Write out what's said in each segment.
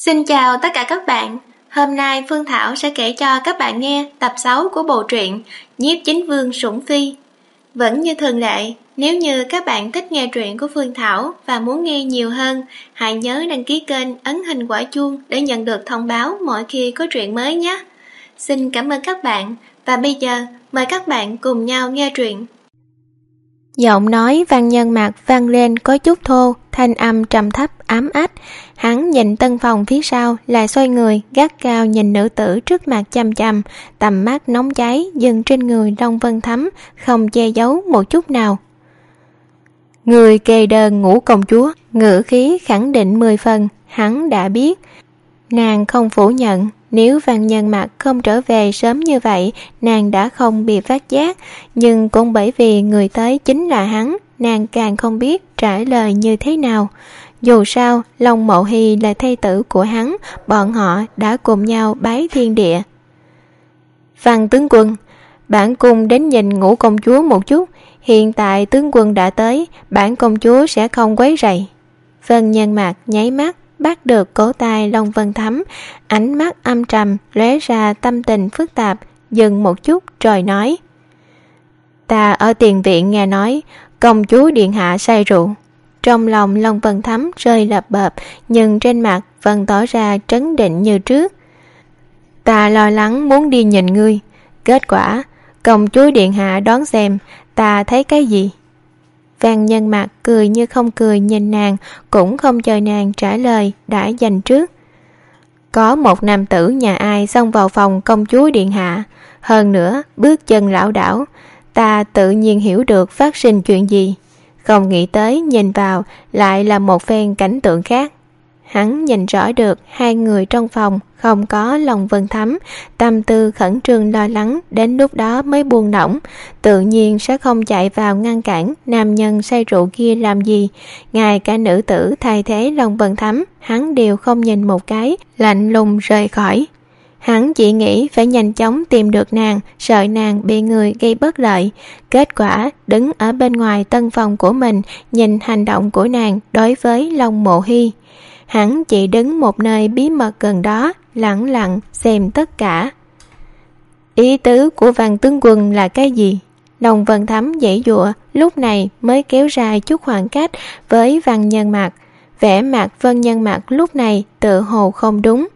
Xin chào tất cả các bạn. Hôm nay Phương Thảo sẽ kể cho các bạn nghe tập 6 của bộ truyện Nhiếp Chính Vương Sủng Phi. Vẫn như thường lệ, nếu như các bạn thích nghe truyện của Phương Thảo và muốn nghe nhiều hơn, hãy nhớ đăng ký kênh, ấn hình quả chuông để nhận được thông báo mỗi khi có truyện mới nhé. Xin cảm ơn các bạn và bây giờ mời các bạn cùng nhau nghe truyện. Giọng nói Văn Nhân Mạc vang lên có chút thô, thanh âm trầm thấp ám ách. Hắn nhìn Tân Phong phía sau, lại xoay người gắt cao nhìn nữ tử trước mặt chằm chằm, tầm mắt nóng cháy dừng trên người Long Vân Thấm, không che giấu một chút nào. Người kê đơn Ngũ công chúa, ngữ khí khẳng định 10 phần, hắn đã biết. Nàng không phủ nhận, nếu Văn Nhân Mạc không trở về sớm như vậy, nàng đã không bị phát giác, nhưng cũng bởi vì người tới chính là hắn, nàng càng không biết trả lời như thế nào. Dù sao, Long Mộ Hy là thê tử của hắn, bọn họ đã cùng nhau bái thiên địa. Văn tướng quân, bản cung đến nhìn Ngũ công chúa một chút, hiện tại tướng quân đã tới, bản công chúa sẽ không quấy rầy. Văn Nhân Mạc nháy mắt bắt được cổ tay Long Vân Thấm, ánh mắt âm trầm lóe ra tâm tình phức tạp, dừng một chút rồi nói: Ta ở tiền viện nghe nói công chúa điện hạ say rượu. Trong lòng Long Vân Thấm rơi lập bập, nhưng trên mặt vẫn tỏ ra trấn định như trước. Ta lo lắng muốn đi nhìn ngươi, kết quả công chúa điện hạ đón xem ta thấy cái gì. Văn Nhân Mạc cười như không cười nhìn nàng, cũng không chờ nàng trả lời, đã dành trước. Có một nam tử nhà ai xông vào phòng công chúa điện hạ, hơn nữa bước chân lảo đảo, ta tự nhiên hiểu được phát sinh chuyện gì. Không nghĩ tới nhìn vào lại là một phen cảnh tượng khác. Hắn nhìn rõ được hai người trong phòng không có Long Vân Thấm, tâm tư khẩn trương lo lắng đến lúc đó mới buông lỏng, tự nhiên sẽ không chạy vào ngăn cản nam nhân say rượu kia làm gì. Ngay cả nữ tử thay thế Long Vân Thấm, hắn đều không nhìn một cái, lạnh lùng rời khỏi. Hắn chỉ nghĩ phải nhanh chóng tìm được nàng, sợ nàng bị người gây bất lợi. Kết quả đứng ở bên ngoài tân phòng của mình, nhìn hành động của nàng đối với Long Mộ Hy. Hắn chỉ đứng một nơi bí mật gần đó, lặng lặng xem tất cả. Ý tứ của Văn tướng quân là cái gì? Long Vân Thấm giãy giụa, lúc này mới kéo ra chút khoảng cách với Văn Nhân Mạc. Vẻ mặt Văn Nhân Mạc lúc này tự hồ không đúng.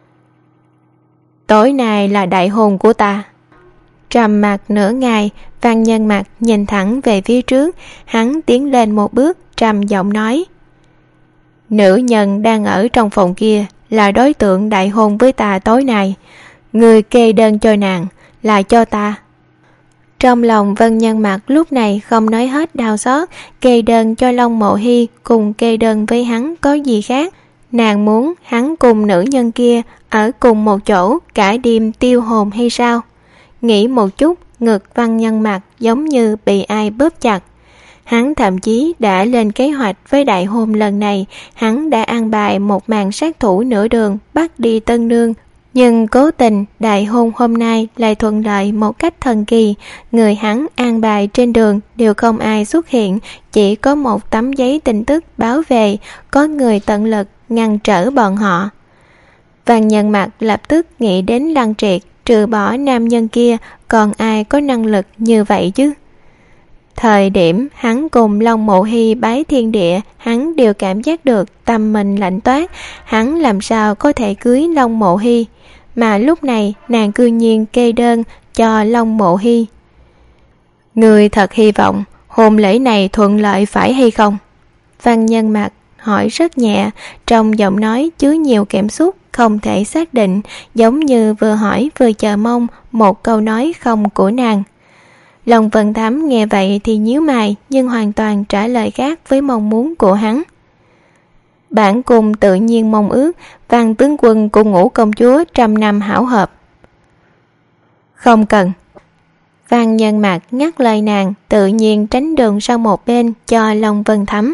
Tối nay là đại hôn của ta. Trầm mặc nửa ngày, Văn Nhân Mạc nhìn thẳng về phía trước, hắn tiến lên một bước, trầm giọng nói: Nữ nhân đang ở trong phòng kia là đối tượng đại hôn với ta tối nay. Người kê đơn cho nàng là cho ta. Trong lòng Văn Nhân Mạc lúc này không nói hết đau xót, kê đơn cho Long Mộ Hy cùng kê đơn với hắn có gì khác. Nàng muốn hắn cùng nữ nhân kia ở cùng một chỗ cả đêm tiêu hồn hay sao? Nghĩ một chút, ngực Văn Nhân Mạc giống như bị ai bóp chặt. Hắn thậm chí đã lên kế hoạch với đại hôn lần này, hắn đã an bài một màn sát thủ nửa đường bắt đi tân nương. Nhưng cố tình đại hôn hôm nay lại thuận lợi một cách thần kỳ, người hắn an bài trên đường đều không ai xuất hiện, chỉ có một tấm giấy tin tức báo về, có người tận lực ngăn trở bọn họ. Văn Nhân Mạc lập tức nghĩ đến Lăng Triệt, trừ bỏ nam nhân kia, còn ai có năng lực như vậy chứ? Thời điểm hắn cùng Long Mộ Hy bái thiên địa, hắn đều cảm giác được tâm mình lạnh toát, hắn làm sao có thể cưới Long Mộ Hy, mà lúc này nàng cư nhiên kê đơn cho Long Mộ Hy. Người thật hy vọng hôn lễ này thuận lợi phải hay không? Văn Nhân Mạc hỏi rất nhẹ, trong giọng nói chứa nhiều cảm xúc không thể xác định, giống như vừa hỏi vừa chờ mong một câu nói không của nàng. Long Vân Thấm nghe vậy thì nhíu mày, nhưng hoàn toàn trả lời khác với mong muốn của hắn. Bản cung tự nhiên mong ước Văn tướng quân cùng Ngũ công chúa trăm năm hảo hợp. Không cần. Văn Nhân Mạc ngắt lời nàng, tự nhiên tránh đường sang một bên cho Long Vân Thấm.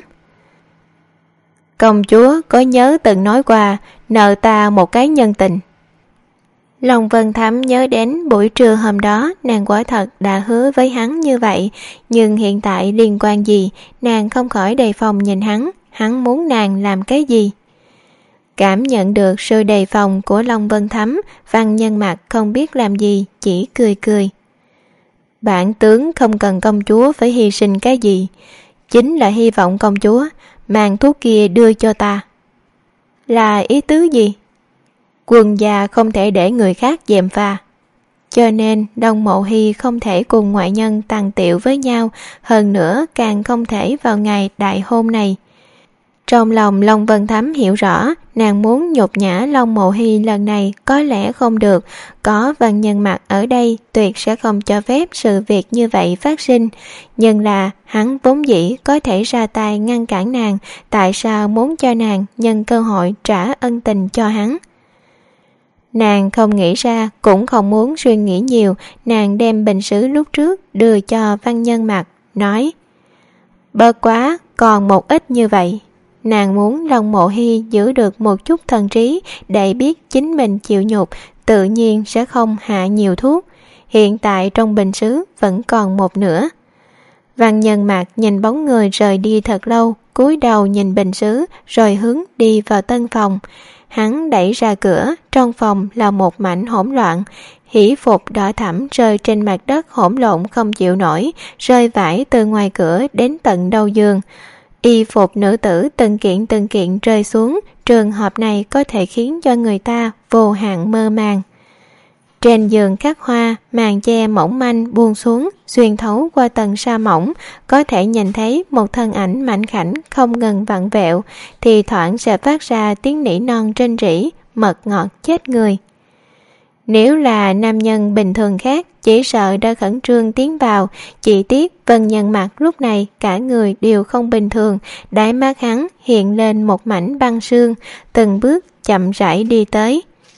Công chúa có nhớ từng nói qua nợ ta một cái nhân tình. Long Vân Thấm nhớ đến buổi trưa hôm đó nàng quả thật đã hứa với hắn như vậy, nhưng hiện tại liên quan gì, nàng không khỏi đề phòng nhìn hắn muốn nàng làm cái gì. Cảm nhận được sự đề phòng của Long Vân Thấm, Văn Nhân Mặc không biết làm gì, chỉ cười cười. Bản tướng không cần công chúa phải hy sinh cái gì, chính là hy vọng công chúa mang thuốc kia đưa cho ta. Là ý tứ gì? Quân gia không thể để người khác gièm pha, cho nên Đông Mộ Hy không thể cùng ngoại nhân tàn tiệu với nhau, hơn nữa càng không thể vào ngày đại hôn này. Trong lòng Long Vân Thấm hiểu rõ, nàng muốn nhục nhã Long Mộ Hy lần này có lẽ không được, có Văn Nhân Mặc ở đây tuyệt sẽ không cho phép sự việc như vậy phát sinh, nhưng là hắn vốn dĩ có thể ra tay ngăn cản nàng, tại sao muốn cho nàng nhân cơ hội trả ân tình cho hắn? Nàng không nghĩ ra, cũng không muốn suy nghĩ nhiều, nàng đem bình sứ lúc trước đưa cho Văn Nhân Mặc, nói: Bớt quá, còn một ít như vậy. Nàng muốn Long Mộ Hy giữ được một chút thần trí để biết chính mình chịu nhục, tự nhiên sẽ không hạ nhiều thuốc. Hiện tại trong bình sứ vẫn còn một nửa. Văn Nhân Mặc nhìn bóng người rời đi thật lâu, cúi đầu nhìn bình sứ rồi hướng đi vào tân phòng. Hắn đẩy ra cửa, trong phòng là một mảnh hỗn loạn, hỷ phục đỏ thẫm rơi trên mặt đất hỗn lộn không chịu nổi, rơi vãi từ ngoài cửa đến tận đầu giường. Y phục nữ tử từng kiện rơi xuống, trường hợp này có thể khiến cho người ta vô hạn mơ màng. Trên giường khắc hoa, màn che mỏng manh buông xuống, xuyên thấu qua tầng sa mỏng, có thể nhìn thấy một thân ảnh mảnh khảnh không ngừng vặn vẹo, thì thoảng sẽ phát ra tiếng nỉ non rên rỉ, mật ngọt chết người. Nếu là nam nhân bình thường khác, chỉ sợ đã khẩn trương tiến vào, chỉ tiếc Văn Nhân Mặc lúc này cả người đều không bình thường, đáy mắt hắn hiện lên một mảnh băng sương, từng bước chậm rãi đi tới.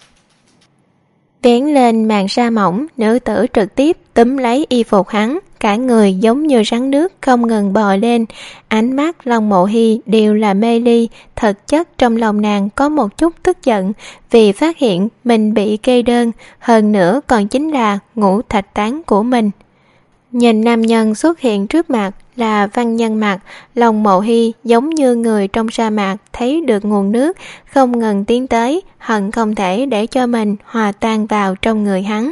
Vén lên màn sa mỏng, nữ tử trực tiếp túm lấy y phục hắn, cả người giống như rắn nước không ngừng bò lên. Ánh mắt Long Mộ Hy đều là mê ly, thực chất trong lòng nàng có một chút tức giận vì phát hiện mình bị kê đơn, hơn nữa còn chính là ngũ thạch tán của mình. Nhìn nam nhân xuất hiện trước mặt là Văn Nhân Mặc, Long Mộ Hy giống như người trong sa mạc thấy được nguồn nước, không ngừng tiến tới, hận không thể để cho mình hòa tan vào trong người hắn.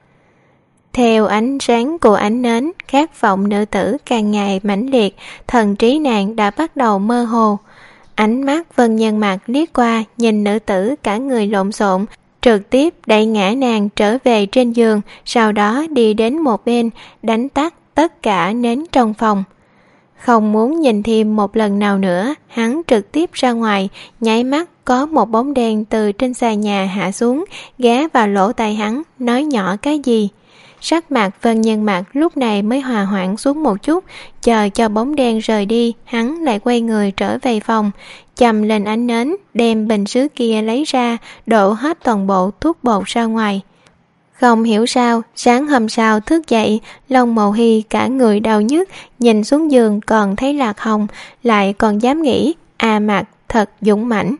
Theo ánh sáng của ánh nến, khát vọng nữ tử càng ngày mãnh liệt, thần trí nàng đã bắt đầu mơ hồ. Ánh mắt Văn Nhân Mặc liếc qua, nhìn nữ tử cả người lộn xộn, trực tiếp đẩy ngã nàng trở về trên giường, sau đó đi đến một bên, đánh tắt tất cả nến trong phòng. Không muốn nhìn thêm một lần nào nữa, hắn trực tiếp ra ngoài, nháy mắt có một bóng đen từ trên xà nhà hạ xuống, ghé vào lỗ tai hắn, nói nhỏ cái gì. Sắc mặt Văn Nhân Mặc lúc này mới hòa hoãn xuống một chút, chờ cho bóng đen rời đi, hắn lại quay người trở về phòng, chầm lên ánh nến, đem bình sứ kia lấy ra, đổ hết toàn bộ thuốc bột ra ngoài. Không hiểu sao, sáng hôm sau thức dậy, Long Mộ Hy cả người đau nhức, nhìn xuống giường còn thấy Lạc Hồng, lại còn dám nghĩ, Mạc thật dũng mãnh.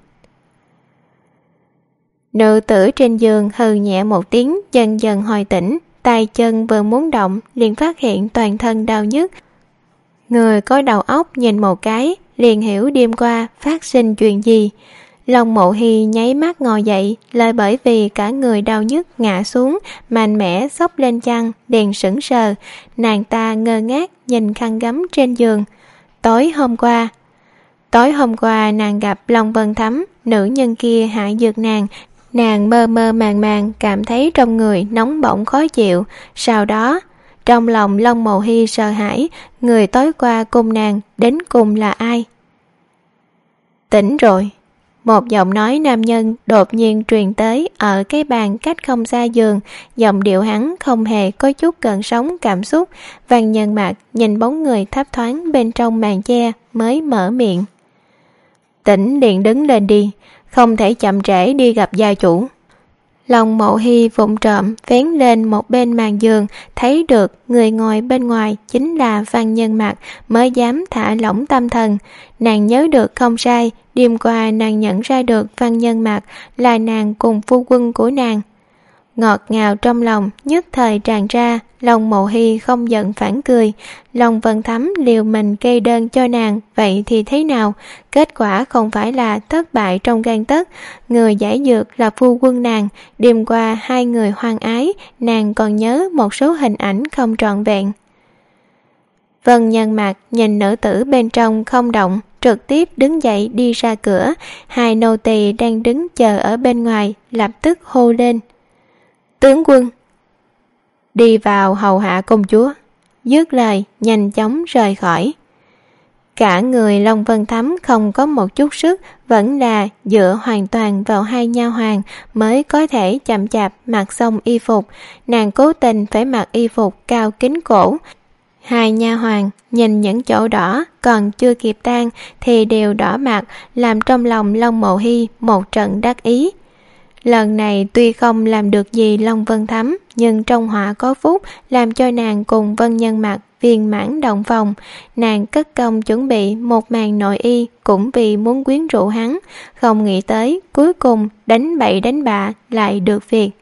Nữ tử trên giường hừ nhẹ một tiếng, dần dần hồi tỉnh, tay chân vừa muốn động, liền phát hiện toàn thân đau nhức. Người có đầu óc nhìn một cái, liền hiểu đêm qua phát sinh chuyện gì. Long Mộ Hy nháy mắt ngồi dậy, lại bởi vì cả người đau nhức ngã xuống, mạnh mẽ xốc lên chăn, liền sững sờ. Nàng ta ngơ ngác nhìn khăn gấm trên giường. Tối hôm qua nàng gặp Long Vân Thấm, nữ nhân kia hạ dược nàng mơ mơ màng cảm thấy trong người nóng bỏng khó chịu. Sau đó, trong lòng Long Mộ Hy sợ hãi, người tối qua cùng nàng đến cùng là ai? Tỉnh rồi. Một giọng nói nam nhân đột nhiên truyền tới ở cái bàn cách không xa giường, giọng điệu hắn không hề có chút gợn sóng cảm xúc. Văn Nhân Mặc nhìn bóng người thấp thoáng bên trong màn che mới mở miệng. Tỉnh liền đứng lên đi, không thể chậm trễ đi gặp gia chủ. Long Mộ Hy vụng trộm vén lên một bên màn giường, thấy được người ngồi bên ngoài chính là Văn Nhân Mặc, mới dám thả lỏng tâm thần. Nàng nhớ được không sai, đêm qua nàng nhận ra được Văn Nhân Mặc là nàng cùng phu quân của nàng. Ngọt ngào trong lòng nhất thời tràn ra. Long Mộ Hy không giận phản cười. Long Vân Thắm liều mình kê đơn cho nàng, vậy thì thế nào? Kết quả không phải là thất bại trong gang tấc. Người giải dược là phu quân nàng. Đêm qua hai người hoan ái, nàng còn nhớ một số hình ảnh không trọn vẹn. Vân Nhân Mạc nhìn nữ tử bên trong không động, trực tiếp đứng dậy đi ra cửa. Hai nô tỳ đang đứng chờ ở bên ngoài lập tức hô lên: tướng quân! Đi vào hầu hạ công chúa. Dứt lời nhanh chóng rời khỏi. Cả người Long Vân Thắm không có một chút sức, vẫn là dựa hoàn toàn vào hai nha hoàn mới có thể chậm chạp mặc xong y phục. Nàng cố tình phải mặc y phục cao kín cổ. Hai nha hoàn nhìn những chỗ đỏ còn chưa kịp tan thì đều đỏ mặt, làm trong lòng Long Mộ Hy một trận đắc ý. Lần này tuy không làm được gì Long Vân Thắm, nhưng trong họa có phúc, làm cho nàng cùng Vân Nhân Mạc viên mãn động phòng. Nàng cất công chuẩn bị một màn nội y cũng vì muốn quyến rũ hắn, không nghĩ tới cuối cùng đánh bậy đánh bạ lại được việc.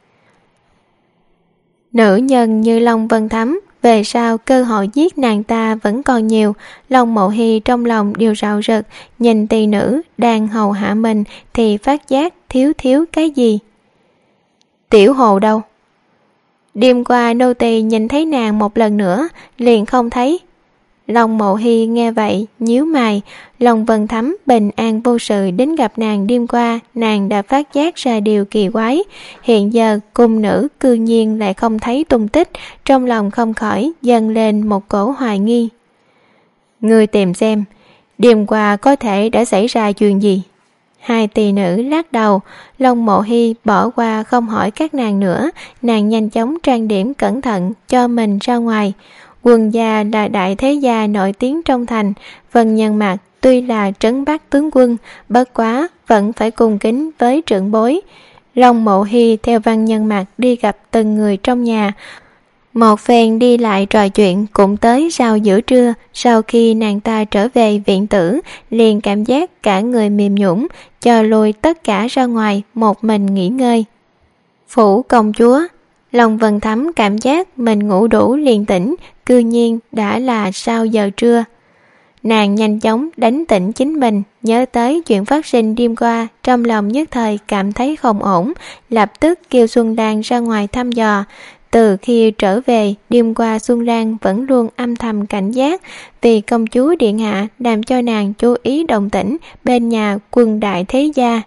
Nữ nhân như Long Vân Thắm, về sau cơ hội giết nàng ta vẫn còn nhiều. Long Mộ Hy trong lòng đều rạo rực, nhìn tỳ nữ đang hầu hạ mình thì phát giác thiếu cái gì. Tiểu Hồ đâu? Đêm qua nô tỳ nhìn thấy nàng một lần nữa liền không thấy. Long Mộ Hy nghe vậy nhíu mày. Long Vân Thắm bình an vô sự đến gặp nàng đêm qua, nàng đã phát giác ra điều kỳ quái. Hiện giờ cung nữ cư nhiên lại không thấy tung tích, trong lòng không khỏi dâng lên một cổ hoài nghi. Ngươi tìm xem, đêm qua có thể đã xảy ra chuyện gì? Hai tỳ nữ lắc đầu. Long Mộ Hy bỏ qua không hỏi các nàng nữa, nàng nhanh chóng trang điểm cẩn thận cho mình ra ngoài. Quân gia là đại thế gia nổi tiếng trong thành. Vân Nhân Mạc tuy là trấn Bắc tướng quân, bất quá vẫn phải cung kính với trưởng bối. Long Mộ Hy theo Vân Nhân Mạc đi gặp từng người trong nhà. Một phen đi lại trò chuyện cũng tới sau giữa trưa. Sau khi nàng ta trở về viện tử, liền cảm giác cả người mềm nhũn, cho lùi tất cả ra ngoài một mình nghỉ ngơi. Phủ công chúa. Long Vân Thắm cảm giác mình ngủ đủ liền tỉnh, cư nhiên đã là sau giờ trưa. Nàng nhanh chóng đánh tỉnh chính mình, nhớ tới chuyện phát sinh đêm qua, trong lòng nhất thời cảm thấy không ổn, lập tức kêu Xuân Lan ra ngoài thăm dò. Từ khi trở về, đêm qua Xuân Lan vẫn luôn âm thầm cảnh giác, vì công chúa điện hạ làm cho nàng chú ý động tĩnh bên nhà quân đại thế gia.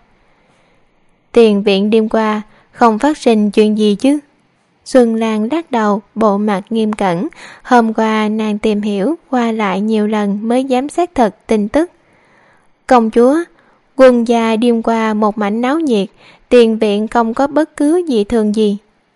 Tiền viện đêm qua không phát sinh chuyện gì chứ? Xuân Lan lắc đầu, bộ mặt nghiêm cẩn. Hôm qua nàng tìm hiểu qua lại nhiều lần mới dám xác thực tin tức. Công chúa, quân gia đêm qua một mảnh náo nhiệt, tiền viện không có bất cứ dị thường gì.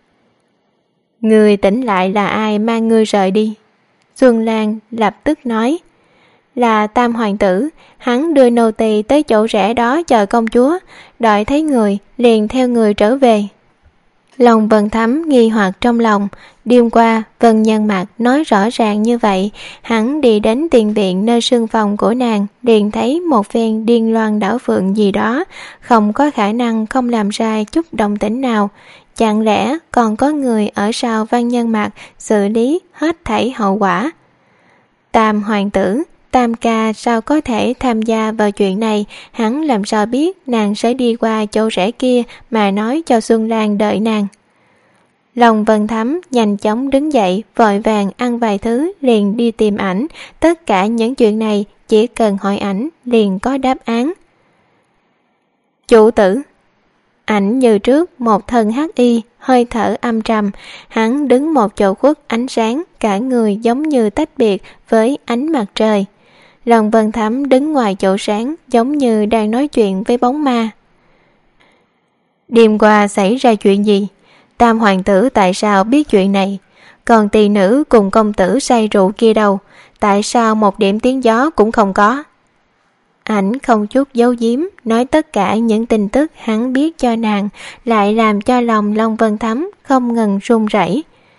Người tỉnh lại là ai mang ngươi rời đi? Xuân Lan lập tức nói. Là Tam hoàng tử, hắn đưa nô tỳ tới chỗ rẽ đó chờ công chúa, đợi thấy người liền theo người trở về. Lòng Vân Thắm nghi hoặc trong lòng. Đêm qua Vân Nhân Mạc nói rõ ràng như vậy, hắn đi đến tiền viện nơi sương phòng của nàng, liền thấy một phen điên loan đảo phượng gì đó, không có khả năng không làm ra chút động tĩnh nào. Chẳng lẽ còn có người ở sau Vân Nhân Mạc xử lý hết thảy hậu quả? Tam hoàng tử, Tam ca sao có thể tham gia vào chuyện này? Hắn làm sao biết nàng sẽ đi qua chỗ rẽ kia mà nói cho Xuân Lan đợi nàng? Lòng Vân Thắm nhanh chóng đứng dậy, vội vàng ăn vài thứ liền đi tìm ảnh. Tất cả những chuyện này chỉ cần hỏi ảnh liền có đáp án. Chủ tử. Ảnh như trước một thân hắc y, hơi thở âm trầm. Hắn đứng một chỗ khuất ánh sáng, cả người giống như tách biệt với ánh mặt trời. Lòng Vân Thắm đứng ngoài chỗ sáng, giống như đang nói chuyện với bóng ma. Đêm qua xảy ra chuyện gì? Tam hoàng tử tại sao biết chuyện này? Còn tỳ nữ cùng công tử say rượu kia đâu? Tại sao một điểm tiếng gió cũng không có? Ảnh không chút giấu giếm, nói tất cả những tin tức hắn biết cho nàng, lại làm cho lòng Long Vân Thắm không ngừng run rẩy.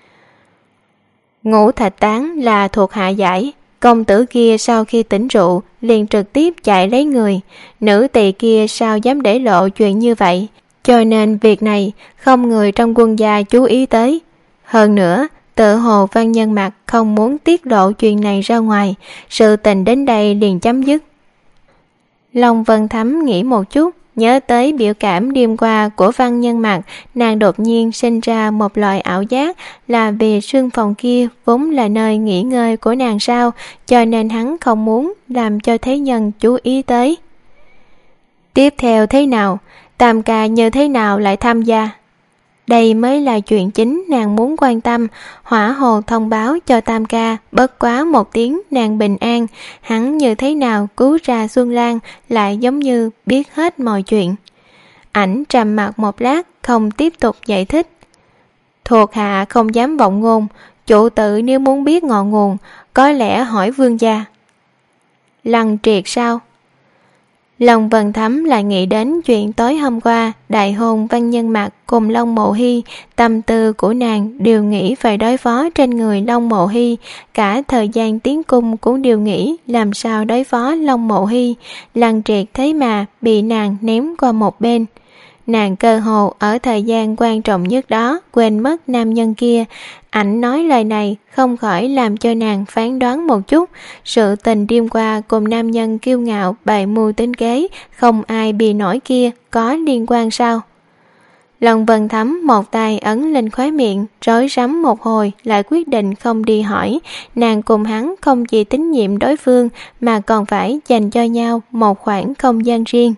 Ngũ Thạch Tán là thuộc hạ giải. Công tử kia sau khi tỉnh rượu liền trực tiếp chạy lấy người. Nữ tỳ kia sao dám để lộ chuyện như vậy? cho nên việc này không người trong quân gia chú ý tới. Hơn nữa, tự hồ Văn Nhân Mặc không muốn tiết lộ chuyện này ra ngoài, sự tình đến đây liền chấm dứt. Long Vân Thắm nghĩ một chút, nhớ tới biểu cảm đêm qua của Văn Nhân Mặc, nàng đột nhiên sinh ra một loại ảo giác là vì sương phòng kia vốn là nơi nghỉ ngơi của nàng sao, cho nên hắn không muốn làm cho thế nhân chú ý tới. Tiếp theo thế nào? Tam ca như thế nào lại tham gia? Đây mới là chuyện chính nàng muốn quan tâm. Hỏa Hồ thông báo cho Tam ca, bất quá một tiếng nàng bình an. Hắn như thế nào cứu ra Xuân Lan lại giống như biết hết mọi chuyện. Ảnh trầm mặc một lát, không tiếp tục giải thích. Thuộc hạ không dám vọng ngôn, chủ tử nếu muốn biết ngọn nguồn, có lẽ hỏi vương gia. Lăng Triệt sao? Lòng Vân Thắm lại nghĩ đến chuyện tối hôm qua đại hôn Văn Nhân Mặc cùng Long Mộ Hy, tâm tư của nàng đều nghĩ phải đối phó trên người Long Mộ Hy, cả thời gian tiến cung cũng đều nghĩ làm sao đối phó Long Mộ Hy. Lăng Triệt thế mà bị nàng ném qua một bên. Nàng cơ hồ ở thời gian quan trọng nhất đó quên mất nam nhân kia. Ảnh nói lời này không khỏi làm cho nàng phán đoán một chút, sự tình đêm qua cùng nam nhân kiêu ngạo bày mưu tính kế không ai bị nổi kia có liên quan sao? Long Vân Thắm một tay ấn lên khóe miệng, rối rắm một hồi lại quyết định không đi hỏi. Nàng cùng hắn không chỉ tín nhiệm đối phương mà còn phải dành cho nhau một khoảng không gian riêng.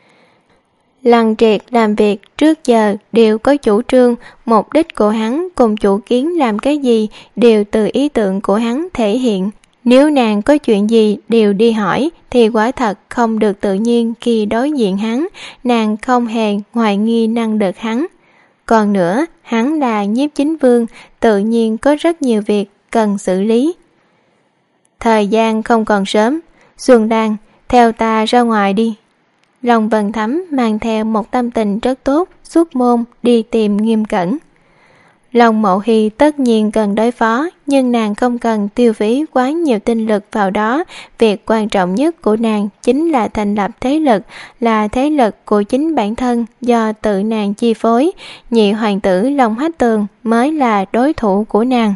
Lăng Triệt làm việc trước giờ đều có chủ trương, mục đích của hắn cùng chủ kiến làm cái gì đều từ ý tưởng của hắn thể hiện. Nếu nàng có chuyện gì đều đi hỏi thì quả thật không được tự nhiên khi đối diện hắn, nàng không hề hoài nghi năng lực hắn. Còn nữa, hắn là Nhiếp Chính Vương, tự nhiên có rất nhiều việc cần xử lý. Thời gian không còn sớm, Xuân Lan, theo ta ra ngoài đi. Long Vân Thắm mang theo một tâm tình rất tốt, xuất môn đi tìm Nghiêm Cẩn. Long Mộ Hy tất nhiên cần đối phó, nhưng nàng không cần tiêu phí quá nhiều tinh lực vào đó. Việc quan trọng nhất của nàng chính là thành lập thế lực, là thế lực của chính bản thân do tự nàng chi phối. Nhị hoàng tử Long Hách Tường mới là đối thủ của nàng.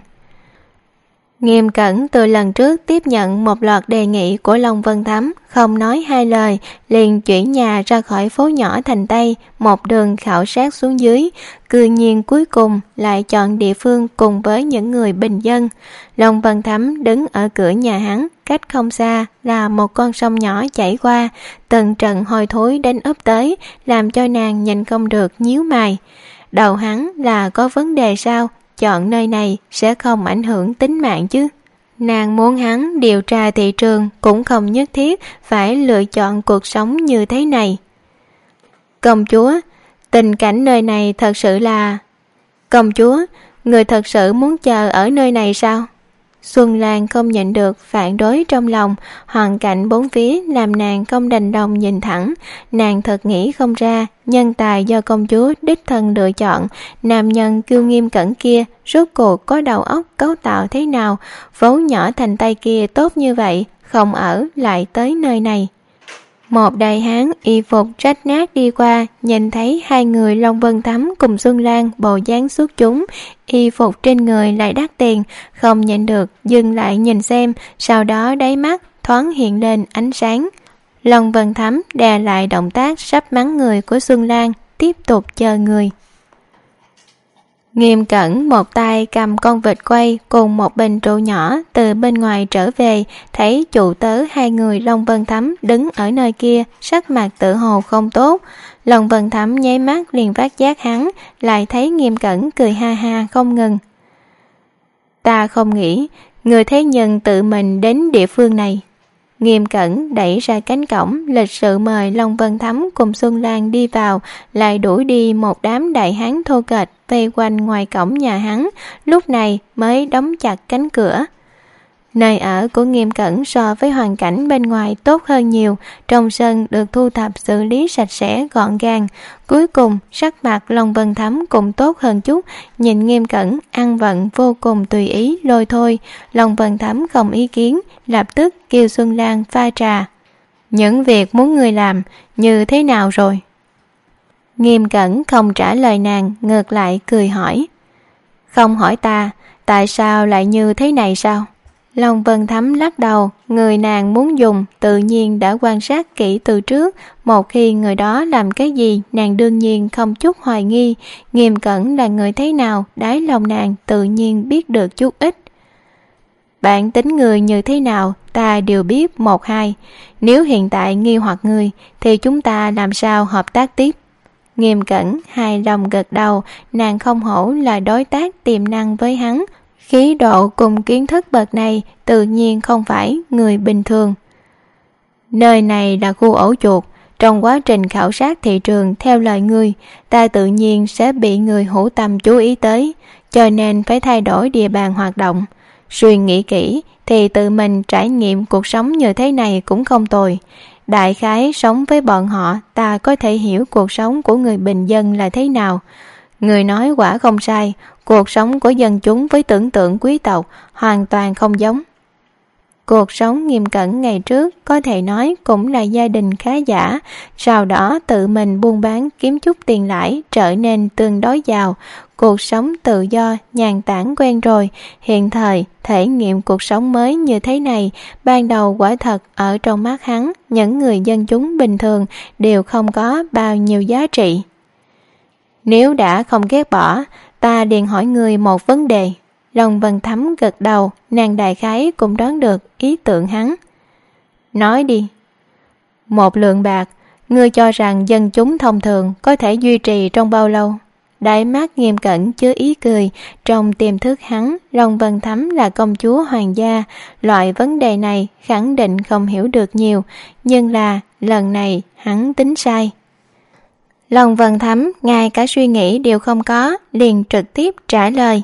Nghiêm Cẩn từ lần trước tiếp nhận một loạt đề nghị của Long Vân Thắm, không nói hai lời, liền chuyển nhà ra khỏi phố nhỏ thành Tây, một đường khảo sát xuống dưới, cư nhiên cuối cùng lại chọn địa phương cùng với những người bình dân. Long Vân Thắm đứng ở cửa nhà hắn, cách không xa là một con sông nhỏ chảy qua, từng trận hôi thối đến ấp tới, làm cho nàng nhìn không được nhíu mày. Đầu hắn là có vấn đề sao? Chọn nơi này sẽ không ảnh hưởng tính mạng chứ. Nàng muốn hắn điều tra thị trường cũng không nhất thiết phải lựa chọn cuộc sống như thế này. Công chúa, tình cảnh nơi này thật sự là... Công chúa, người thật sự muốn chờ ở nơi này sao? Xuân Lan không nhịn được phản đối trong lòng, hoàn cảnh bốn phía làm nàng không đành lòng nhìn thẳng. Nàng thật nghĩ không ra, nhân tài do công chúa đích thân lựa chọn, nam nhân kiêu Nghiêm Cẩn kia rốt cuộc có đầu óc cấu tạo thế nào, phố nhỏ thành Tây kia tốt như vậy, không ở lại tới nơi này. Một đại hán y phục rách nát đi qua, nhìn thấy hai người Long Vân Thắm cùng Xuân Lan bộ dáng xuất chúng, y phục trên người lại đắt tiền, không nhịn được dừng lại nhìn xem, sau đó đáy mắt thoáng hiện lên ánh sáng. Long Vân Thắm đè lại động tác sắp mắng người của Xuân Lan, tiếp tục chờ người. Nghiêm Cẩn một tay cầm con vịt quay cùng một bình rượu nhỏ từ bên ngoài trở về, thấy chủ tớ hai người Long Vân Thắm đứng ở nơi kia, sắc mặt tự hồ không tốt. Long Vân Thắm nháy mắt liền phát giác hắn, lại thấy Nghiêm Cẩn cười ha ha không ngừng. Ta không nghĩ người thế nhân tự mình đến địa phương này. Nghiêm Cẩn đẩy ra cánh cổng, lịch sự mời Long Vân Thắm cùng Xuân Lan đi vào, lại đuổi đi một đám đại hán thô kệch vây quanh ngoài cổng nhà hắn, lúc này mới đóng chặt cánh cửa. Nơi ở của Nghiêm Cẩn so với hoàn cảnh bên ngoài tốt hơn nhiều, trong sân được thu thập xử lý sạch sẽ gọn gàng. Cuối cùng sắc mặt Long Vân Thắm cũng tốt hơn chút, nhìn Nghiêm Cẩn ăn vận vô cùng tùy ý lôi thôi. Long Vân Thắm không ý kiến, lập tức kêu Xuân Lan pha trà. Những việc muốn người làm như thế nào rồi? Nghiêm Cẩn không trả lời nàng, ngược lại cười hỏi. Không hỏi ta, tại sao lại như thế này sao? Long Vân Thắm lắc đầu, người nàng muốn dùng tự nhiên đã quan sát kỹ từ trước, một khi người đó làm cái gì nàng đương nhiên không chút hoài nghi. Nghiêm Cẩn là người thế nào, đáy lòng nàng tự nhiên biết được chút ít. Bản tính người như thế nào ta đều biết một hai, nếu hiện tại nghi hoặc người thì chúng ta làm sao hợp tác tiếp? Nghiêm Cẩn hài lòng gật đầu, nàng không hổ là đối tác tiềm năng với hắn, khí độ cùng kiến thức bậc này tự nhiên không phải người bình thường. Nơi này là khu ổ chuột, trong quá trình khảo sát thị trường theo lời ngươi, ta tự nhiên sẽ bị người hữu tâm chú ý tới, cho nên phải thay đổi địa bàn hoạt động. Suy nghĩ kỹ thì tự mình trải nghiệm cuộc sống như thế này cũng không tồi. Đại khái sống với bọn họ, ta có thể hiểu cuộc sống của người bình dân là thế nào. Người nói quả không sai, cuộc sống của dân chúng với tưởng tượng quý tộc hoàn toàn không giống. Cuộc sống Nghiêm Cẩn ngày trước có thể nói cũng là gia đình khá giả, sau đó tự mình buôn bán kiếm chút tiền lãi trở nên tương đối giàu. Cuộc sống tự do, nhàn tản quen rồi, hiện thời thể nghiệm cuộc sống mới như thế này, ban đầu quả thật ở trong mắt hắn, những người dân chúng bình thường đều không có bao nhiêu giá trị. Nếu đã không ghét bỏ, ta liền hỏi người một vấn đề. Long Vân Thắm gật đầu, nàng đại khái cũng đoán được ý tưởng hắn. Nói đi. 1 lượng bạc, ngươi cho rằng dân chúng thông thường có thể duy trì trong bao lâu? Đại mắt Nghiêm Cẩn chứa ý cười, trong tiềm thức hắn, Long Vân Thắm là công chúa hoàng gia, loại vấn đề này khẳng định không hiểu được nhiều, nhưng là lần này hắn tính sai. Long Vân Thắm ngay cả suy nghĩ đều không có, liền trực tiếp trả lời.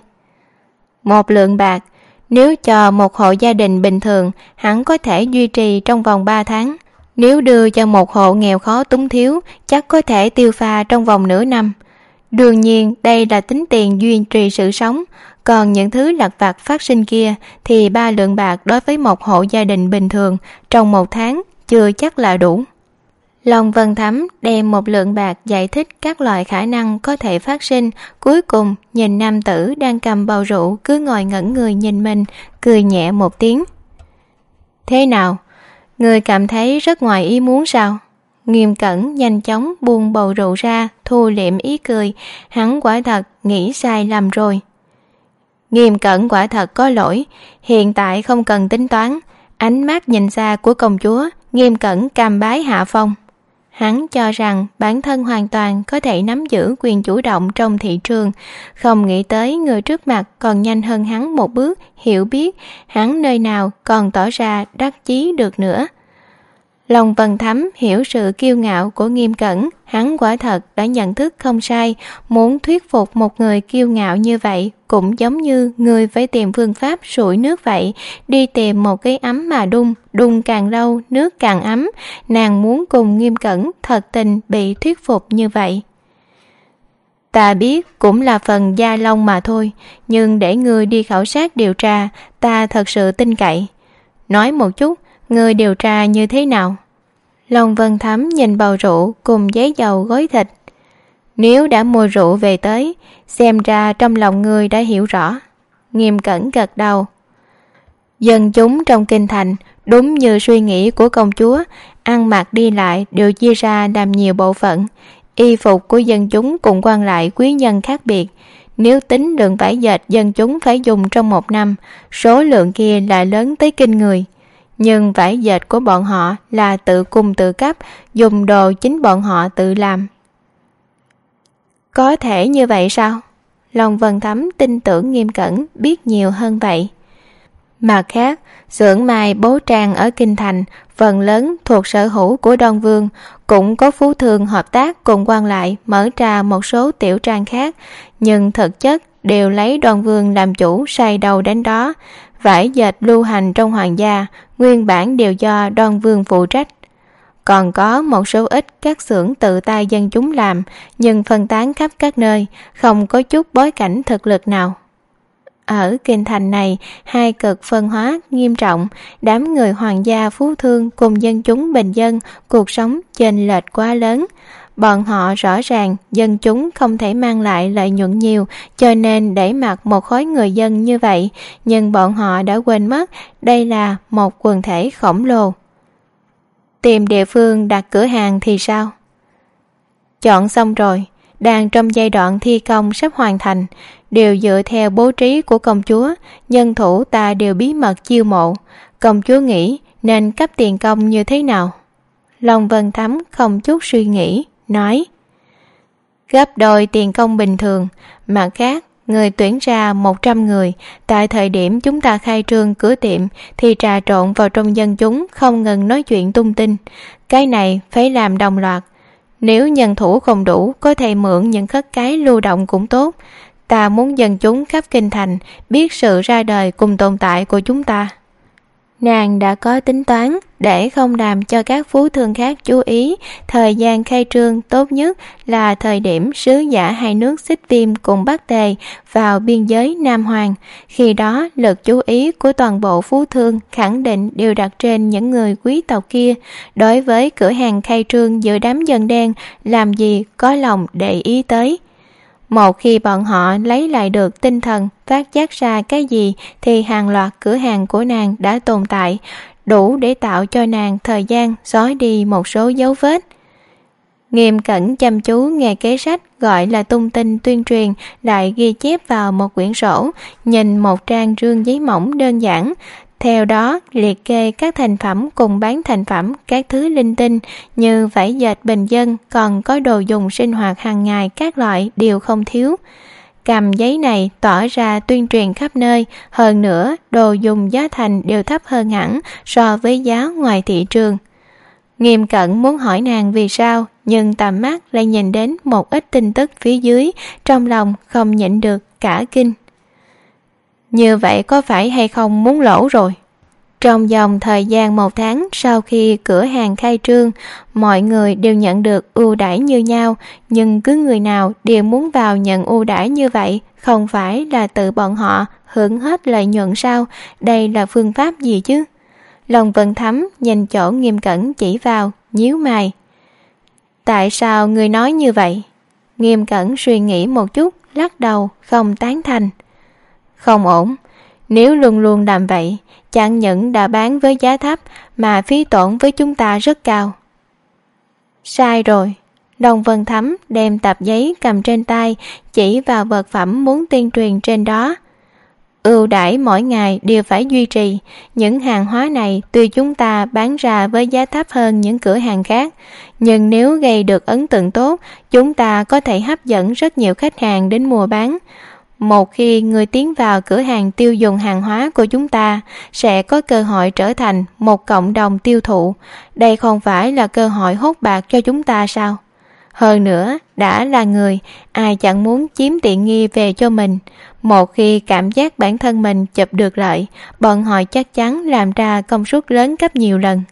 1 lượng bạc, nếu cho một hộ gia đình bình thường, hắn có thể duy trì trong vòng 3 tháng. Nếu đưa cho một hộ nghèo khó túng thiếu, chắc có thể tiêu pha trong vòng nửa năm. Đương nhiên đây là tính tiền duy trì sự sống, còn những thứ lặt vặt phát sinh kia thì 3 lượng bạc đối với một hộ gia đình bình thường trong 1 tháng chưa chắc là đủ. Long Vân Thắm đem 1 lượng bạc giải thích các loại khả năng có thể phát sinh, cuối cùng nhìn nam tử đang cầm bầu rượu cứ ngồi ngẩn người nhìn mình, cười nhẹ một tiếng. Thế nào? Người cảm thấy rất ngoài ý muốn sao? Nghiêm Cẩn nhanh chóng buông bầu rượu ra, thu liệm ý cười, hắn quả thật nghĩ sai lầm rồi. Nghiêm Cẩn quả thật có lỗi, hiện tại không cần tính toán. Ánh mắt nhìn xa của công chúa, Nghiêm Cẩn cam bái hạ phong. Hắn cho rằng bản thân hoàn toàn có thể nắm giữ quyền chủ động trong thị trường, không nghĩ tới người trước mặt còn nhanh hơn hắn một bước, hiểu biết hắn nơi nào còn tỏ ra đắc chí được nữa. Long Vân Thắm hiểu sự kiêu ngạo của Nghiêm Cẩn, hắn quả thật đã nhận thức không sai, muốn thuyết phục một người kiêu ngạo như vậy cũng giống như người phải tìm phương pháp sủi nước vậy, đi tìm một cái ấm mà đun càng lâu nước càng ấm, nàng muốn cùng Nghiêm Cẩn thật tình bị thuyết phục như vậy. Ta biết cũng là phần gia long mà thôi, nhưng để ngươi đi khảo sát điều tra, ta thật sự tin cậy. Nói một chút, ngươi điều tra như thế nào? Long Vân Thắm nhìn bầu rượu cùng giấy dầu gói thịt. Nếu đã mua rượu về tới, xem ra trong lòng ngươi đã hiểu rõ. Nghiêm Cẩn gật đầu. Dân chúng trong kinh thành, đúng như suy nghĩ của công chúa, ăn mặc đi lại đều chia ra làm nhiều bộ phận. Y phục của dân chúng cùng quan lại quý nhân khác biệt. Nếu tính lượng vải dệt dân chúng phải dùng trong 1 năm, số lượng kia lại lớn tới kinh người. Nhưng vải dệt của bọn họ là tự cung tự cấp, dùng đồ chính bọn họ tự làm. Có thể như vậy sao? Long Vân Thắm tin tưởng Nghiêm Cẩn biết nhiều hơn vậy. Mặt khác, xưởng may bố trang ở kinh thành phần lớn thuộc sở hữu của Đoan Vương, cũng có phú thương hợp tác cùng quan lại mở ra một số tiểu trang khác, nhưng thực chất đều lấy Đoan Vương làm chủ, sai đầu đánh đó. Vải dệt lưu hành trong hoàng gia nguyên bản đều do Đoan Vương phụ trách. Còn có một số ít các xưởng tự tay dân chúng làm, nhưng phân tán khắp các nơi, không có chút bối cảnh thực lực nào. Ở kinh thành này, hai cực phân hóa nghiêm trọng, đám người hoàng gia phú thương cùng dân chúng bình dân, cuộc sống chênh lệch quá lớn. Bọn họ rõ ràng dân chúng không thể mang lại lợi nhuận nhiều, cho nên đẩy mặt một khối người dân như vậy, nhưng bọn họ đã quên mất đây là một quần thể khổng lồ. Tìm địa phương đặt cửa hàng thì sao? Chọn xong rồi, đang trong giai đoạn thi công sắp hoàn thành, đều dựa theo bố trí của công chúa, nhân thủ ta đều bí mật chiêu mộ. Công chúa nghĩ nên cấp tiền công như thế nào? Long Vân Thắm không chút suy nghĩ, nói: gấp đôi tiền công bình thường, mặt khác người tuyển ra 100 người. Tại thời điểm chúng ta khai trương cửa tiệm thì trà trộn vào trong dân chúng, không ngừng nói chuyện tung tin. Cái này phải làm đồng loạt. Nếu nhân thủ không đủ, có thể mượn những khất cái lưu động cũng tốt. Ta muốn dân chúng khắp kinh thành biết sự ra đời cùng tồn tại của chúng ta. Nàng đã có tính toán để không làm cho các phú thương khác chú ý. Thời gian khai trương tốt nhất là thời điểm sứ giả hai nước Xích Viêm cùng Bắc Tề vào biên giới Nam Hoàng. Khi đó lực chú ý của toàn bộ phú thương khẳng định đều đặt trên những người quý tộc kia. Đối với cửa hàng khai trương giữa đám dân đen, làm gì có lòng để ý tới. Một khi bọn họ lấy lại được tinh thần phát giác ra cái gì thì hàng loạt cửa hàng của nàng đã tồn tại, đủ để tạo cho nàng thời gian xóa đi một số dấu vết. Nghiêm Cẩn chăm chú nghe kế sách gọi là tung tin tuyên truyền, lại ghi chép vào một quyển sổ, nhìn một trang rương giấy mỏng đơn giản. Theo đó liệt kê các thành phẩm cùng bán thành phẩm, các thứ linh tinh như vải dệt bình dân, còn có đồ dùng sinh hoạt hàng ngày các loại đều không thiếu. Cầm giấy này tỏ ra tuyên truyền khắp nơi, hơn nữa đồ dùng giá thành đều thấp hơn hẳn so với giá ngoài thị trường. Nghiêm Cẩn muốn hỏi nàng vì sao, nhưng tầm mắt lại nhìn đến một ít tin tức phía dưới, trong lòng không nhịn được cả kinh. Như vậy có phải hay không muốn lỗ rồi? Trong vòng thời gian 1 tháng sau khi cửa hàng khai trương, mọi người đều nhận được ưu đãi như nhau, nhưng cứ người nào đều muốn vào nhận ưu đãi như vậy, không phải là tự bọn họ hưởng hết lợi nhuận sao? Đây là phương pháp gì chứ? Long Vân Thắm nhìn chỗ Nghiêm Cẩn chỉ vào, nhíu mày. Tại sao người nói như vậy? Nghiêm Cẩn suy nghĩ một chút, lắc đầu, không tán thành. Không ổn, nếu luôn luôn làm vậy, chẳng những đã bán với giá thấp mà phí tổn với chúng ta rất cao. Sai rồi. Long Vân Thắm đem tập giấy cầm trên tay chỉ vào vật phẩm muốn tuyên truyền trên đó. Ưu đãi mỗi ngày đều phải duy trì. Những hàng hóa này tuy chúng ta bán ra với giá thấp hơn những cửa hàng khác, nhưng nếu gây được ấn tượng tốt, chúng ta có thể hấp dẫn rất nhiều khách hàng đến mua bán. Một khi người tiến vào cửa hàng tiêu dùng hàng hóa của chúng ta, sẽ có cơ hội trở thành một cộng đồng tiêu thụ. Đây không phải là cơ hội hốt bạc cho chúng ta sao? Hơn nữa, đã là người, ai chẳng muốn chiếm tiện nghi về cho mình. Một khi cảm giác bản thân mình chụp được lợi, bọn họ chắc chắn làm ra công suất lớn gấp nhiều lần.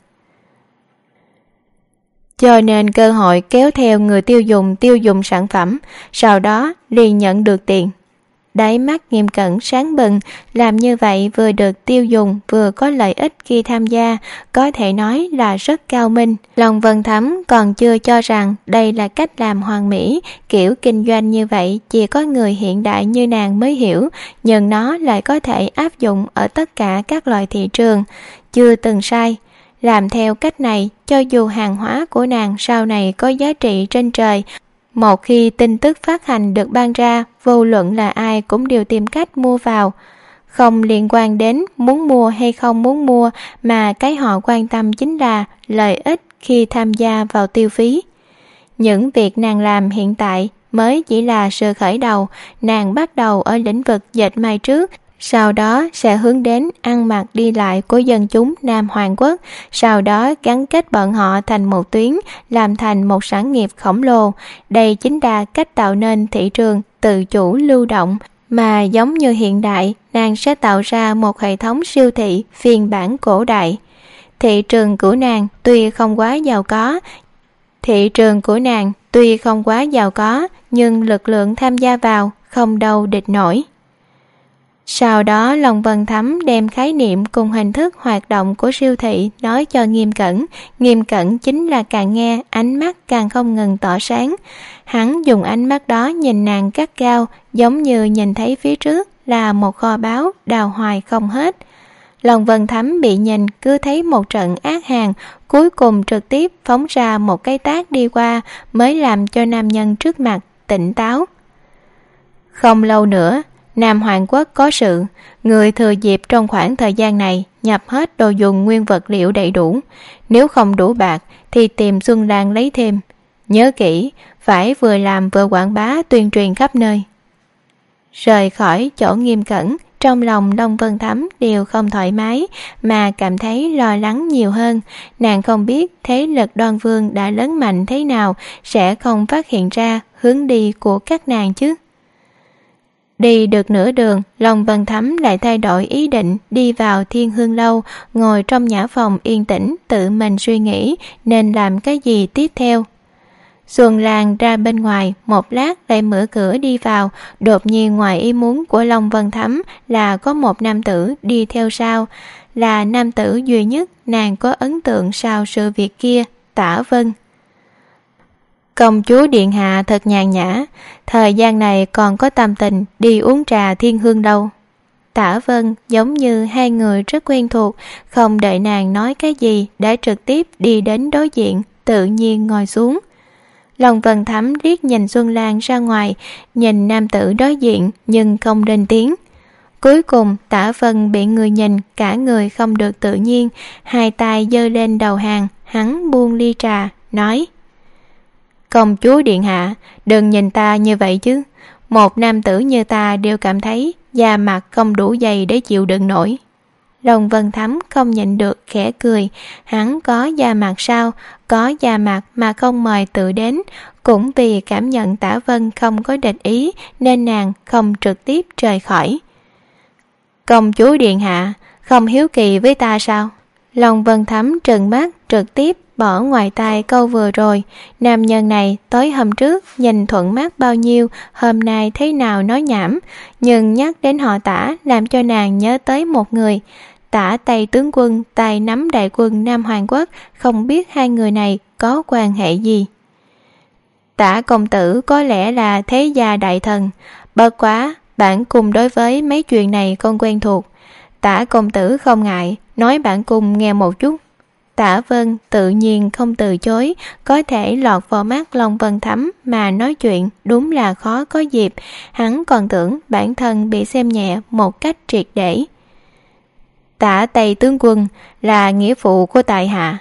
Cho nên cơ hội kéo theo người tiêu dùng sản phẩm, sau đó liền nhận được tiền. Đáy mắt Nghiêm Cẩn sáng bừng, làm như vậy vừa được tiêu dùng vừa có lợi ích khi tham gia, có thể nói là rất cao minh. Long Vân Thắm còn chưa cho rằng đây là cách làm hoàn mỹ, kiểu kinh doanh như vậy chỉ có người hiện đại như nàng mới hiểu, nhưng nó lại có thể áp dụng ở tất cả các loại thị trường, chưa từng sai. Làm theo cách này, cho dù hàng hóa của nàng sau này có giá trị trên trời, một khi tin tức phát hành được ban ra, vô luận là ai cũng đều tìm cách mua vào. Không liên quan đến muốn mua hay không muốn mua, mà cái họ quan tâm chính là lợi ích khi tham gia vào tiêu phí. Những việc nàng làm hiện tại mới chỉ là sự khởi đầu. Nàng bắt đầu ở lĩnh vực dệt may trước, sau đó sẽ hướng đến ăn mặc đi lại của dân chúng Nam Hoàng Quốc, sau đó gắn kết bọn họ thành một tuyến, làm thành một sản nghiệp khổng lồ. Đây chính là cách tạo nên thị trường tự chủ lưu động, mà giống như hiện đại, nàng sẽ tạo ra một hệ thống siêu thị phiên bản cổ đại. Thị trường của nàng tuy không quá giàu có, nhưng lực lượng tham gia vào không đâu địch nổi. Sau đó Long Vân Thấm đem khái niệm cùng hình thức hoạt động của siêu thị nói cho Nghiêm Cẩn. Nghiêm Cẩn chính là càng nghe ánh mắt càng không ngừng tỏ sáng. Hắn dùng ánh mắt đó nhìn nàng gắt gao, giống như nhìn thấy phía trước là một kho báu đào hoài không hết. Long Vân Thấm bị nhìn cứ thấy một trận ác hàn, cuối cùng trực tiếp phóng ra một cái tát đi qua mới làm cho nam nhân trước mặt tỉnh táo. Không lâu nữa, Nam Hoàng Quốc có sự, người thừa dịp trong khoảng thời gian này nhập hết đồ dùng nguyên vật liệu đầy đủ. Nếu không đủ bạc thì tìm Xuân Lan lấy thêm. Nhớ kỹ, phải vừa làm vừa quảng bá tuyên truyền khắp nơi. Rời khỏi chỗ Nghiêm Cẩn, trong lòng Long Vân Thấm đều không thoải mái mà cảm thấy lo lắng nhiều hơn. Nàng không biết thế lực Đoan Vương đã lớn mạnh thế nào sẽ không phát hiện ra hướng đi của các nàng chứ. Đi được nửa đường, Long Vân Thấm lại thay đổi ý định đi vào Thiên Hương Lâu, ngồi trong nhã phòng yên tĩnh tự mình suy nghĩ nên làm cái gì tiếp theo. Xuân Lan ra bên ngoài một lát lại mở cửa đi vào. Đột nhiên ngoài ý muốn của Long Vân Thấm là có một nam tử đi theo sau, là nam tử duy nhất nàng có ấn tượng sau sự việc kia, Tả Vân. Công chúa điện hạ thật nhàn nhã, thời gian này còn có tâm tình đi uống trà Thiên Hương đâu. Tả Vân giống như hai người rất quen thuộc, không đợi nàng nói cái gì đã trực tiếp đi đến đối diện, tự nhiên ngồi xuống. Long Vân Thấm liếc nhìn Xuân Lan ra ngoài, nhìn nam tử đối diện nhưng không lên tiếng. Cuối cùng Tả Vân bị người nhìn, cả người không được tự nhiên, hai tay giơ lên đầu hàng, hắn buông ly trà, nói: Công chúa điện hạ, đừng nhìn ta như vậy chứ. Một nam tử như ta đều cảm thấy da mặt không đủ dày để chịu đựng nổi. Long Vân Thấm không nhịn được khẽ cười. Hắn có da mặt sao? Có da mặt mà không mời tự đến. Cũng vì cảm nhận Tả Vân không có địch ý nên nàng không trực tiếp rời khỏi. Công chúa điện hạ, không hiếu kỳ với ta sao? Long Vân Thấm trừng mắt trực tiếp bỏ ngoài tai câu vừa rồi. Nam nhân này tối hôm trước nhìn thuận mắt bao nhiêu, hôm nay thế nào nói nhảm. Nhưng nhắc đến họ Tả làm cho nàng nhớ tới một người. Tả Tây tướng quân tay nắm đại quân Nam Hoàng Quốc, không biết hai người này có quan hệ gì. Tả công tử có lẽ là thế gia đại thần, bất quá bản cung đối với mấy chuyện này không quen thuộc. Tả công tử không ngại nói bản cung nghe một chút. Tả Vân tự nhiên không từ chối, có thể lọt vào mắt Long Vân Thấm mà nói chuyện đúng là khó có dịp. Hắn còn tưởng bản thân bị xem nhẹ một cách triệt để. Tả Tây tướng quân là nghĩa phụ của tại hạ.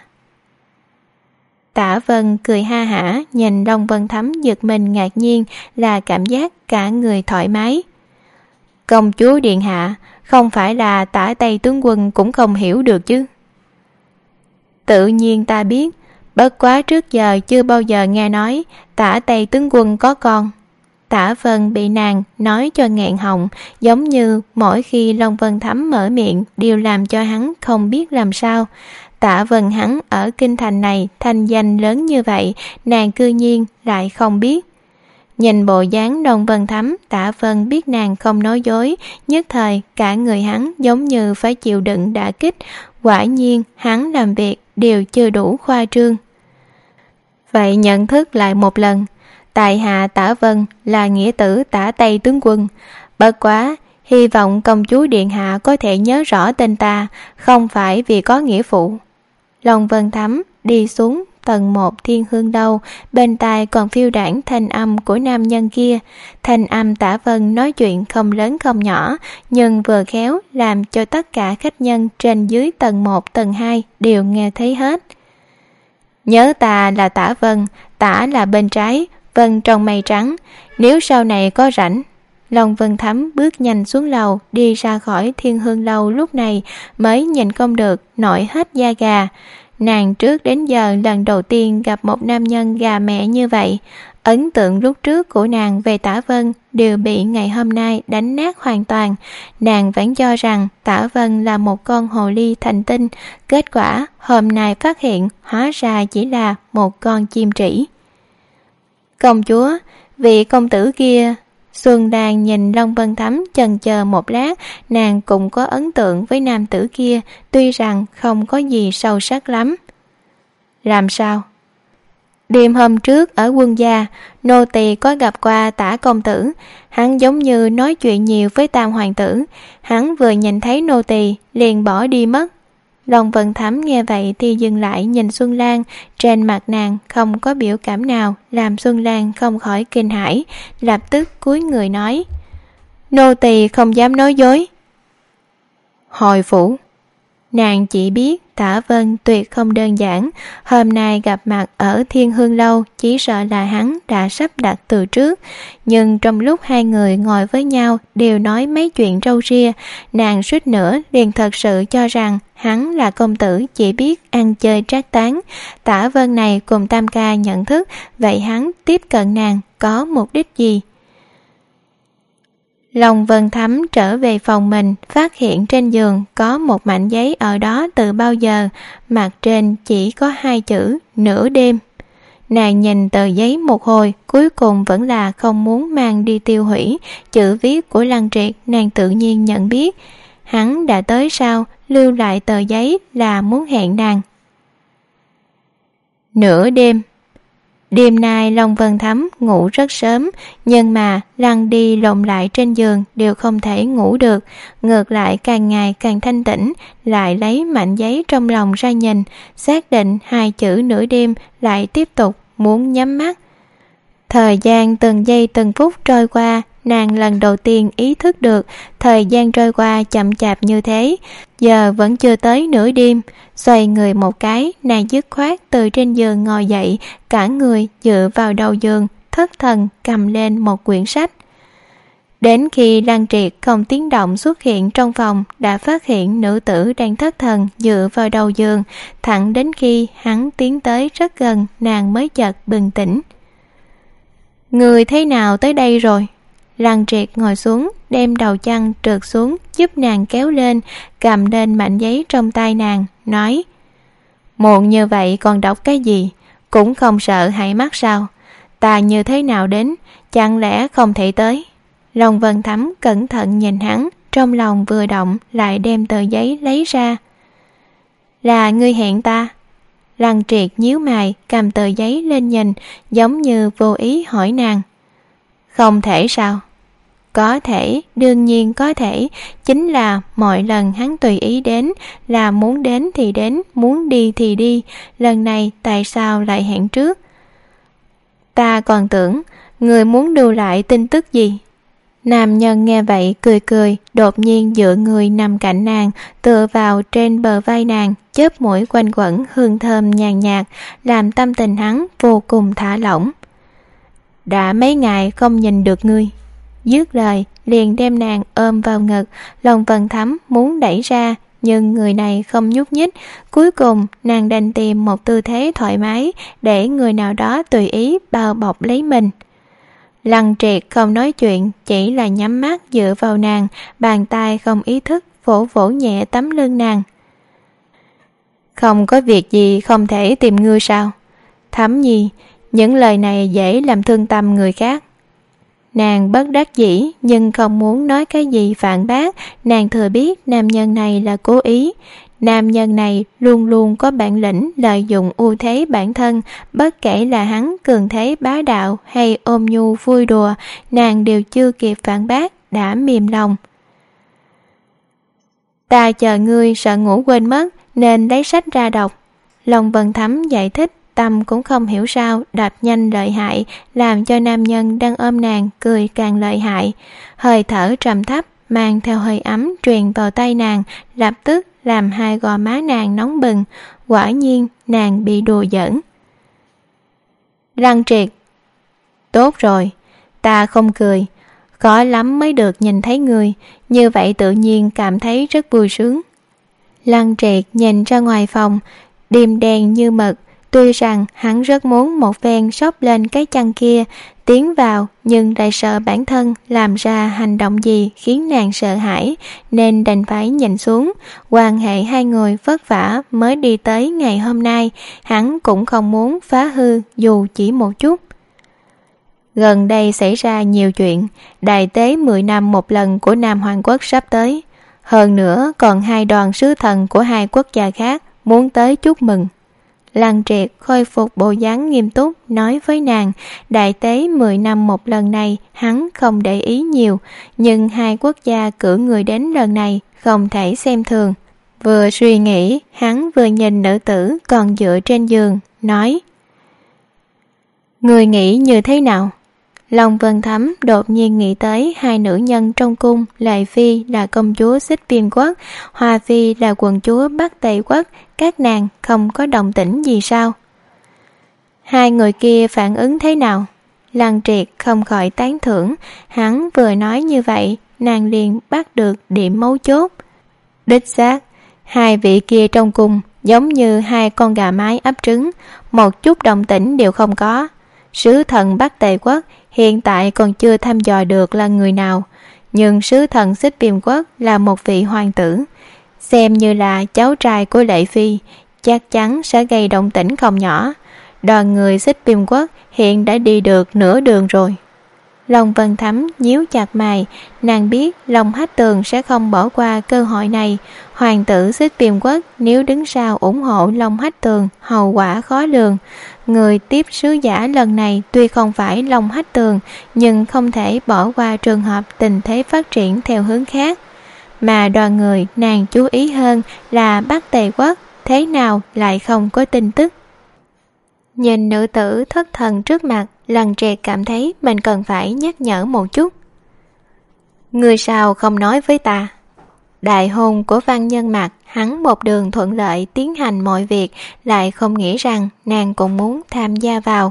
Tả Vân cười ha hả, nhìn Long Vân Thấm giật mình ngạc nhiên, là cảm giác cả người thoải mái. Công chúa điện hạ, không phải là Tả Tây tướng quân cũng không hiểu được chứ? Tự nhiên ta biết, bất quá trước giờ chưa bao giờ nghe nói Tả Tây tướng quân có con. Tả Vân bị nàng nói cho nghẹn họng, giống như mỗi khi Long Vân Thấm mở miệng đều làm cho hắn không biết làm sao. Tả Vân hắn ở kinh thành này thanh danh lớn như vậy, nàng cư nhiên lại không biết. Nhìn bộ dáng Long Vân Thấm, Tả Vân biết nàng không nói dối, nhất thời cả người hắn giống như phải chịu đựng đả kích. Quả nhiên hắn làm việc đều chưa đủ khoa trương. Vậy nhận thức lại một lần, tại hạ Tả Vân là nghĩa tử Tả Tây tướng quân. Bất quá hy vọng công chúa điện hạ có thể nhớ rõ tên ta, không phải vì có nghĩa phụ. Long Vân Thấm đi xuống tầng 1 Thiên Hương Lâu, bên tai còn phiêu đãng thanh âm của nam nhân kia. Thanh âm Tả Vân nói chuyện không lớn không nhỏ, nhưng vừa khéo làm cho tất cả khách nhân trên dưới tầng 1, tầng 2 đều nghe thấy hết. Nhớ ta là Tả Vân, Tả là bên trái, Vân trong mây trắng, nếu sau này có rảnh. Long Vân Thấm bước nhanh xuống lầu, đi ra khỏi Thiên Hương Lâu, lúc này mới nhìn không được nổi hết da gà. Nàng trước đến giờ lần đầu tiên gặp một nam nhân gà mẹ như vậy. Ấn tượng lúc trước của nàng về Tả Vân đều bị ngày hôm nay đánh nát hoàn toàn. Nàng vẫn cho rằng Tả Vân là một con hồ ly thành tinh, kết quả hôm nay phát hiện hóa ra chỉ là một con chim trĩ. Công chúa, vị công tử kia... Xuân đang nhìn Long Vân Thấm chần chờ một lát, nàng cũng có ấn tượng với nam tử kia, tuy rằng không có gì sâu sắc lắm. Làm sao? Đêm hôm trước ở Quân gia, nô tỳ có gặp qua Tả công tử, hắn giống như nói chuyện nhiều với Tam hoàng tử, hắn vừa nhìn thấy nô tỳ liền bỏ đi mất. Long Vân Thấm nghe vậy thì dừng lại nhìn Xuân Lan, trên mặt nàng không có biểu cảm nào, làm Xuân Lan không khỏi kinh hãi, lập tức cúi người nói: Nô tỳ không dám nói dối. Hồi phủ. Nàng chỉ biết Tả Vân tuyệt không đơn giản, hôm nay gặp mặt ở Thiên Hương Lâu chỉ sợ là hắn đã sắp đặt từ trước, nhưng trong lúc hai người ngồi với nhau đều nói mấy chuyện râu ria, nàng suýt nữa liền thật sự cho rằng hắn là công tử chỉ biết ăn chơi trác tán. Tả Vân này cùng Tam ca nhận thức, vậy hắn tiếp cận nàng có mục đích gì? Long Vân Thấm trở về phòng mình, phát hiện trên giường có một mảnh giấy ở đó từ bao giờ, mặt trên chỉ có 2 chữ nửa đêm. Nàng nhìn tờ giấy một hồi, cuối cùng vẫn là không muốn mang đi tiêu hủy. Chữ viết của Lăng Triệt nàng tự nhiên nhận biết, hắn đã tới sau, lưu lại tờ giấy là muốn hẹn nàng. Nửa đêm. Đêm nay Long Vân Thấm ngủ rất sớm, nhưng mà lăn đi lộn lại trên giường đều không thể ngủ được, ngược lại càng ngày càng thanh tĩnh, lại lấy mảnh giấy trong lòng ra nhìn, xác định 2 chữ nửa đêm, lại tiếp tục muốn nhắm mắt. Thời gian từng giây từng phút trôi qua, nàng lần đầu tiên ý thức được thời gian trôi qua chậm chạp như thế, giờ vẫn chưa tới nửa đêm. Xoay người một cái, nàng dứt khoát từ trên giường ngồi dậy, cả người dựa vào đầu giường, thất thần cầm lên một quyển sách. Đến khi Lăng Triệt không tiếng động xuất hiện trong phòng, đã phát hiện nữ tử đang thất thần dựa vào đầu giường, thẳng đến khi hắn tiến tới rất gần, nàng mới chợt bừng tỉnh. Người thế nào tới đây rồi? Lăng Triệt ngồi xuống, đem đầu chăn trượt xuống, giúp nàng kéo lên, cầm lên mảnh giấy trong tay nàng, nói: Muộn như vậy còn đọc cái gì? Cũng không sợ hại mắt sao? Ta như thế nào đến, chẳng lẽ không thể tới? Long Vân Thấm cẩn thận nhìn hắn, trong lòng vừa động lại đem tờ giấy lấy ra. Là ngươi hẹn ta? Lăng Triệt nhíu mày, cầm tờ giấy lên nhìn, giống như vô ý hỏi nàng. Không thể sao? Có thể, đương nhiên có thể, chính là mọi lần hắn tùy ý đến, là muốn đến thì đến, muốn đi thì đi, lần này tại sao lại hẹn trước? Ta còn tưởng, người muốn lưu lại tin tức gì? Nam nhân nghe vậy cười cười, đột nhiên dựa người nằm cạnh nàng, tựa vào trên bờ vai nàng, chớp mũi quanh quẩn hương thơm nhàn nhạt, làm tâm tình hắn vô cùng thả lỏng. Đã mấy ngày không nhìn được ngươi. Dứt lời liền đem nàng ôm vào ngực. Long Vân Thấm muốn đẩy ra, nhưng người này không nhúc nhích. Cuối cùng nàng đành tìm một tư thế thoải mái để người nào đó tùy ý bao bọc lấy mình. Lăng Triệt không nói chuyện, chỉ là nhắm mắt dựa vào nàng, bàn tay không ý thức vỗ vỗ nhẹ tấm lưng nàng. Không có việc gì không thể tìm ngươi sao? Thấm Nhi, những lời này dễ làm thương tâm người khác. Nàng bất đắc dĩ nhưng không muốn nói cái gì phản bác. Nàng thừa biết nam nhân này là cố ý. Nam nhân này luôn luôn có bản lĩnh lợi dụng ưu thế bản thân, bất kể là hắn cường thế bá đạo hay ôm nhu vui đùa, nàng đều chưa kịp phản bác đã mềm lòng. Ta chờ ngươi sợ ngủ quên mất nên lấy sách ra đọc. Long Vân Thấm giải thích, tâm cũng không hiểu sao đập nhanh lợi hại, làm cho nam nhân đang ôm nàng cười càng lợi hại. Hơi thở trầm thấp mang theo hơi ấm truyền vào tay nàng, lập tức làm hai gò má nàng nóng bừng. Quả nhiên nàng bị đùa giỡn. Lăng Triệt, tốt rồi, ta không cười, khó lắm mới được nhìn thấy người, như vậy tự nhiên cảm thấy rất vui sướng. Lăng Triệt nhìn ra ngoài phòng, đêm đen như mực. Tuy rằng hắn rất muốn một phen xốc lên cái chăn kia tiến vào, nhưng lại sợ bản thân làm ra hành động gì khiến nàng sợ hãi, nên đành phải nhìn xuống. Quan hệ hai người vất vả mới đi tới ngày hôm nay, hắn cũng không muốn phá hư dù chỉ một chút. Gần đây xảy ra nhiều chuyện, đại tế 10 năm một lần của Nam Hoàng Quốc sắp tới. Hơn nữa còn 2 đoàn sứ thần của 2 quốc gia khác muốn tới chúc mừng. Lăng Triệt khôi phục bộ dáng nghiêm túc nói với nàng, đại tế 10 năm một lần này hắn không để ý nhiều, nhưng 2 quốc gia cử người đến lần này không thể xem thường. Vừa suy nghĩ, hắn vừa nhìn nữ tử còn dựa trên giường, nói: Người nghĩ như thế nào? Long Vân Thấm đột nhiên nghĩ tới 2 nữ nhân trong cung, Lệ Phi là công chúa Xích Viêm Quốc, Hoa Phi là quận chúa Bắc Tây Quốc, các nàng không có động tĩnh gì sao? 2 người kia phản ứng thế nào? Lăng Triệt không khỏi tán thưởng, hắn vừa nói như vậy, nàng liền bắt được điểm mấu chốt. Đích xác, 2 vị kia trong cung giống như 2 con gà mái ấp trứng, một chút động tĩnh đều không có. Sứ thần Bắc Tề Quốc hiện tại còn chưa thăm dò được là người nào, nhưng sứ thần Xích Viêm Quốc là một vị hoàng tử, xem như là cháu trai của Lệ Phi, chắc chắn sẽ gây động tĩnh không nhỏ. Đoàn người Xích Viêm Quốc hiện đã đi được nửa đường rồi. Long Vân Thấm nhíu chặt mày, nàng biết Long Hách Tường sẽ không bỏ qua cơ hội này. Hoàng tử Xích Viêm Quốc nếu đứng sau ủng hộ Long Hách Tường, hậu quả khó lường. Người tiếp sứ giả lần này tuy không phải Long Hách Tường, nhưng không thể bỏ qua trường hợp tình thế phát triển theo hướng khác. Mà đoàn người nàng chú ý hơn là Bắc Tề Quốc, thế nào lại không có tin tức. Nhìn nữ tử thất thần trước mặt, Lăng Triệt cảm thấy mình cần phải nhắc nhở một chút. Người sao không nói với ta? Đại hôn của Văn Nhân Mặc, hắn một đường thuận lợi tiến hành mọi việc, lại không nghĩ rằng nàng cũng muốn tham gia vào.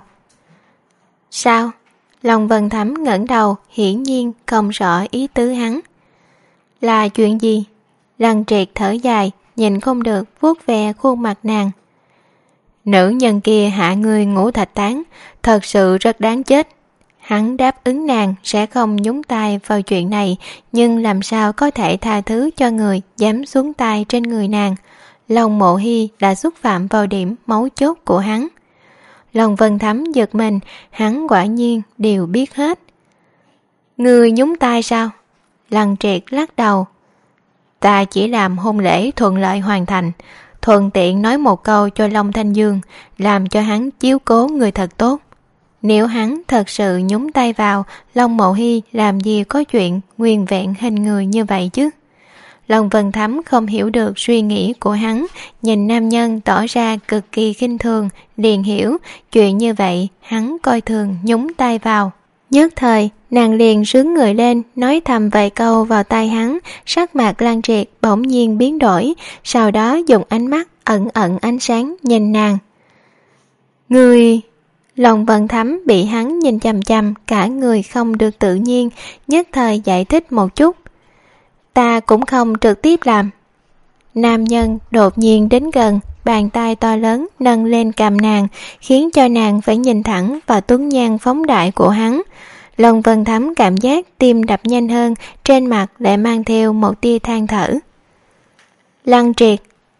Sao? Long Vân Thấm ngẩng đầu, hiển nhiên không rõ ý tứ hắn. Là chuyện gì? Lăng Triệt thở dài, nhìn không được vuốt ve khuôn mặt nàng. Nữ nhân kia hạ ngươi Ngũ Thạch Tán, thật sự rất đáng chết. Hắn đáp ứng nàng sẽ không nhúng tay vào chuyện này, nhưng làm sao có thể tha thứ cho người dám xuống tay trên người nàng. Long Mộ Hy đã xúc phạm vào điểm mấu chốt của hắn. Long Vân Thấm giật mình, hắn quả nhiên đều biết hết. Ngươi nhúng tay sao? Lăng Triệt lắc đầu. Ta chỉ làm hôn lễ thuận lợi hoàn thành, thuận tiện nói một câu cho Long Thanh Dương, làm cho hắn chiếu cố người thật tốt. Nếu hắn thật sự nhúng tay vào, Long Mộ Hy làm gì có chuyện nguyên vẹn hình người như vậy chứ? Long Vân Thấm không hiểu được suy nghĩ của hắn, nhìn nam nhân tỏ ra cực kỳ khinh thường, liền hiểu chuyện như vậy hắn coi thường nhúng tay vào. Nhất thời, nàng liền sướng người lên, nói thầm vài câu vào tai hắn, sắc mặt Lăng Triệt bỗng nhiên biến đổi, sau đó dùng ánh mắt ẩn ẩn ánh sáng nhìn nàng. Người... Long Vân Thấm bị hắn nhìn chằm chằm, cả người không được tự nhiên, nhất thời giải thích một chút. Ta cũng không trực tiếp làm. Nam nhân đột nhiên đến gần, bàn tay to lớn nâng lên cằm nàng, khiến cho nàng phải nhìn thẳng vào tuấn nhan phóng đại của hắn. Long Vân Thấm cảm giác tim đập nhanh hơn, trên mặt lại mang theo một tia than thở. Lăng Triệt.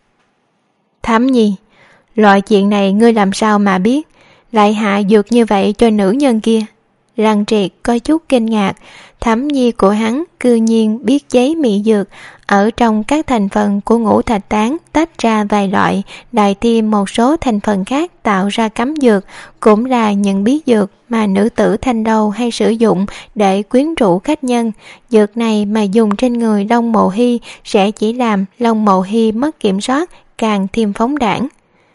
Thấm Nhi, loại chuyện này ngươi làm sao mà biết, lại hạ dược như vậy cho nữ nhân kia. Lăng Triệt có chút kinh ngạc, Thấm Nhi của hắn cư nhiên biết chế mị dược, ở trong các thành phần của Ngũ Thạch Tán tách ra vài loại, lại thêm một số thành phần khác tạo ra cấm dược, cũng là những bí dược mà nữ tử Thanh Lâu hay sử dụng để quyến rũ khách nhân. Dược này mà dùng trên người Long Mộ Hy sẽ chỉ làm Long Mộ Hy mất kiểm soát, càng thêm phóng đãng.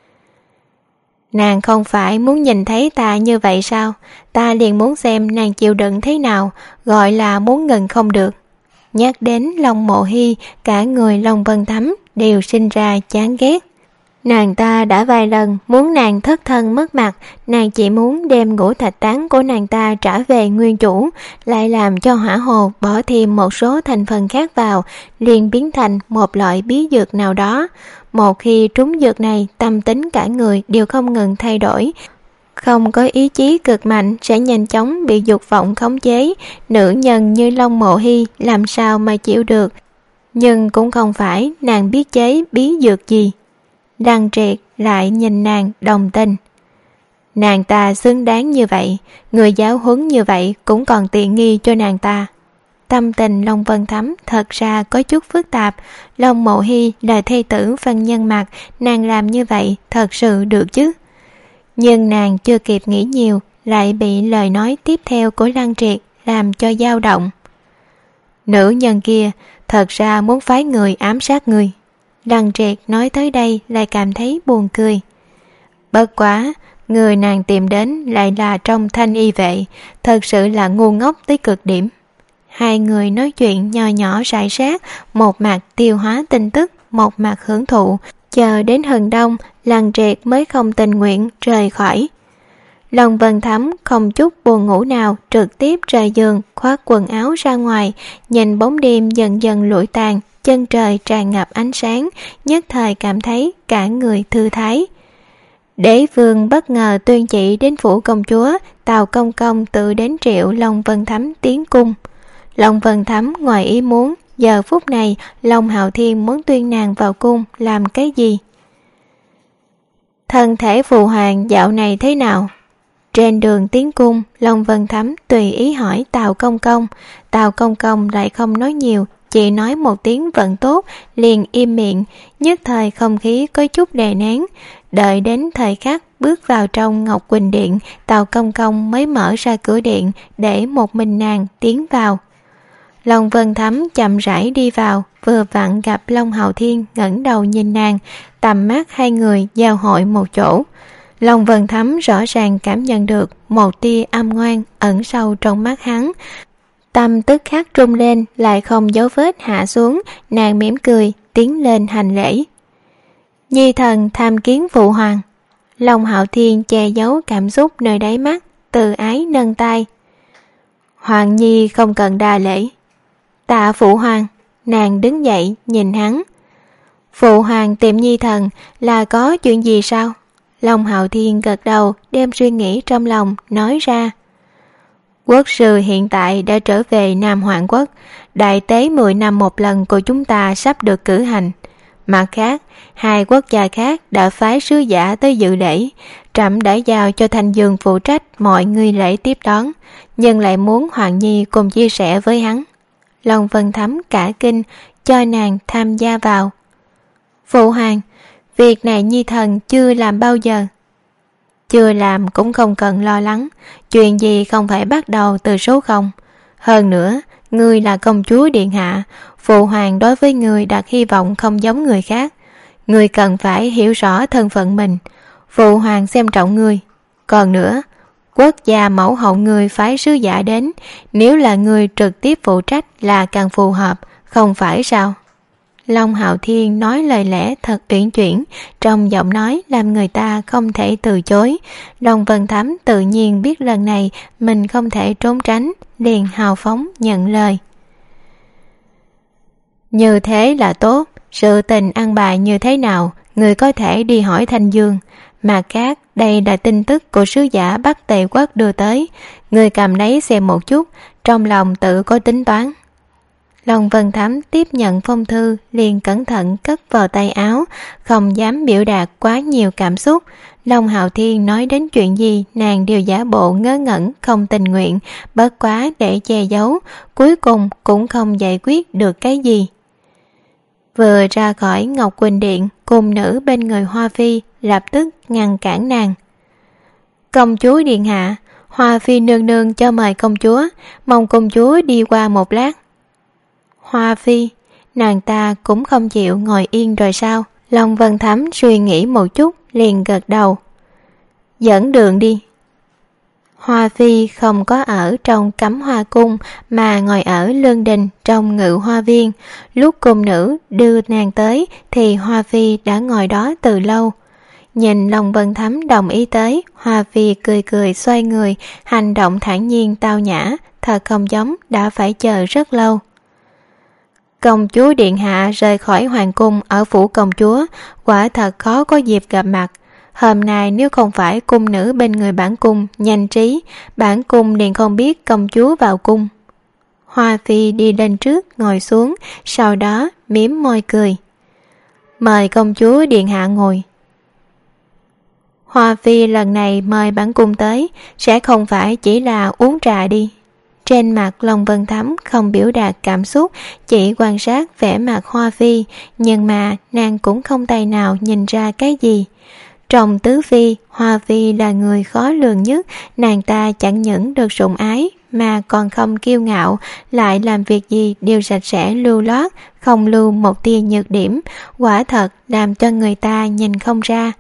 Nàng không phải muốn nhìn thấy ta như vậy sao? Ta liền muốn xem nàng chịu đựng thế nào, gọi là muốn ngừng không được. Nhắc đến Long Mộ Hy, cả người Long Vân Thấm đều sinh ra chán ghét. Nàng ta đã vài lần muốn nàng thất thân mất mặt, nàng chỉ muốn đem Ngũ Thạch Tán của nàng ta trả về nguyên chủ, lại làm cho hỏa hồ bỏ thêm một số thành phần khác vào, liền biến thành một loại bí dược nào đó. Một khi trúng dược này, tâm tính cả người đều không ngừng thay đổi. Không có ý chí cực mạnh sẽ nhanh chóng bị dục vọng khống chế. Nữ nhân như Long Mộ Hy làm sao mà chịu được. Nhưng cũng không phải nàng biết chế bí dược gì. Lăng Triệt lại nhìn nàng đồng tình. Nàng ta xứng đáng như vậy, người giáo huấn như vậy cũng còn tiện nghi cho nàng ta. Tâm tình Long Vân Thắm thật ra có chút phức tạp. Long Mộ Hy là thê tử Văn Nhân Mặc, nàng làm như vậy thật sự được chứ? Nhưng nàng chưa kịp nghĩ nhiều, lại bị lời nói tiếp theo của Lăng Triệt làm cho dao động. Nữ nhân kia thật ra muốn phái người ám sát người. Lăng Triệt nói tới đây lại cảm thấy buồn cười. Bất quá, người nàng tìm đến lại là trong Thanh Y vệ, thật sự là ngu ngốc tới cực điểm. Hai người nói chuyện nho nhỏ rải rác, một mặt tiêu hóa tin tức, một mặt hưởng thụ, chờ đến hừng đông, Lăng Triệt mới không tình nguyện rời khỏi. Long Vân Thắm không chút buồn ngủ nào, trực tiếp rời giường, khoác quần áo ra ngoài, nhìn bóng đêm dần dần lụi tàn, chân trời tràn ngập ánh sáng, nhất thời cảm thấy cả người thư thái. Đế vương bất ngờ tuyên chỉ đến phủ công chúa, Tào Công Công tự đến triệu Long Vân Thắm tiến cung. Long Vân Thắm ngoài ý muốn, giờ phút này Long Hạo Thiên muốn tuyên nàng vào cung làm cái gì? Thân thể phụ hoàng dạo này thế nào? Trên đường tiến cung, Long Vân Thắm tùy ý hỏi Tào Công Công. Tào Công Công lại không nói nhiều, chỉ nói một tiếng vẫn tốt, liền im miệng, nhất thời không khí có chút đè nén. Đợi đến thời khắc bước vào trong Ngọc Quỳnh Điện, Tào Công Công mới mở ra cửa điện để một mình nàng tiến vào. Long Vân Thắm chậm rãi đi vào, vừa vặn gặp Long Hạo Thiên ngẩng đầu nhìn nàng, tầm mắt hai người giao hội một chỗ. Long Vân Thắm rõ ràng cảm nhận được một tia âm ngoan ẩn sâu trong mắt hắn. Tâm tức khắc rung lên, lại không dấu vết hạ xuống, nàng mỉm cười, tiến lên hành lễ. Nhi thần tham kiến phụ hoàng. Long Hạo Thiên che giấu cảm xúc nơi đáy mắt, từ ái nâng tay. Hoàng nhi không cần đa lễ. Tạ phụ hoàng. Nàng đứng dậy nhìn hắn. Phụ hoàng tìm nhi thần là có chuyện gì sao? Long Hạo Thiên gật đầu, đem suy nghĩ trong lòng nói ra. Quốc sư hiện tại đã trở về Nam Hoàng Quốc, đại tế 10 năm một lần của chúng ta sắp được cử hành. Mặt khác, hai quốc gia khác đã phái sứ giả tới dự lễ, trẫm đã giao cho Thanh Dương phụ trách mọi nghi lễ tiếp đón, nhưng lại muốn Hoàng nhi cùng chia sẻ với hắn. Long Vân Thắm cả kinh, cho nàng tham gia vào. Phụ hoàng, việc này nhi thần chưa làm bao giờ. Chưa làm cũng không cần lo lắng, chuyện gì không phải bắt đầu từ số 0. Hơn nữa, ngươi là công chúa điện hạ, phụ hoàng đối với ngươi đặt hy vọng không giống người khác. Ngươi cần phải hiểu rõ thân phận mình, phụ hoàng xem trọng ngươi. Còn nữa, quốc gia mẫu hậu ngươi phái sứ giả đến, nếu là ngươi trực tiếp phụ trách là càng phù hợp, không phải sao? Long Hạo Thiên nói lời lẽ thật uyển chuyển, trong giọng nói làm người ta không thể từ chối. Long Vân Thắm tự nhiên biết lần này mình không thể trốn tránh, liền hào phóng nhận lời. Như thế là tốt, sự tình ăn bài như thế nào, người có thể đi hỏi Thanh Dương. Mà khác, đây là tin tức của sứ giả Bắc Tề Quốc đưa tới, người cầm lấy xem một chút, trong lòng tự có tính toán. Long Vân Thắm tiếp nhận phong thư, liền cẩn thận cất vào tay áo, không dám biểu đạt quá nhiều cảm xúc. Long Hạo Thiên nói đến chuyện gì, nàng đều giả bộ ngớ ngẩn, không tình nguyện, bất quá để che giấu, cuối cùng cũng không giải quyết được cái gì. Vừa ra khỏi Ngọc Quỳnh Điện, cung nữ bên người Hoa Phi lập tức ngăn cản nàng. Công chúa điện hạ, Hoa Phi nương nương cho mời công chúa, mong công chúa đi qua một lát. Hoa Phi, nàng ta cũng không chịu ngồi yên rồi sao? Long Vân Thắm suy nghĩ một chút, liền gật đầu. Dẫn đường đi. Hoa Phi không có ở trong Cấm Hoa Cung mà ngồi ở lương đình trong Ngự Hoa Viên. Lúc cung nữ đưa nàng tới thì Hoa Phi đã ngồi đó từ lâu. Nhìn Long Vân Thắm đồng ý tới, Hoa Phi cười cười xoay người, hành động thản nhiên tao nhã, thật không giống đã phải chờ rất lâu. Công chúa điện hạ rời khỏi hoàng cung ở phủ công chúa, quả thật khó có dịp gặp mặt. Hôm nay nếu không phải cung nữ bên người bản cung nhanh trí, bản cung liền không biết công chúa vào cung. Hoa Phi đi lên trước ngồi xuống, sau đó mím môi cười. Mời công chúa điện hạ ngồi. Hoa Phi lần này mời bản cung tới sẽ không phải chỉ là uống trà đi. Trên mặt Long Vân Thắm không biểu đạt cảm xúc, chỉ quan sát vẻ mặt Hoa Phi, nhưng mà nàng cũng không tài nào nhìn ra cái gì. Trong tứ phi, Hoa Phi là người khó lường nhất, nàng ta chẳng những được sủng ái mà còn không kiêu ngạo, lại làm việc gì đều sạch sẽ lưu loát, không lưu một tia nhược điểm, quả thật làm cho người ta nhìn không ra.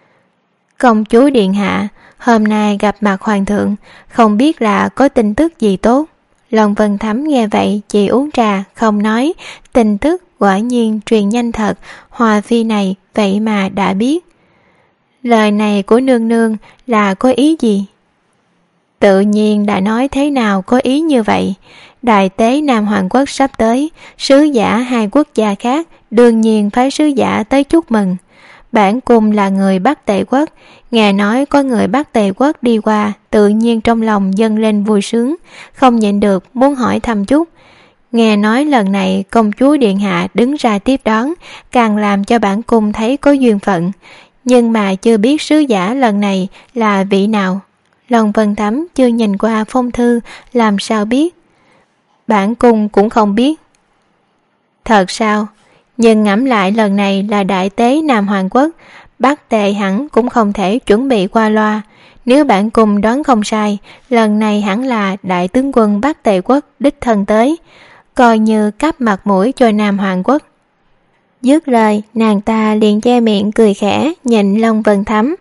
Công chúa điện hạ, hôm nay gặp mặt hoàng thượng, không biết là có tin tức gì tốt. Long Vân Thắm nghe vậy chỉ uống trà không nói, tin tức quả nhiên truyền nhanh thật, Hoa Phi này vậy mà đã biết. Lời này của nương nương là có ý gì? Tự nhiên đã nói thế nào có ý như vậy. Đại tế Nam Hoàng Quốc sắp tới, sứ giả hai quốc gia khác đương nhiên phái sứ giả tới chúc mừng. Bản cung là người Bắc Tề Quốc, nghe nói có người Bắc Tề Quốc đi qua, tự nhiên trong lòng dâng lên vui sướng, không nhịn được muốn hỏi thăm chút. Nghe nói lần này công chúa điện hạ đứng ra tiếp đón, càng làm cho bản cung thấy có duyên phận, nhưng mà chưa biết sứ giả lần này là vị nào. Long Vân Thắm chưa nhìn qua phong thư, làm sao biết? Bản cung cũng không biết. Thật sao? Nhưng ngẫm lại lần này là đại tế Nam Hoàng Quốc, Bắc Tề hẳn cũng không thể chuẩn bị qua loa. Nếu bản cung đoán không sai, lần này hẳn là đại tướng quân Bắc Tề Quốc đích thân tới, coi như cấp mặt mũi cho Nam Hoàng Quốc. Dứt lời, nàng ta liền che miệng cười khẽ nhìn Long Vân Thắm.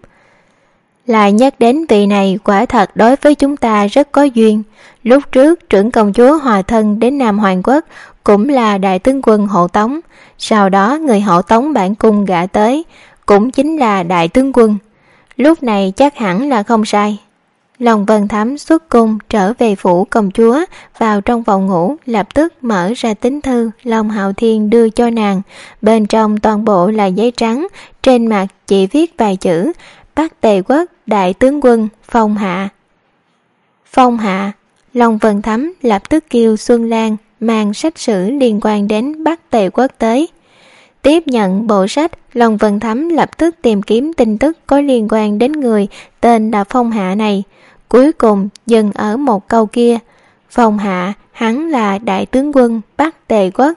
Lại nhắc đến vị này quả thật đối với chúng ta rất có duyên. Lúc trước trưởng công chúa hòa thân đến Nam Hoàng Quốc cũng là đại tướng quân hộ tống, sau đó người hộ tống bản cung gả tới cũng chính là đại tướng quân. Lúc này chắc hẳn là không sai. Long Vân Thắm xuất cung trở về phủ công chúa, vào trong phòng ngủ lập tức mở ra tín thư Long Hạo Thiên đưa cho nàng. Bên trong toàn bộ là giấy trắng, trên mặt chỉ viết vài chữ: Bắc Tề Quốc đại tướng quân Phong Hạ. Phong Hạ. Long Vân Thắm lập tức kêu Xuân Lan mang sách sử liên quan đến Bắc Tề Quốc tới. Tiếp nhận bộ sách, Long Vân Thắm lập tức tìm kiếm tin tức có liên quan đến người tên là Phong Hạ này. Cuối cùng dừng ở một câu kia: Phong Hạ hắn là đại tướng quân Bắc Tề Quốc.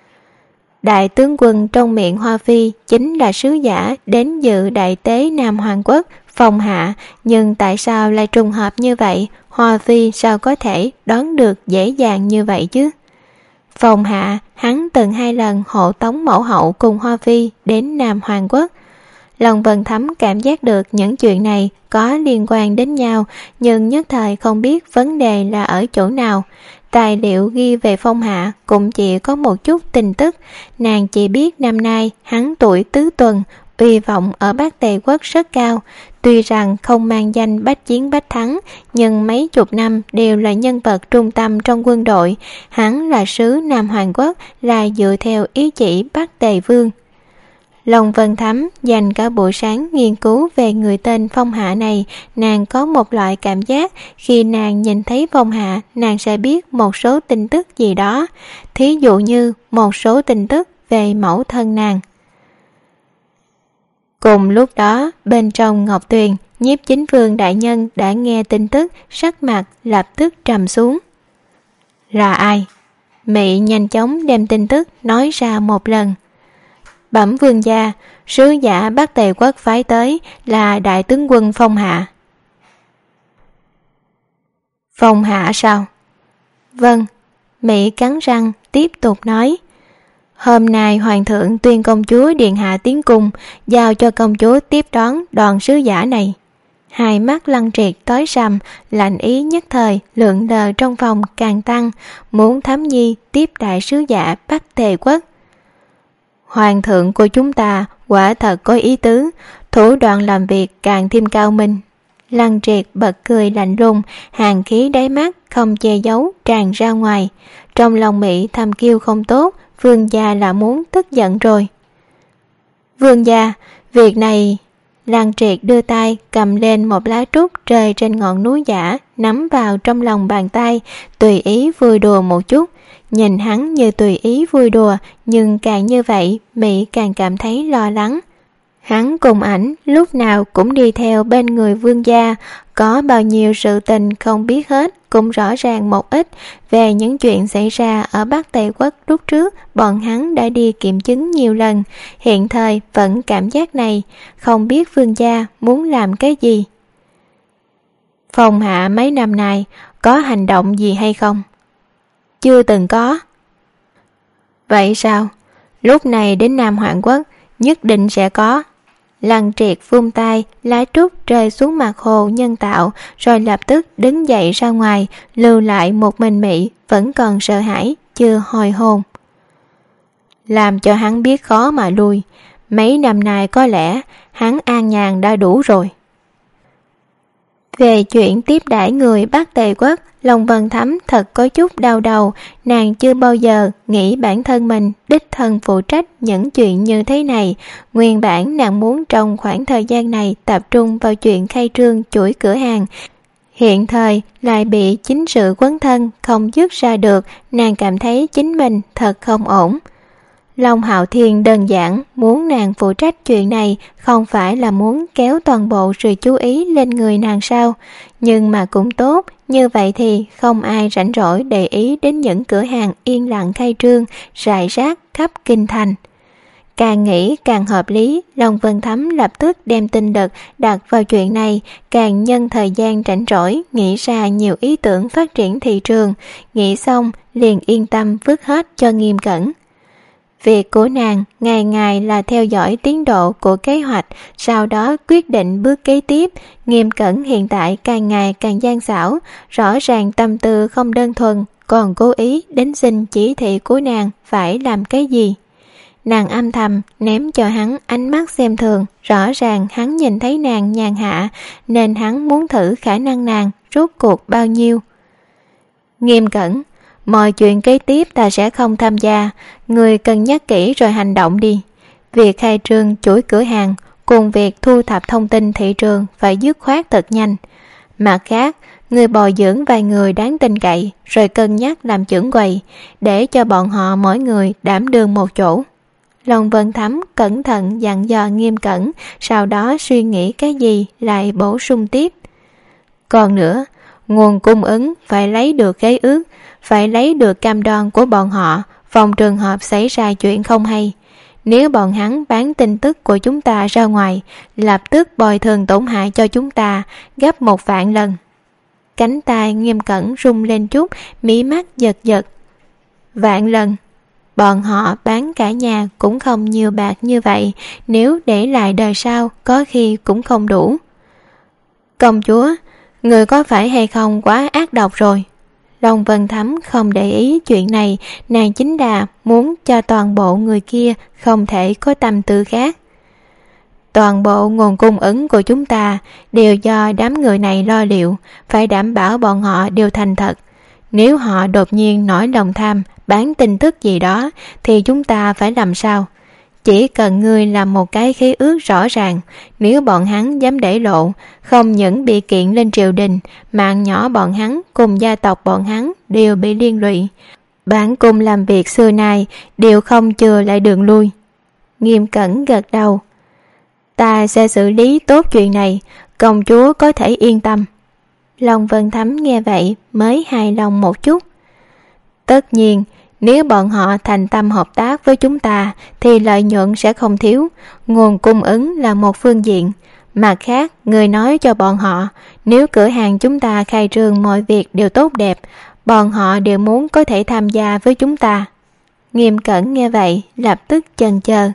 Đại tướng quân trong miệng Hoa Phi chính là sứ giả đến dự đại tế Nam Hoàng Quốc Phong Hạ, nhưng tại sao lại trùng hợp như vậy? Hoa Phi sao có thể đoán được dễ dàng như vậy chứ? Phong Hạ hắn từng 2 lần hộ tống mẫu hậu cùng Hoa Phi đến Nam Hoàng Quốc. Long Vân Thắm cảm giác được những chuyện này có liên quan đến nhau, nhưng nhất thời không biết vấn đề là ở chỗ nào. Tài liệu ghi về Phong Hạ cũng chỉ có một chút tin tức, nàng chỉ biết năm nay hắn tuổi tứ tuần, uy vọng ở Bắc Tề Quốc rất cao. Tuy rằng không mang danh bách chiến bách thắng, nhưng mấy chục năm đều là nhân vật trung tâm trong quân đội. Hắn là sứ Nam Hoàng Quốc, là dựa theo ý chỉ Bắc Tề Vương. Long Vân Thắm dành cả buổi sáng nghiên cứu về người tên Phong Hạ này. Nàng có một loại cảm giác khi nàng nhìn thấy Phong Hạ, nàng sẽ biết một số tin tức gì đó, thí dụ như một số tin tức về mẫu thân nàng. Cùng lúc đó, bên trong Ngọc Tuyền, Nhiếp Chính Vương đại nhân đã nghe tin tức, sắc mặt lập tức trầm xuống. Là ai? Mị nhanh chóng đem tin tức nói ra một lần. Bẩm vương gia, sứ giả Bắc Tề Quốc phái tới là đại tướng quân Phong Hạ. Phong Hạ sao? Vâng. Mị cắn răng tiếp tục nói. Hôm nay hoàng thượng tuyên công chúa điện hạ tiến cung, giao cho công chúa tiếp đón đoàn sứ giả này. Hai mắt Lăng Triệt tối sầm, lạnh ý nhất thời lượng lờ trong phòng càng tăng, muốn Thắm Nhi tiếp đại sứ giả Bắc Tề Quốc. Hoàng thượng của chúng ta quả thật có ý tứ, thủ đoạn làm việc càng thêm cao minh. Lăng Triệt bật cười lạnh lùng, hàn khí đáy mắt không che giấu tràn ra ngoài. Trong lòng Mỹ thầm kêu không tốt, vương gia là muốn tức giận rồi. Vương gia, việc này... Lăng Triệt đưa tay cầm lên một lá trúc rơi trên ngọn núi giả, nắm vào trong lòng bàn tay, tùy ý vui đùa một chút. Nhìn hắn như tùy ý vui đùa, nhưng càng như vậy Mỹ càng cảm thấy lo lắng. Hắn cùng ảnh lúc nào cũng đi theo bên người vương gia, có bao nhiêu sự tình không biết hết, cũng rõ ràng một ít về những chuyện xảy ra ở Bắc Tây Quốc lúc trước. Bọn hắn đã đi kiểm chứng nhiều lần, hiện thời vẫn cảm giác này, không biết vương gia muốn làm cái gì. Phong Hạ mấy năm nay có hành động gì hay không? Chưa từng có. Vậy sao? Lúc này đến Nam Hoạn Quốc nhất định sẽ có. Lăng Triệt vung tay, lá trúc rơi xuống mặt hồ nhân tạo, rồi lập tức đứng dậy ra ngoài, lưu lại một mình Mị vẫn còn sợ hãi, chưa hồi hồn. Làm cho hắn biết khó mà lui, mấy năm nay có lẽ hắn an nhàn đã đủ rồi. Về chuyện tiếp đãi người Bắc Tề Quốc, Long Vân Thấm thật có chút đau đầu. Nàng chưa bao giờ nghĩ bản thân mình đích thân phụ trách những chuyện như thế này. Nguyên bản nàng muốn trong khoảng thời gian này tập trung vào chuyện khai trương chuỗi cửa hàng, hiện thời lại bị chính sự quấn thân không dứt ra được. Nàng cảm thấy chính mình thật không ổn. Long Hạo Thiên đơn giản muốn nàng phụ trách chuyện này, không phải là muốn kéo toàn bộ sự chú ý lên người nàng sao? Nhưng mà cũng tốt, như vậy thì không ai rảnh rỗi để ý đến những cửa hàng yên lặng khai trương rải rác khắp kinh thành. Càng nghĩ càng hợp lý, Long Vân Thấm lập tức đem tinh lực đặt vào chuyện này, càng nhân thời gian rảnh rỗi nghĩ ra nhiều ý tưởng phát triển thị trường. Nghĩ xong liền yên tâm vứt hết cho Nghiêm Cẩn. Việc của nàng ngày ngày là theo dõi tiến độ của kế hoạch, sau đó quyết định bước kế tiếp. Nghiêm Cẩn hiện tại càng ngày càng gian xảo, rõ ràng tâm tư không đơn thuần, còn cố ý đến xin chỉ thị của nàng phải làm cái gì. Nàng âm thầm ném cho hắn ánh mắt xem thường, rõ ràng hắn nhìn thấy nàng nhàn hạ, nên hắn muốn thử khả năng nàng rốt cuộc bao nhiêu. Nghiêm Cẩn, mọi chuyện kế tiếp ta sẽ không tham gia, người cân nhắc kỹ rồi hành động đi. Việc khai trương chuỗi cửa hàng cùng việc thu thập thông tin thị trường phải dứt khoát thật nhanh. Mặt khác, người bồi dưỡng vài người đáng tin cậy rồi cân nhắc làm trưởng quầy, để cho bọn họ mỗi người đảm đương một chỗ. Long Vân Thấm cẩn thận dặn dò Nghiêm Cẩn, sau đó suy nghĩ cái gì lại bổ sung tiếp. Còn nữa, nguồn cung ứng phải lấy được khế ước, phải lấy được cam đoan của bọn họ, phòng trường hợp xảy ra chuyện không hay. Nếu bọn hắn bán tin tức của chúng ta ra ngoài, lập tức bồi thường tổn hại cho chúng ta gấp 1.000 lần. Cánh tay Nghiêm Cẩn rung lên chút, mí mắt giật giật. 1.000 lần? Bọn họ bán cả nhà cũng không nhiều bạc như vậy, nếu để lại đời sau có khi cũng không đủ. Công chúa, người có phải hay không quá ác độc rồi? Long Vân Thấm không để ý chuyện này, nàng chính là muốn cho toàn bộ người kia không thể có tâm tư khác. Toàn bộ nguồn cung ứng của chúng ta đều do đám người này lo liệu, phải đảm bảo bọn họ đều thành thật. Nếu họ đột nhiên nổi lòng tham bán tin tức gì đó thì chúng ta phải làm sao? Chỉ cần ngươi làm một cái khế ước rõ ràng, nếu bọn hắn dám để lộ, không những bị kiện lên triều đình, mạng nhỏ bọn hắn cùng gia tộc bọn hắn đều bị liên lụy. Bản cung làm việc xưa nay đều không chừa lại đường lui. Nghiêm Cẩn gật đầu. Ta sẽ xử lý tốt chuyện này, công chúa có thể yên tâm. Long Vân Thấm nghe vậy mới hài lòng một chút. Tất nhiên, nếu bọn họ thành tâm hợp tác với chúng ta thì lợi nhuận sẽ không thiếu. Nguồn cung ứng là một phương diện. Mặt khác, người nói cho bọn họ, nếu cửa hàng chúng ta khai trương mọi việc đều tốt đẹp, bọn họ đều muốn có thể tham gia với chúng ta. Nghiêm Cẩn nghe vậy lập tức chần chờ.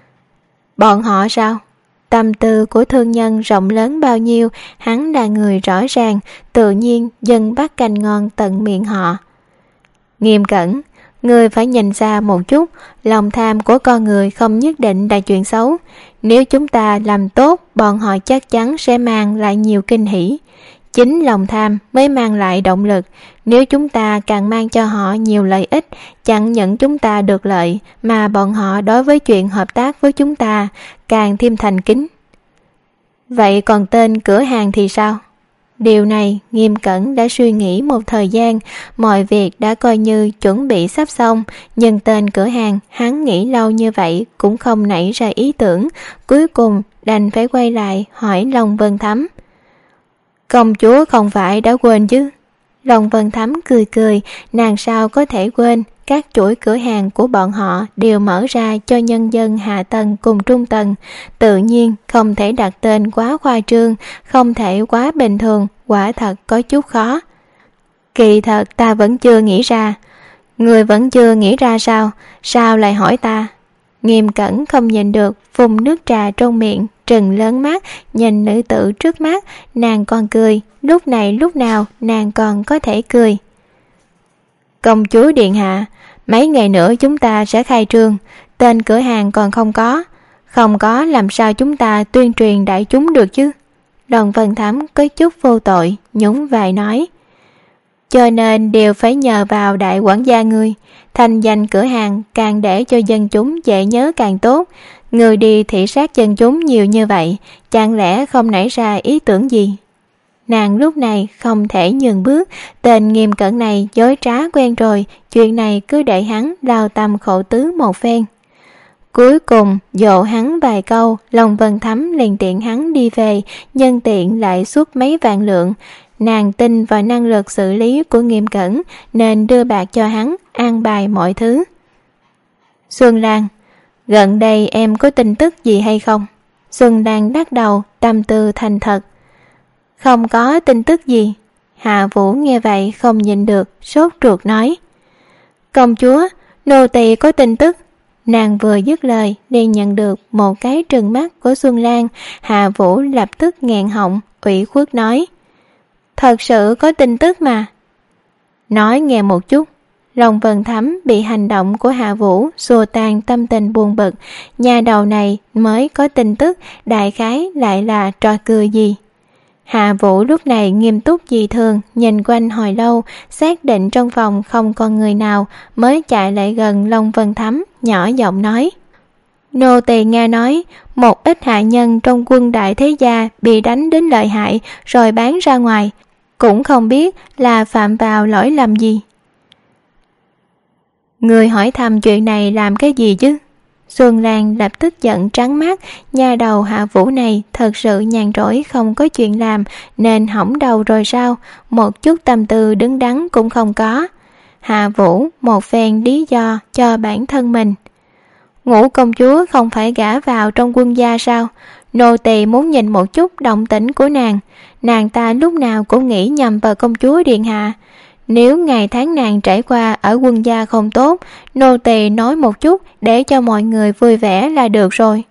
Bọn họ sao? Tâm tư của thương nhân rộng lớn bao nhiêu, hắn là người rõ ràng, tự nhiên dân bắt canh ngon tận miệng họ. Nghiêm Cẩn, người phải nhìn xa một chút, lòng tham của con người không nhất định là chuyện xấu. Nếu chúng ta làm tốt, bọn họ chắc chắn sẽ mang lại nhiều kinh hỉ. Chính lòng tham mới mang lại động lực. Nếu chúng ta càng mang cho họ nhiều lợi ích, chẳng những chúng ta được lợi, mà bọn họ đối với chuyện hợp tác với chúng ta càng thêm thành kính. Vậy còn tên cửa hàng thì sao? Điều này Nghiêm Cẩn đã suy nghĩ một thời gian, mọi việc đã coi như chuẩn bị sắp xong, nhưng tên cửa hàng hắn nghĩ lâu như vậy cũng không nảy ra ý tưởng, cuối cùng đành phải quay lại hỏi Long Vân Thắm. Công chúa không phải đã quên chứ? Long Vân Thắm cười cười, nàng sao có thể quên, các chuỗi cửa hàng của bọn họ đều mở ra cho nhân dân hạ tầng cùng trung tầng, tự nhiên không thể đặt tên quá khoa trương, không thể quá bình thường, quả thật có chút khó. Kỳ thật ta vẫn chưa nghĩ ra. Người vẫn chưa nghĩ ra sao? Sao lại hỏi ta? Nghiêm Cẩn không nhìn được, phun nước trà trong miệng, trừng lớn mắt, nhìn nữ tử trước mắt, nàng còn cười, lúc này lúc nào nàng còn có thể cười. Công chúa điện hạ, mấy ngày nữa chúng ta sẽ khai trương, tên cửa hàng còn không có làm sao chúng ta tuyên truyền đại chúng được chứ? Long Vân Thắm có chút vô tội, nhún vai nói. Cho nên đều phải nhờ vào đại quản gia ngươi, thành danh cửa hàng càng để cho dân chúng dễ nhớ càng tốt. Người đi thị sát dân chúng nhiều như vậy, chẳng lẽ không nảy ra ý tưởng gì? Nàng lúc này không thể nhường bước, tên Nghiêm Cẩn này dối trá quen rồi, chuyện này cứ để hắn lao tâm khổ tứ một phen. Cuối cùng dỗ hắn vài câu, Long Vân Thắm liền tiện hắn đi về, nhân tiện lại suốt mấy vạn lượng. Nàng tin vào năng lực xử lý của Nghiêm Cẩn nên đưa bạc cho hắn, an bài mọi thứ. Xuân Lan, gần đây em có tin tức gì hay không? Xuân Lan đắc đầu, tâm tư thành thật. Không có tin tức gì. Hạ Vũ nghe vậy không nhịn được, sốt ruột nói. Công chúa, nô tỳ có tin tức. Nàng vừa dứt lời liền nhận được một cái trừng mắt của Xuân Lan. Hạ Vũ lập tức nghẹn họng, ủy khuất nói. Thật sự có tin tức mà. Nói nghe một chút. Long Vân Thắm bị hành động của Hạ Vũ xua tan tâm tình buồn bực. Nhà đầu này mới có tin tức, đại khái lại là trò cười gì? Hạ Vũ lúc này nghiêm túc dị thường, nhìn quanh hồi lâu, xác định trong phòng không còn người nào, mới chạy lại gần Long Vân Thắm, nhỏ giọng nói. Nô tỳ nghe nói, một ít hạ nhân trong quân đại thế gia bị đánh đến lợi hại rồi bán ra ngoài, cũng không biết là phạm vào lỗi lầm gì. Người hỏi thăm chuyện này làm cái gì chứ? Xuân Lan lập tức giận trắng mắt, nhà đầu Hạ Vũ này thật sự nhàn rỗi không có chuyện làm nên hỏng đầu rồi sao, một chút tâm tư đứng đắn cũng không có. Hạ Vũ một phen lý do cho bản thân mình. Ngũ công chúa không phải gả vào trong quân gia sao? Nô tỳ muốn nhìn một chút động tĩnh của nàng ta lúc nào cũng nghĩ nhầm vào công chúa điện hạ. Nếu ngày tháng nàng trải qua ở quân gia không tốt, nô tỳ nói một chút để cho mọi người vui vẻ là được rồi.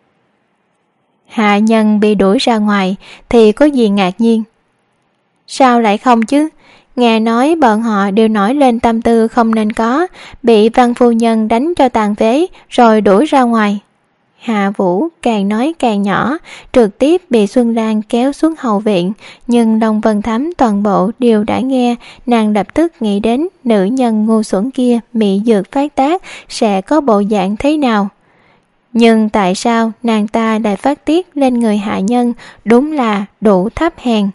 Hạ nhân bị đuổi ra ngoài thì có gì ngạc nhiên? Sao lại không chứ? Nghe nói bọn họ đều nổi lên tâm tư không nên có, bị Văn phu nhân đánh cho tàn phế rồi đuổi ra ngoài. Hạ Vũ càng nói càng nhỏ, trực tiếp bị Xuân Lan kéo xuống hậu viện, nhưng Long Vân Thắm toàn bộ đều đã nghe, nàng lập tức nghĩ đến nữ nhân ngu xuẩn kia mị dược phát tác sẽ có bộ dạng thế nào. Nhưng tại sao nàng ta lại phát tiết lên người hạ nhân, đúng là đủ thấp hèn.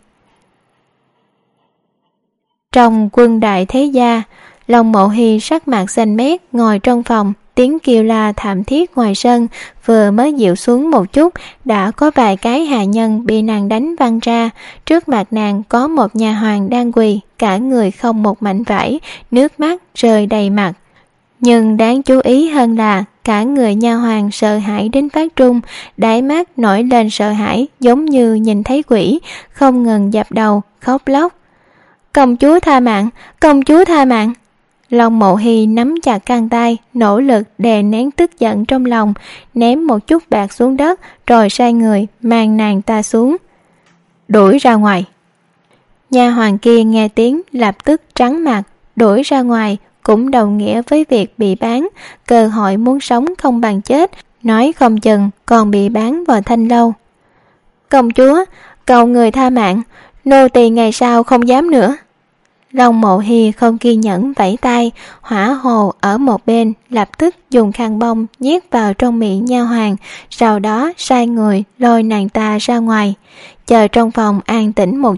Trong quân đại thế gia, Long Mộ Hy sắc mặt xanh mét ngồi trong phòng, tiếng kêu la thảm thiết ngoài sân vừa mới dịu xuống một chút, đã có vài cái hạ nhân bị nàng đánh văng ra. Trước mặt nàng có một nha hoàn đang quỳ, cả người không một mảnh vải, nước mắt rơi đầy mặt. Nhưng đáng chú ý hơn là cả người nha hoàn sợ hãi đến phát trung, đáy mắt nổi lên sợ hãi giống như nhìn thấy quỷ, không ngừng dập đầu khóc lóc. Công chúa tha mạng, công chúa tha mạng. Long Mộ Hy nắm chặt khăn tay, nỗ lực đè nén tức giận trong lòng, ném một chút bạc xuống đất rồi sai người mang nàng ta xuống, đuổi ra ngoài. Nha hoàn kia nghe tiếng lập tức trắng mặt, đuổi ra ngoài cũng đồng nghĩa với việc bị bán, cơ hội muốn sống không bằng chết, nói không chừng còn bị bán vào thanh lâu. Công chúa, cầu người tha mạng, nô tỳ ngày sau không dám nữa. Long Mộ Hy không kiên nhẫn vẫy tay, hỏa hồ ở một bên lập tức dùng khăn bông nhét vào trong miệng nha hoàn, sau đó sai người lôi nàng ta ra ngoài. Chờ trong phòng an tĩnh một chút,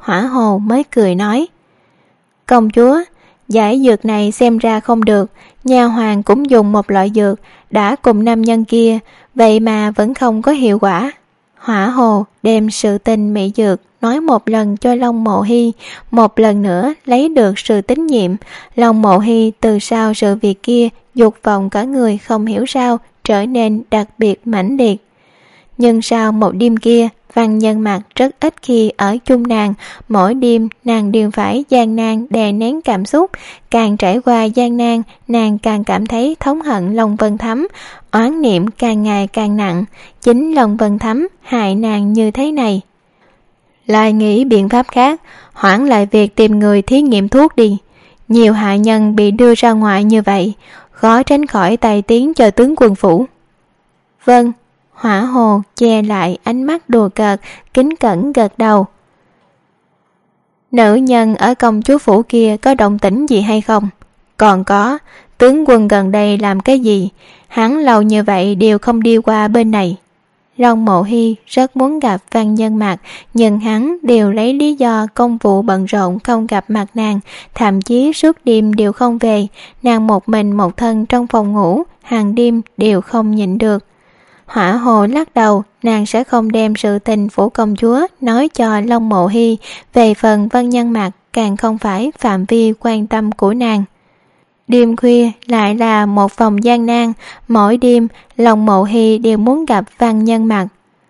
Hỏa Hồ mới cười nói: Công chúa, giải dược này xem ra không được. Nha hoàn cũng dùng một loại dược đã cùng nam nhân kia, vậy mà vẫn không có hiệu quả. Hỏa Hồ đem sự tình mỹ dược nói một lần cho Long Mộ Hy, một lần nữa lấy được sự tín nhiệm. Long Mộ Hy từ sau sự việc kia, dục vọng cả người không hiểu sao trở nên đặc biệt mãnh liệt. Nhưng sau một đêm kia, Văn Nhân Mặc rất ít khi ở chung nàng. Mỗi đêm nàng đều phải gian nan đè nén cảm xúc. Càng trải qua gian nan, nàng càng cảm thấy thống hận Long Vân Thấm, oán niệm càng ngày càng nặng. Chính Long Vân Thấm hại nàng như thế này. Lại nghĩ biện pháp khác, hoãn lại việc tìm người thí nghiệm thuốc đi. Nhiều hạ nhân bị đưa ra ngoài như vậy, khó tránh khỏi tai tiếng cho tướng quân phủ. Vâng. Hỏa Hồ che lại ánh mắt đùa cợt, kính cẩn gật đầu. Nữ nhân ở công chúa phủ kia có động tĩnh gì hay không? Còn có, tướng quân gần đây làm cái gì? Hắn lâu như vậy đều không đi qua bên này. Long Mộ Hy rất muốn gặp Văn Nhân Mặc, nhưng hắn đều lấy lý do công vụ bận rộn không gặp mặt nàng, thậm chí suốt đêm đều không về. Nàng một mình một thân trong phòng ngủ, hàng đêm đều không nhịn được. Hỏa Hồ lắc đầu, nàng sẽ không đem sự tình phủ công chúa nói cho Long Mộ Hy. Về phần Văn Nhân Mặc càng không phải phạm vi quan tâm của nàng. Đêm khuya lại là một vòng gian nan. Mỗi đêm Long Mộ Hy đều muốn gặp Văn Nhân Mặc.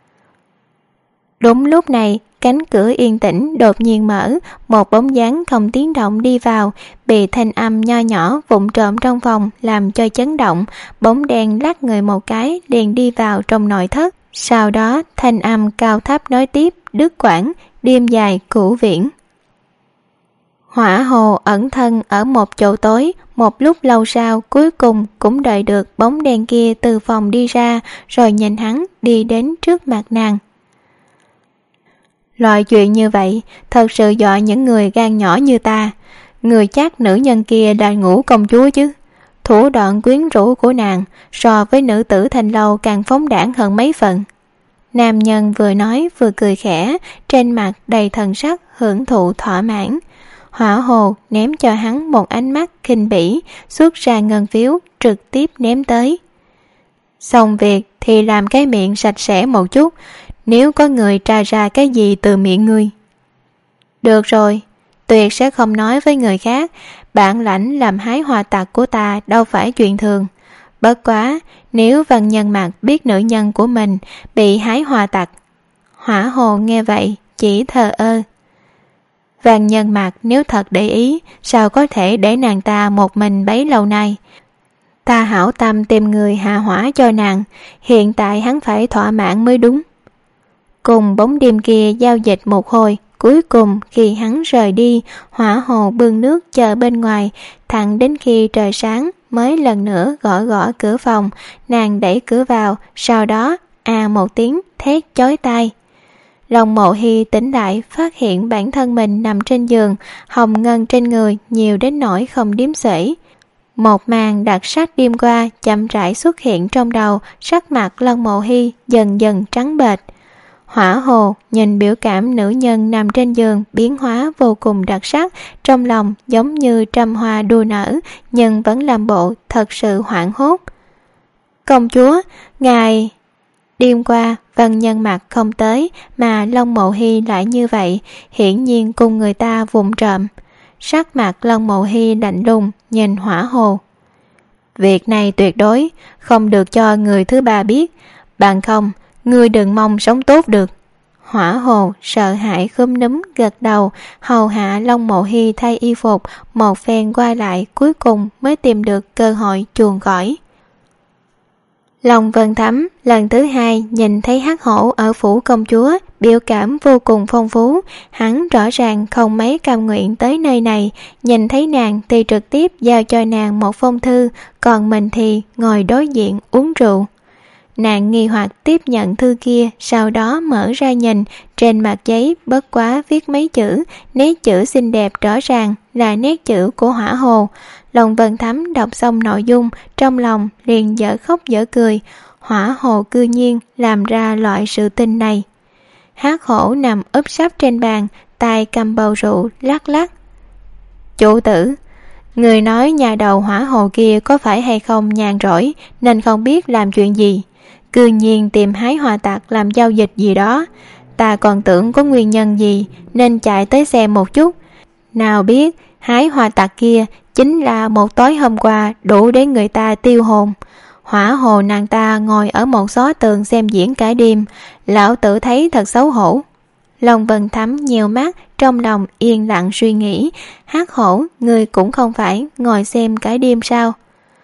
Đúng lúc này, cánh cửa yên tĩnh đột nhiên mở, một bóng dáng không tiếng động đi vào, bị thanh âm nho nhỏ vụng trộm trong phòng làm cho chấn động. Bóng đen lắc người một cái liền đi vào trong nội thất. Sau đó thanh âm cao thấp nói tiếp, đứt quãng, đêm dài cửu viễn. Hỏa Hồ ẩn thân ở một chỗ tối, một lúc lâu sau cuối cùng cũng đợi được bóng đen kia từ phòng đi ra, rồi nhìn hắn đi đến trước mặt nàng. Loại chuyện như vậy thật sự dọa những người gan nhỏ như ta. Người chắc nữ nhân kia là Ngũ công chúa chứ. Thủ đoạn quyến rũ của nàng so với nữ tử Thanh Lâu càng phóng đãng hơn mấy phần. Nam nhân vừa nói vừa cười khẽ, trên mặt đầy thần sắc hưởng thụ thỏa mãn. Hỏa Hồ ném cho hắn một ánh mắt khinh bỉ, xuất ra ngân phiếu trực tiếp ném tới. Xong việc thì làm cái miệng sạch sẽ một chút, nếu có người tra ra cái gì từ miệng ngươi. Được rồi, tuyệt sẽ không nói với người khác. Bản lãnh làm hái hoa tặc của ta đâu phải chuyện thường. Bất quá, nếu Văn Nhân Mặc biết nữ nhân của mình bị hái hoa tặc. Hỏa Hồ nghe vậy chỉ thờ ơ. Văn Nhân Mặc nếu thật để ý, sao có thể để nàng ta một mình bấy lâu nay. Ta hảo tâm tìm người hạ hỏa cho nàng, hiện tại hắn phải thỏa mãn mới đúng. Cùng bóng đêm kia giao dịch một hồi, cuối cùng khi hắn rời đi, Hỏa Hồ bưng nước chờ bên ngoài, thẳng đến khi trời sáng mới lần nữa gõ gõ cửa phòng. Nàng đẩy cửa vào, sau đó một tiếng thét chói tai. Long Mộ Hy tỉnh lại, phát hiện bản thân mình nằm trên giường, hồng ngân trên người nhiều đến nỗi không đếm xuể. Một màn đặc sắc đêm qua chậm rãi xuất hiện trong đầu, sắc mặt Long Mộ Hy dần dần trắng bệch. Hỏa Hồ nhìn biểu cảm nữ nhân nằm trên giường biến hóa vô cùng đặc sắc, trong lòng giống như trăm hoa đua nở, nhưng vẫn làm bộ thật sự hoảng hốt. Công chúa, ngài... Đêm qua Văn Nhân Mặc không tới, mà Long Mộ Hy lại như vậy, hiển nhiên cùng người ta vụng trộm. Sắc mặt Long Mộ Hy lạnh lùng nhìn Hỏa Hồ. Việc này tuyệt đối không được cho người thứ ba biết, bằng không ngươi đừng mong sống tốt được. Hỏa Hồ sợ hãi khúm núm gật đầu, hầu hạ Long Mộ Hy thay y phục, một phen quay lại, cuối cùng mới tìm được cơ hội chuồn khỏi. Long Vân Thấm lần thứ hai nhìn thấy Hắc Hổ ở phủ công chúa, biểu cảm vô cùng phong phú. Hắn rõ ràng không mấy cam nguyện tới nơi này, nhìn thấy nàng thì trực tiếp giao cho nàng một phong thư, còn mình thì ngồi đối diện uống rượu. Nàng nghi hoặc tiếp nhận thư kia, sau đó mở ra nhìn, trên mặt giấy bất quá viết mấy chữ, nét chữ xinh đẹp rõ ràng là nét chữ của Hỏa Hồ. Long Vân Thấm đọc xong nội dung, trong lòng liền dở khóc dở cười. Hỏa Hồ cư nhiên làm ra loại sự tình này. Hắc Hổ nằm úp sấp trên bàn, tay cầm bầu rượu lắc lắc. Chủ tử, người nói nhà đầu hỏa hồ kia có phải hay không nhàn rỗi nên không biết làm chuyện gì, cư nhiên tìm hái hoa tặc làm giao dịch gì đó. Ta còn tưởng có nguyên nhân gì nên chạy tới xem một chút, nào biết hái hoa tặc kia chính là một tối hôm qua đủ để người ta tiêu hồn. Hỏa hồ nàng ta ngồi ở một xó tường xem diễn cả đêm, lão tử thấy thật xấu hổ. Long Vân Thắm nheo mắt, trong lòng yên lặng suy nghĩ, Hắc Hổ, ngươi cũng không phải ngồi xem cả đêm sao?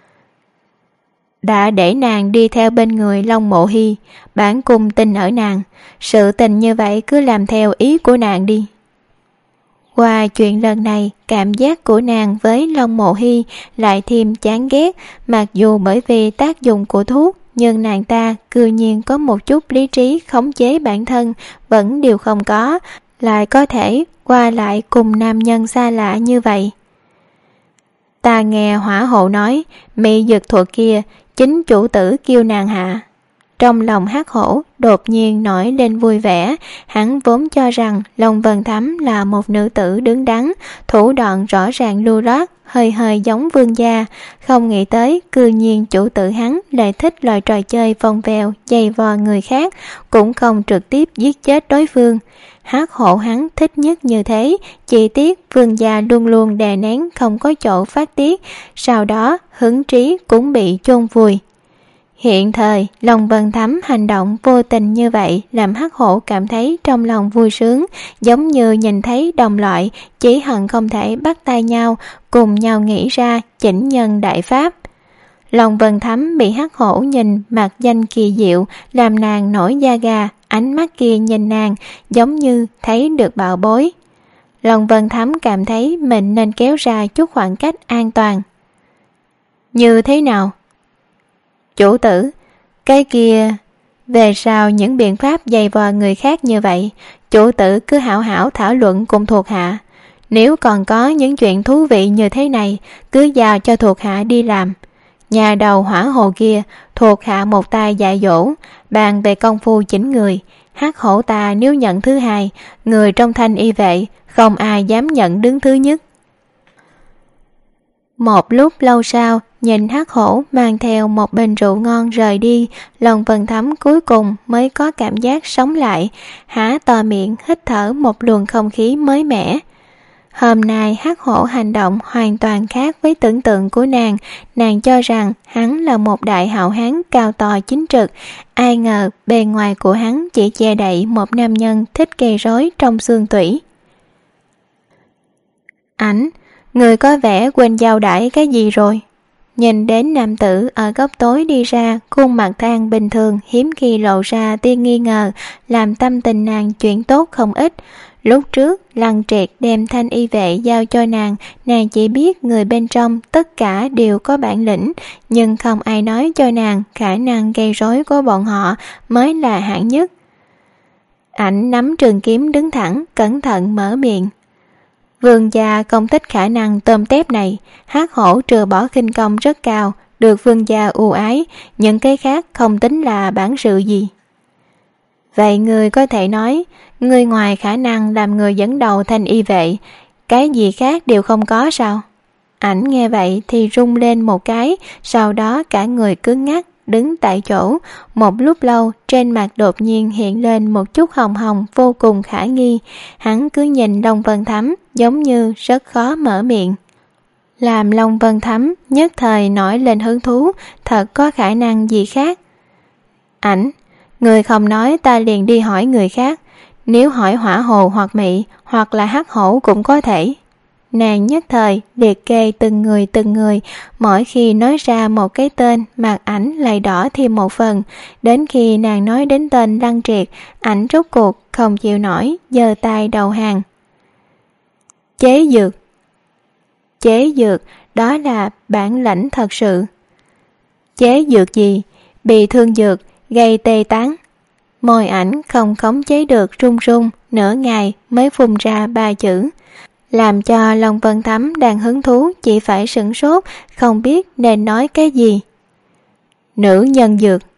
Đã để nàng đi theo bên người Long Mộ Hy, bản cung tin ở nàng, sự tình như vậy cứ làm theo ý của nàng đi. Qua chuyện lần này, cảm giác của nàng với Long Mộ Hy lại thêm chán ghét, mặc dù bởi vì tác dụng của thuốc, nhưng nàng ta cư nhiên có một chút lý trí khống chế bản thân vẫn đều không có, lại có thể qua lại cùng nam nhân xa lạ như vậy. Ta nghe hỏa hộ nói, mị dược thuật kia chính chủ tử kêu nàng hạ. Trong lòng Hắc Hổ đột nhiên nổi lên vui vẻ, hắn vốn cho rằng Long Vân Thắm là một nữ tử đứng đắn, thủ đoạn rõ ràng lưu loát, hơi hơi giống vương gia, không nghĩ tới cư nhiên chủ tử hắn lại thích loại trò chơi vòng vèo, giày vò người khác, cũng không trực tiếp giết chết đối phương. Hắc Hổ hắn thích nhất như thế, chỉ tiếc vương gia luôn luôn đè nén không có chỗ phát tiết, sau đó hứng trí cũng bị chôn vùi. Hiện thời, Long Vân Thắm hành động vô tình như vậy làm Hắc Hổ cảm thấy trong lòng vui sướng, giống như nhìn thấy đồng loại, chỉ hận không thể bắt tay nhau, cùng nhau nghĩ ra chỉnh nhân đại pháp. Long Vân Thắm bị Hắc Hổ nhìn mặt danh kỳ diệu, làm nàng nổi da gà, ánh mắt kia nhìn nàng giống như thấy được bảo bối. Long Vân Thắm cảm thấy mình nên kéo ra chút khoảng cách an toàn. Như thế nào? Chủ tử, cái kia, về sau những biện pháp giày vò người khác như vậy, chủ tử cứ hảo hảo thảo luận cùng thuộc hạ. Nếu còn có những chuyện thú vị như thế này, cứ giao cho thuộc hạ đi làm. Nhà đầu hỏa hồ kia, thuộc hạ một tay dạy dỗ, bàn về công phu chỉnh người. Hắc Hổ ta nếu nhận thứ hai, người trong thanh y vệ, không ai dám nhận đứng thứ nhất. Một lúc lâu sau, nhìn Hắc Hổ mang theo một bình rượu ngon rời đi, Long Vân Thắm cuối cùng mới có cảm giác sống lại, há to miệng hít thở một luồng không khí mới mẻ. Hôm nay Hắc Hổ hành động hoàn toàn khác với tưởng tượng của nàng cho rằng hắn là một đại hảo hán cao to chính trực, ai ngờ bề ngoài của hắn chỉ che đậy một nam nhân thích gây rối trong xương tủy. Ảnh, người có vẻ quên giao đãi cái gì rồi? Nhìn đến nam tử ở góc tối đi ra, khuôn mặt than bình thường hiếm khi lộ ra tia nghi ngờ, làm tâm tình nàng chuyển tốt không ít. Lúc trước Lăng Triệt đem thanh y vệ giao cho nàng chỉ biết người bên trong tất cả đều có bản lĩnh, nhưng không ai nói cho nàng khả năng gây rối của bọn họ mới là hạng nhất. Ảnh nắm trường kiếm đứng thẳng, cẩn thận mở miệng. Vương gia không thích khả năng tôm tép này, Hắc Hổ trừ bỏ khinh công rất cao, được vương gia ưu ái, những cái khác không tính là bản sự gì. Vậy người có thể nói, người ngoài khả năng làm người dẫn đầu thanh y vệ, cái gì khác đều không có sao? Ảnh nghe vậy thì rung lên một cái, sau đó cả người cứng ngắc, đứng tại chỗ. Một lúc lâu, trên mặt đột nhiên hiện lên một chút hồng hồng vô cùng khả nghi. Hắn cứ nhìn Long Vân Thắm giống như rất khó mở miệng. Làm Long Vân Thắm nhất thời nổi lên hứng thú, thật có khả năng gì khác? Ảnh, người không nói ta liền đi hỏi người khác. Nếu hỏi hỏa hồ hoặc mị hoặc là Hắc Hổ cũng có thể. Nàng nhất thời liệt kê từng người, mỗi khi nói ra một cái tên, mặt ảnh lại đỏ thêm một phần. Đến khi nàng nói đến tên Lăng Triệt, ảnh rốt cuộc không chịu nổi, giơ tay đầu hàng. Chế dược, đó là bản lãnh thật sự. Chế dược gì? Bị thương dược, gây tê tán. Môi ảnh không khống chế được run run, nửa ngày mới phun ra 3 chữ, làm cho Long Vân Thắm đang hứng thú chỉ phải sửng sốt, không biết nên nói cái gì. Nữ nhân dược.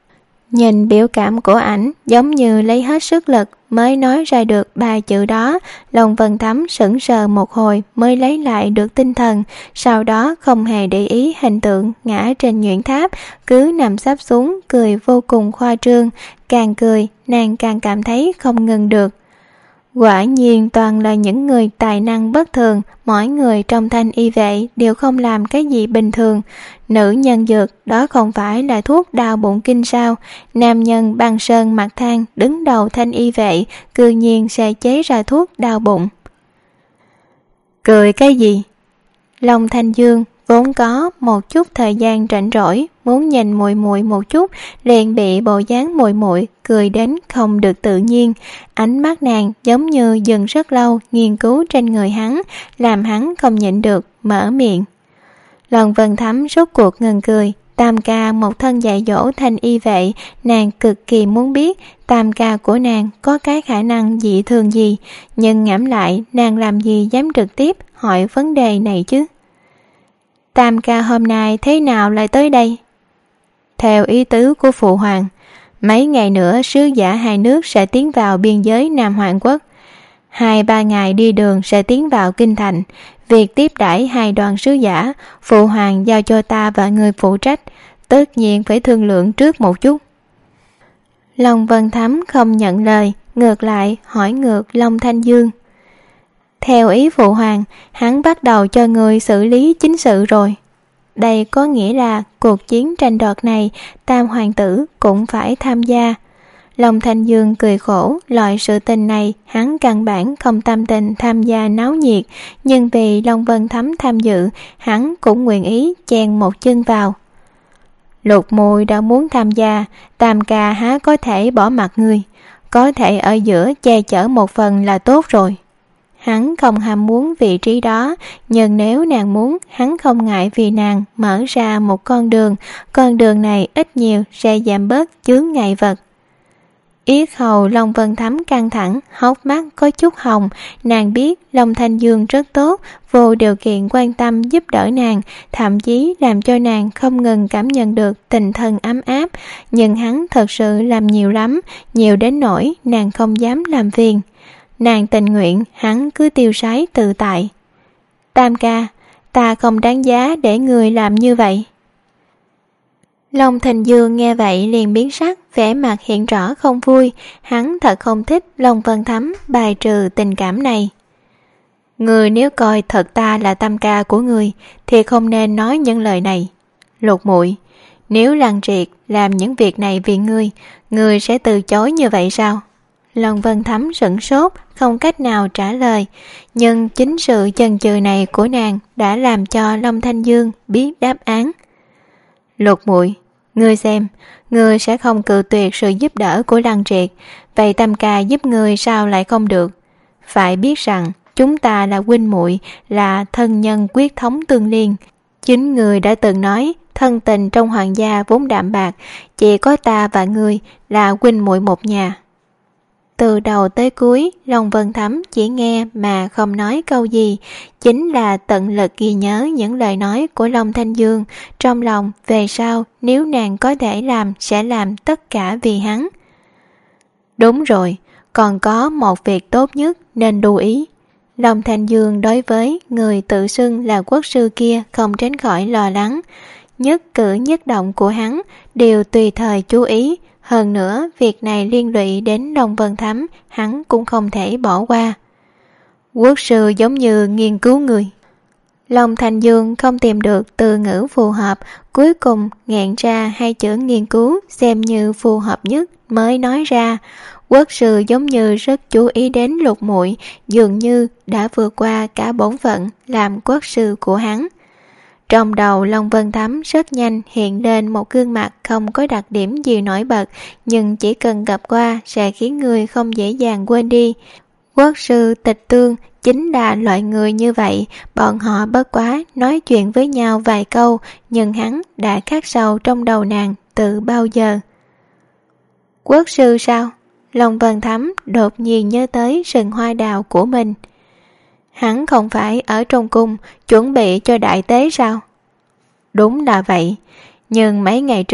Nhìn biểu cảm của ảnh giống như lấy hết sức lực mới nói ra được 3 chữ đó. Long Vân Thắm sững sờ một hồi mới lấy lại được tinh thần, sau đó không hề để ý hình tượng ngã trên nhuyễn tháp, cứ nằm sấp xuống cười vô cùng khoa trương. Càng cười nàng càng cảm thấy không ngừng được. Quả nhiên toàn là những người tài năng bất thường, mỗi người trong thanh y vệ đều không làm cái gì bình thường. Nữ nhân dược đó không phải là thuốc đau bụng kinh sao? Nam nhân băng sơn mặt than đứng đầu thanh y vệ cư nhiên sẽ chế ra thuốc đau bụng. Cười cái gì? Long Thanh Dương vốn có một chút thời gian rảnh rỗi muốn nhìn muội muội một chút, liền bị bộ dáng muội muội cười đến không được tự nhiên. Ánh mắt nàng giống như dừng rất lâu nghiên cứu trên người hắn, làm hắn không nhịn được mở miệng. Long Vân Thắm rốt cuộc ngừng cười. Tam ca một thân dạy dỗ thanh y vệ, nàng cực kỳ muốn biết tam ca của nàng có cái khả năng dị thường gì, nhưng ngẫm lại nàng làm gì dám trực tiếp hỏi vấn đề này chứ. Tam ca hôm nay thế nào lại tới đây? Theo ý tứ của phụ hoàng, mấy ngày nữa sứ giả hai nước sẽ tiến vào biên giới Nam Hoàng Quốc. 2-3 ngày đi đường sẽ tiến vào kinh thành. Việc tiếp đãi hai đoàn sứ giả, phụ hoàng giao cho ta và người phụ trách, tất nhiên phải thương lượng trước một chút. Long Vân Thắm không nhận lời, ngược lại hỏi ngược Long Thanh Dương. Theo ý phụ hoàng, hắn bắt đầu cho người xử lý chính sự rồi. Đây có nghĩa là cuộc chiến tranh đoạt này tam hoàng tử cũng phải tham gia. Long Thanh Dương cười khổ, loại sự tình này hắn căn bản không tâm tình tham gia náo nhiệt, nhưng vì Long Vân Thắm tham dự, hắn cũng nguyện ý chen một chân vào. Lục Mùi đã muốn tham gia, tam ca há có thể bỏ mặt người, có thể ở giữa che chở một phần là tốt rồi. Hắn không ham muốn vị trí đó, nhưng nếu nàng muốn, hắn không ngại vì nàng mở ra một con đường này ít nhiều sẽ giảm bớt chướng ngại vật. Yết hầu Long Vân Thắm căng thẳng, hốc mắt có chút hồng. Nàng biết Long Thanh Dương rất tốt, vô điều kiện quan tâm giúp đỡ nàng, thậm chí làm cho nàng không ngừng cảm nhận được tình thân ấm áp. Nhưng hắn thật sự làm nhiều lắm, nhiều đến nỗi nàng không dám làm phiền. Nàng tình nguyện hắn cứ tiêu sái tự tại. Tam ca, ta không đáng giá để người làm như vậy. Long Thanh Dương nghe vậy liền biến sắc, vẻ mặt hiện rõ không vui. Hắn thật không thích Long Vân Thắm bài trừ tình cảm này. Người nếu coi thật ta là tam ca của người thì không nên nói những lời này. Lục Muội, nếu Lăng Triệt làm những việc này vì ngươi sẽ từ chối như vậy sao? Long Vân Thắm sửng sốt, không cách nào trả lời, nhưng chính sự chần chừ này của nàng đã làm cho Long Thanh Dương biết đáp án. Lục Muội, ngươi xem, ngươi sẽ không cự tuyệt sự giúp đỡ của Lăng Triệt, vậy tam ca giúp ngươi sao lại không được? Phải biết rằng chúng ta là huynh muội, là thân nhân quyết thống tương liên. Chính ngươi đã từng nói thân tình trong hoàng gia vốn đạm bạc, chỉ có ta và ngươi là huynh muội một nhà. Từ đầu tới cuối, Long Vân Thắm chỉ nghe mà không nói câu gì, chính là tận lực ghi nhớ những lời nói của Long Thanh Dương. Trong lòng, về sau, nếu nàng có thể làm, sẽ làm tất cả vì hắn. Đúng rồi, còn có một việc tốt nhất nên lưu ý. Long Thanh Dương đối với người tự xưng là quốc sư kia không tránh khỏi lo lắng. Nhất cử nhất động của hắn đều tùy thời chú ý. Hơn nữa, việc này liên lụy đến Long Vân Thắm, hắn cũng không thể bỏ qua. Quốc sư giống như nghiên cứu người. Long Thanh Dương không tìm được từ ngữ phù hợp, cuối cùng nghẹn ra hai chữ nghiên cứu xem như phù hợp nhất mới nói ra. Quốc sư giống như rất chú ý đến Lục Muội, dường như đã vượt qua cả bổn phận làm quốc sư của hắn. Trong đầu Long Vân Thắm rất nhanh hiện lên một gương mặt không có đặc điểm gì nổi bật, nhưng chỉ cần gặp qua sẽ khiến người không dễ dàng quên đi. Quốc sư Tịch Tương chính là loại người như vậy, bọn họ bất quá nói chuyện với nhau vài câu, nhưng hắn đã khắc sâu trong đầu nàng từ bao giờ. Quốc sư sao? Long Vân Thắm đột nhiên nhớ tới sừng hoa đào của mình. Hắn không phải ở trong cung chuẩn bị cho đại tế sao? Đúng là vậy, nhưng mấy ngày trước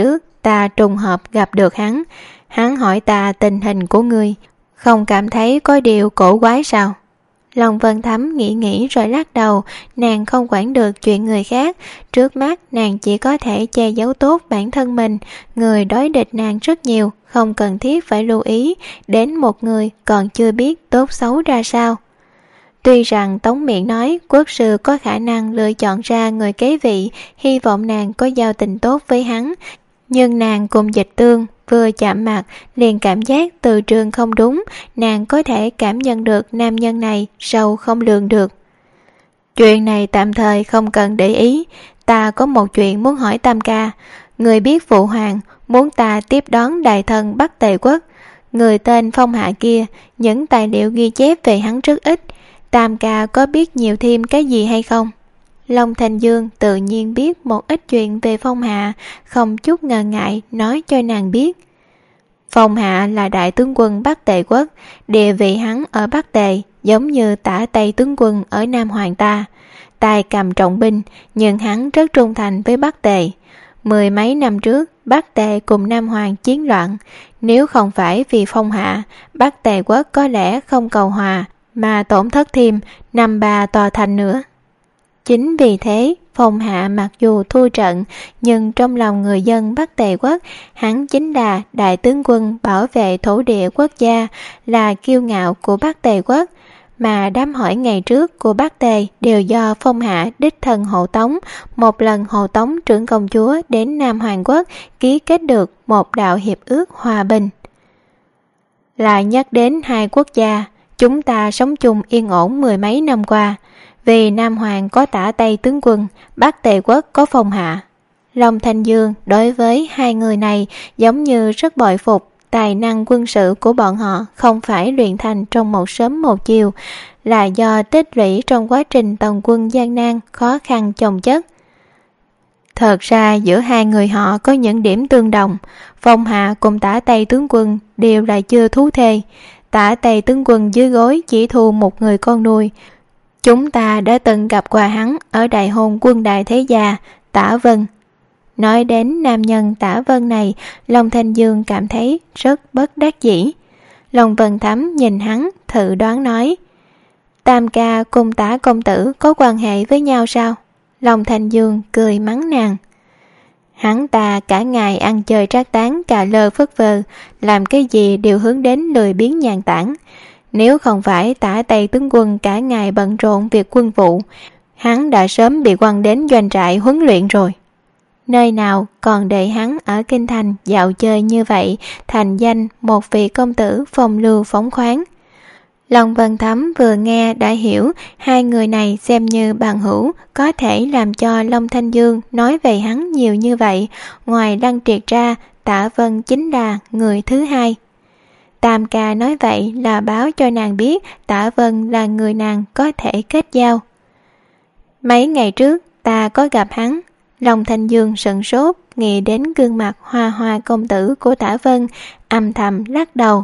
ta trùng hợp gặp được hắn. Hắn hỏi ta tình hình của ngươi, không cảm thấy có điều cổ quái sao? Long Vân Thắm nghĩ rồi lắc đầu. Nàng không quản được chuyện người khác. Trước mắt nàng chỉ có thể che giấu tốt bản thân mình. Người đối địch nàng rất nhiều, không cần thiết phải lưu ý đến một người còn chưa biết tốt xấu ra sao. Tuy rằng Tống Miện nói quốc sư có khả năng lựa chọn ra người kế vị, hy vọng nàng có giao tình tốt với hắn, nhưng nàng cùng Dịch Tương vừa chạm mặt liền cảm giác từ trường không đúng. Nàng có thể cảm nhận được nam nhân này sâu không lường được. Chuyện này tạm thời không cần để ý. Ta có một chuyện muốn hỏi Tam ca. Người biết Phụ Hoàng muốn ta tiếp đón đại thần Bắc Tề Quốc. Người tên Phong Hạ kia, những tài liệu ghi chép về hắn rất ít. Tam ca có biết nhiều thêm cái gì hay không? Long Thanh Dương tự nhiên biết một ít chuyện về Phong Hạ, không chút ngờ ngại nói cho nàng biết. Phong Hạ là đại tướng quân Bắc Tề Quốc, địa vị hắn ở Bắc Tề giống như Tả Tây tướng quân ở Nam Hoàng ta. Tài cầm trọng binh, nhưng hắn rất trung thành với Bắc Tề. 10 mấy năm trước, Bắc Tề cùng Nam Hoàng chiến loạn. Nếu không phải vì Phong Hạ, Bắc Tề Quốc có lẽ không cầu hòa, mà tổn thất thêm 5-3 tòa thành nữa. Chính vì thế, Phong Hạ mặc dù thua trận, nhưng trong lòng người dân Bắc Tề Quốc, hắn chính là đại tướng quân bảo vệ thổ địa quốc gia, là kiêu ngạo của Bắc Tề Quốc. Mà đám hỏi ngày trước của Bắc Tề đều do Phong Hạ đích thân hộ tống, một lần hộ tống trưởng công chúa đến Nam Hoàng Quốc, ký kết được một đạo hiệp ước hòa bình. Lại nhắc đến hai quốc gia, chúng ta sống chung yên ổn 10 mấy năm qua. Vì Nam Hoàng có Tả Tây tướng quân, Bắc Tề Quốc có Phong Hạ. Long Thanh Dương đối với hai người này giống như rất bội phục. Tài năng quân sự của bọn họ không phải luyện thành trong một sớm một chiều, là do tích lũy trong quá trình tòng quân gian nan, khó khăn chồng chất. Thật ra giữa hai người họ có những điểm tương đồng. Phong Hạ cùng Tả Tây tướng quân đều là chưa thú thê. Tả Tây tướng quân dưới gối chỉ thu một người con nuôi. Chúng ta đã từng gặp qua hắn ở đại hôn quân đại thế gia Tả Vân. Nói đến nam nhân Tả Vân này, Long Thanh Dương cảm thấy rất bất đắc dĩ. Long Vân Thắm nhìn hắn, thử đoán nói: Tam ca cùng Tả công tử có quan hệ với nhau sao? Long Thanh Dương cười mắng nàng: Hắn ta cả ngày ăn chơi trác tán, cà lơ phất phơ, làm cái gì đều hướng đến lười biếng nhàn tản. Nếu không phải Tả Tây tướng quân cả ngày bận rộn việc quân vụ, hắn đã sớm bị quăng đến doanh trại huấn luyện rồi. Nơi nào còn để hắn ở kinh thành dạo chơi như vậy, thành danh một vị công tử phong lưu phóng khoáng. Long Vân Thắm vừa nghe đã hiểu, hai người này xem như bằng hữu, có thể làm cho Long Thanh Dương nói về hắn nhiều như vậy. Ngoài Lăng Triệt ra, Tả Vân chính là người thứ hai. Tam ca nói vậy là báo cho nàng biết Tả Vân là người nàng có thể kết giao. Mấy ngày trước ta có gặp hắn. Long Thanh Dương sửng sốt, nghĩ đến gương mặt hoa hoa công tử của Tả Vân, âm thầm lắc đầu.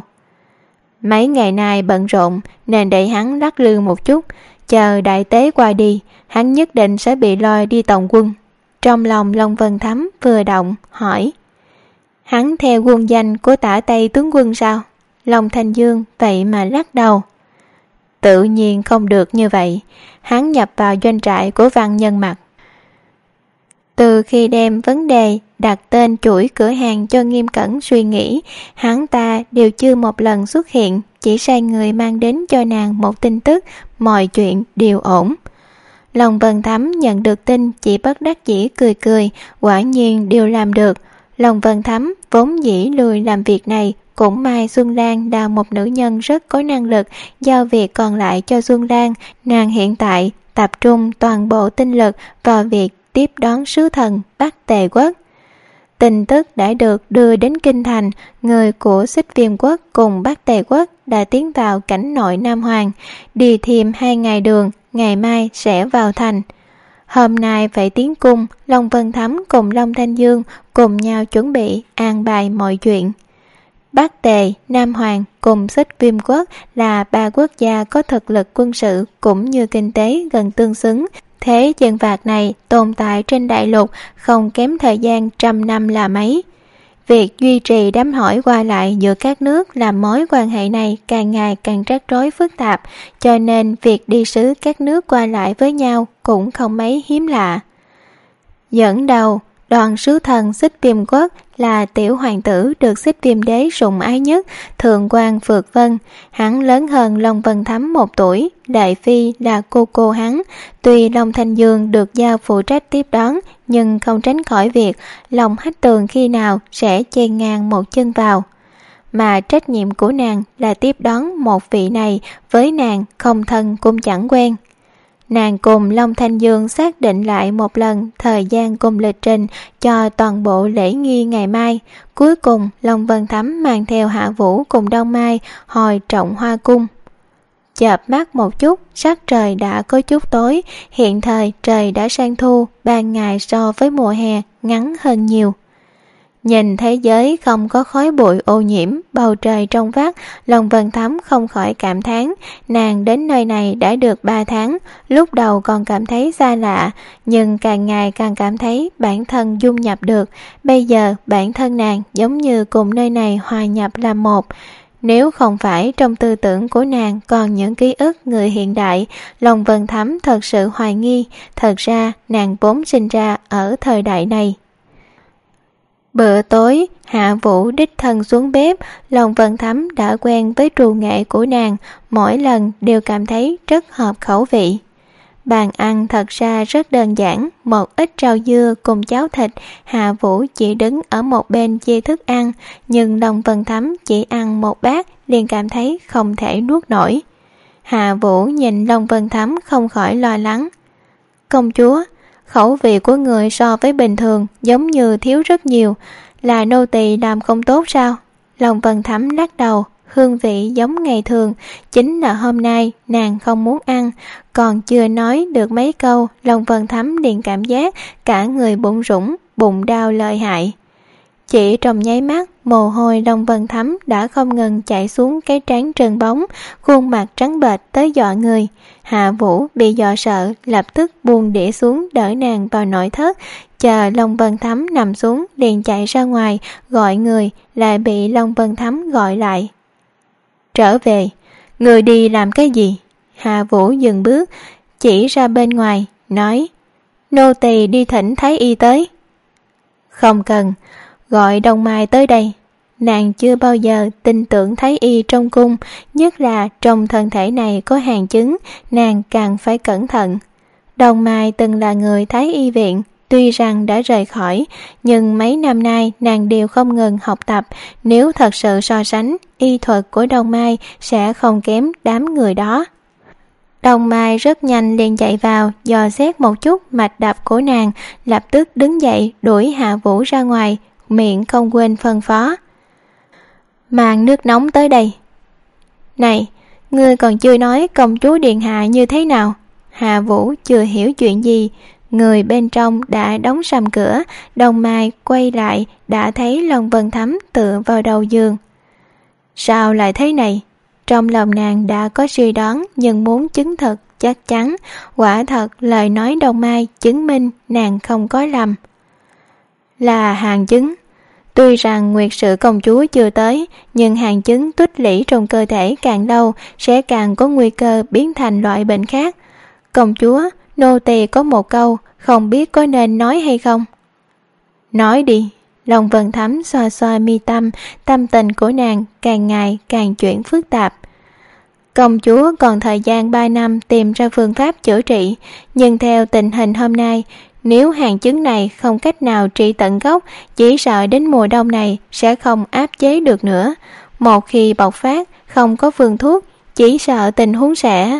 Mấy ngày nay bận rộn nên để hắn lắc lư một chút, chờ đại tế qua đi, hắn nhất định sẽ bị lôi đi tòng quân. Trong lòng Long Vân Thắm vừa động, hỏi: Hắn theo quân danh của Tả Tây tướng quân sao? Long Thanh Dương vậy mà lắc đầu. Tự nhiên không được như vậy. Hắn nhập vào doanh trại của Văn Nhân Mặc. Từ khi đem vấn đề đặt tên chuỗi cửa hàng cho Nghiêm Cẩn suy nghĩ, hắn ta đều chưa một lần xuất hiện, chỉ sai người mang đến cho nàng một tin tức, mọi chuyện đều ổn. Long Vân Thắm nhận được tin chỉ bất đắc dĩ cười cười, quả nhiên đều làm được. Long Vân Thắm vốn dĩ lười làm việc này, cũng may Xuân Lan là một nữ nhân rất có năng lực, giao việc còn lại cho Xuân Lan. Nàng hiện tại tập trung toàn bộ tinh lực vào việc tiếp đón sứ thần Bắc Tề Quốc. Tin tức đã được đưa đến kinh thành, người của Xích Viêm Quốc cùng Bắc Tề Quốc đã tiến vào cảnh nội Nam Hoàng, đi thêm 2 ngày đường, ngày mai sẽ vào thành. Hôm nay phải tiến cung, Long Vân Thắm cùng Long Thanh Dương cùng nhau chuẩn bị an bài mọi chuyện. Bắc Tề, Nam Hoàng cùng Xích Viêm Quốc là 3 quốc gia có thực lực quân sự cũng như kinh tế gần tương xứng. Thế chân vạc này tồn tại trên đại lục không kém thời gian 100 năm là mấy. Việc duy trì đám hỏi qua lại giữa các nước làm mối quan hệ này càng ngày càng rắc rối phức tạp, cho nên việc đi sứ các nước qua lại với nhau cũng không mấy hiếm lạ. Dẫn đầu đoàn sứ thần Xích Viêm Quốc là tiểu hoàng tử được Xích Viêm đế sủng ái nhất, Thượng quan Phược Vân. Hắn lớn hơn Long Vân Thấm 1 tuổi, đại phi là cô hắn. Tuy Long Thanh Dương được giao phụ trách tiếp đón, nhưng không tránh khỏi việc Long Hách Tường khi nào sẽ chen ngang một chân vào. Mà trách nhiệm của nàng là tiếp đón một vị này, với nàng không thân cũng chẳng quen. Nàng cùng Long Thanh Dương xác định lại một lần thời gian cùng lịch trình cho toàn bộ lễ nghi ngày mai. Cuối cùng Long Vân Thấm mang theo Hạ Vũ cùng Đông Mai hồi Trọng Hoa Cung. Chợp mắt một chút, sắc trời đã có chút tối. Hiện thời trời đã sang thu, ban ngày so với mùa hè ngắn hơn nhiều. Nhìn thế giới không có khói bụi ô nhiễm, bầu trời trong vắt, Long Vân Thấm không khỏi cảm thán. Nàng đến nơi này đã được 3 tháng, lúc đầu còn cảm thấy xa lạ, nhưng càng ngày càng cảm thấy bản thân dung nhập được. Bây giờ bản thân nàng giống như cùng nơi này hòa nhập làm một. Nếu không phải trong tư tưởng của nàng còn những ký ức người hiện đại, Long Vân Thấm thật sự hoài nghi, thật ra nàng vốn sinh ra ở thời đại này. Bữa tối, Hạ Vũ đích thân xuống bếp. Long Vân Thấm đã quen với trù nghệ của nàng, mỗi lần đều cảm thấy rất hợp khẩu vị. Bàn ăn thật ra rất đơn giản, một ít rau dưa cùng cháo thịt. Hạ Vũ chỉ đứng ở một bên chia thức ăn, nhưng Long Vân Thấm chỉ ăn một bát liền cảm thấy không thể nuốt nổi. Hạ Vũ nhìn Long Vân Thấm không khỏi lo lắng. Công chúa, khẩu vị của người so với bình thường giống như thiếu rất nhiều, là nô tỳ làm không tốt sao? Long Vân Thấm lắc đầu, hương vị giống ngày thường, chính là hôm nay nàng không muốn ăn. Còn chưa nói được mấy câu, Long Vân Thấm liền cảm giác cả người bụng rủng, bụng đau lợi hại. Chỉ trong nháy mắt, mồ hôi Long Vân Thấm đã không ngừng chảy xuống cái trán trơn bóng, khuôn mặt trắng bệch tới dọa người. Hạ Vũ bị dọa sợ, lập tức buông đĩa xuống đỡ nàng vào nội thất. Chờ Long Vân Thấm nằm xuống liền chạy ra ngoài gọi người, lại bị Long Vân Thấm gọi lại. Trở về, người đi làm cái gì? Hạ Vũ dừng bước, chỉ ra bên ngoài, nói, nô tỳ đi thỉnh Thái Y tới. Không cần, gọi Đông Mai tới đây. Nàng chưa bao giờ tin tưởng Thái Y trong cung, nhất là trong thân thể này có hàng chứng, nàng càng phải cẩn thận. Đông Mai từng là người Thái Y viện, tuy rằng đã rời khỏi, nhưng mấy năm nay nàng đều không ngừng học tập. Nếu thật sự so sánh, y thuật của Đông Mai sẽ không kém đám người đó. Đông Mai rất nhanh liền chạy vào, dò xét một chút mạch đập của nàng, lập tức đứng dậy đuổi Hạ Vũ ra ngoài, miệng không quên phân phó. Mang nước nóng tới đây. Này, ngươi còn chưa nói công chúa điện hạ như thế nào? Hạ Vũ chưa hiểu chuyện gì, người bên trong đã đóng sầm cửa. Đông Mai quay lại đã thấy Long Vân Thấm tựa vào đầu giường. Sao lại thế này? Trong lòng nàng đã có suy đoán, nhưng muốn chứng thực chắc chắn. Quả thật lời nói Đông Mai chứng minh nàng không có lầm. Là hàng chứng. Tuy rằng Nguyệt Sự công chúa chưa tới, nhưng hàng chứng tích lũy trong cơ thể càng lâu sẽ càng có nguy cơ biến thành loại bệnh khác. Công chúa, nô tỳ có một câu, không biết có nên nói hay không? Nói đi. Long Vân Thấm xoa xoa mi tâm, tâm tình của nàng càng ngày càng chuyển phức tạp. Công chúa còn thời gian 3 năm tìm ra phương pháp chữa trị, nhưng theo tình hình hôm nay, nếu hàng chứng này không cách nào trị tận gốc, chỉ sợ đến mùa đông này sẽ không áp chế được nữa. Một khi bộc phát, không có phương thuốc, chỉ sợ tình huống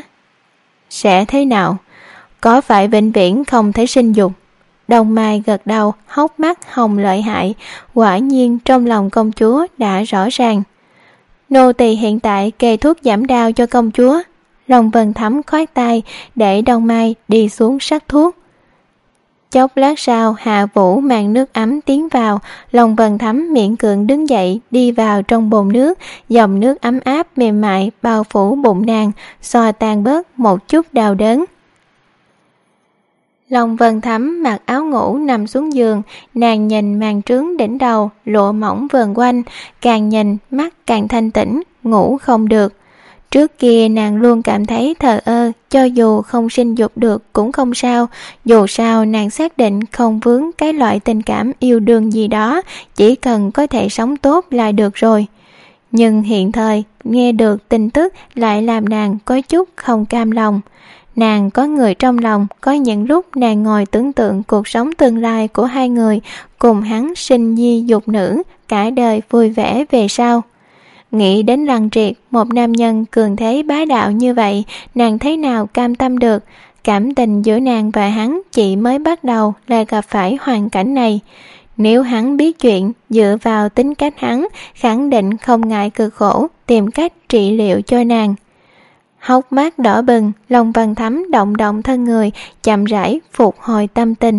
sẽ thế nào? Có phải vĩnh viễn không thể sinh dục? Đông Mai gật đầu, hốc mắt hồng lợi hại. Quả nhiên trong lòng công chúa đã rõ ràng. Nô tỳ hiện tại kê thuốc giảm đau cho công chúa. Long Vân Thấm khoát tay để Đông Mai đi xuống sắc thuốc. Chốc lát sau, Hạ Vũ mang nước ấm tiến vào. Long Vân Thấm miễn cưỡng đứng dậy đi vào trong bồn nước, dòng nước ấm áp mềm mại bao phủ bụng nàng, xoa tan bớt một chút đau đớn. Long Vân Thắm mặc áo ngủ nằm xuống giường, nàng nhìn màn trướng đỉnh đầu, lụa mỏng vờn quanh, càng nhìn mắt càng thanh tĩnh, ngủ không được. Trước kia nàng luôn cảm thấy thờ ơ, cho dù không sinh dục được cũng không sao, dù sao nàng xác định không vướng cái loại tình cảm yêu đương gì đó, chỉ cần có thể sống tốt là được rồi. Nhưng hiện thời, nghe được tin tức lại làm nàng có chút không cam lòng. Nàng có người trong lòng, có những lúc nàng ngồi tưởng tượng cuộc sống tương lai của hai người, cùng hắn sinh nhi dục nữ, cả đời vui vẻ về sau. Nghĩ đến Lăng Triệt, một nam nhân cường thế bá đạo như vậy, nàng thế nào cam tâm được. Cảm tình giữa nàng và hắn chỉ mới bắt đầu là gặp phải hoàn cảnh này. Nếu hắn biết chuyện, dựa vào tính cách hắn, khẳng định không ngại cực khổ, tìm cách trị liệu cho nàng. Hốc mắt đỏ bừng, Long Vân Thắm động động thân người, chậm rãi phục hồi tâm tình.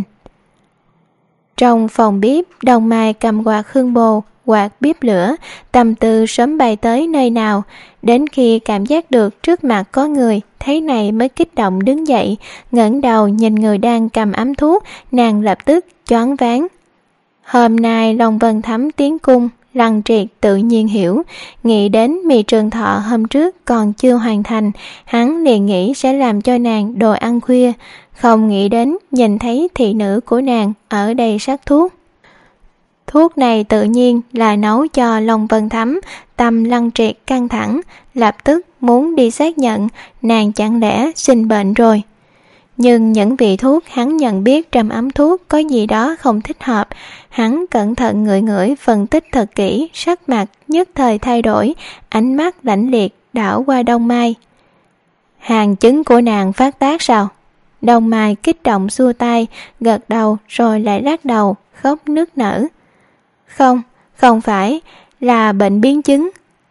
Trong phòng bếp, Đồng Mai cầm quạt hương bồ, quạt bếp lửa, tâm tư sớm bay tới nơi nào. Đến khi cảm giác được trước mặt có người, thấy này mới kích động đứng dậy, ngẩng đầu nhìn người đang cầm ấm thuốc, nàng lập tức choáng váng. Hôm nay Long Vân Thắm tiến cung, Lăng Triệt tự nhiên hiểu, nghĩ đến mì trường thọ hôm trước còn chưa hoàn thành, hắn liền nghĩ sẽ làm cho nàng đồ ăn khuya, không nghĩ đến nhìn thấy thị nữ của nàng ở đây sắc thuốc. Thuốc này tự nhiên là nấu cho Long Vân Thắm, tâm Lăng Triệt căng thẳng, lập tức muốn đi xác nhận nàng chẳng lẽ sinh bệnh rồi. Nhưng những vị thuốc hắn nhận biết trong ấm thuốc có gì đó không thích hợp, hắn cẩn thận ngửi ngửi phân tích thật kỹ, sắc mặt nhất thời thay đổi, ánh mắt lạnh liệt đảo qua Đông Mai. Hàng chứng của nàng phát tác sao? Đông Mai kích động xua tay, gật đầu rồi lại lắc đầu, khóc nức nở. Không phải, là bệnh biến chứng.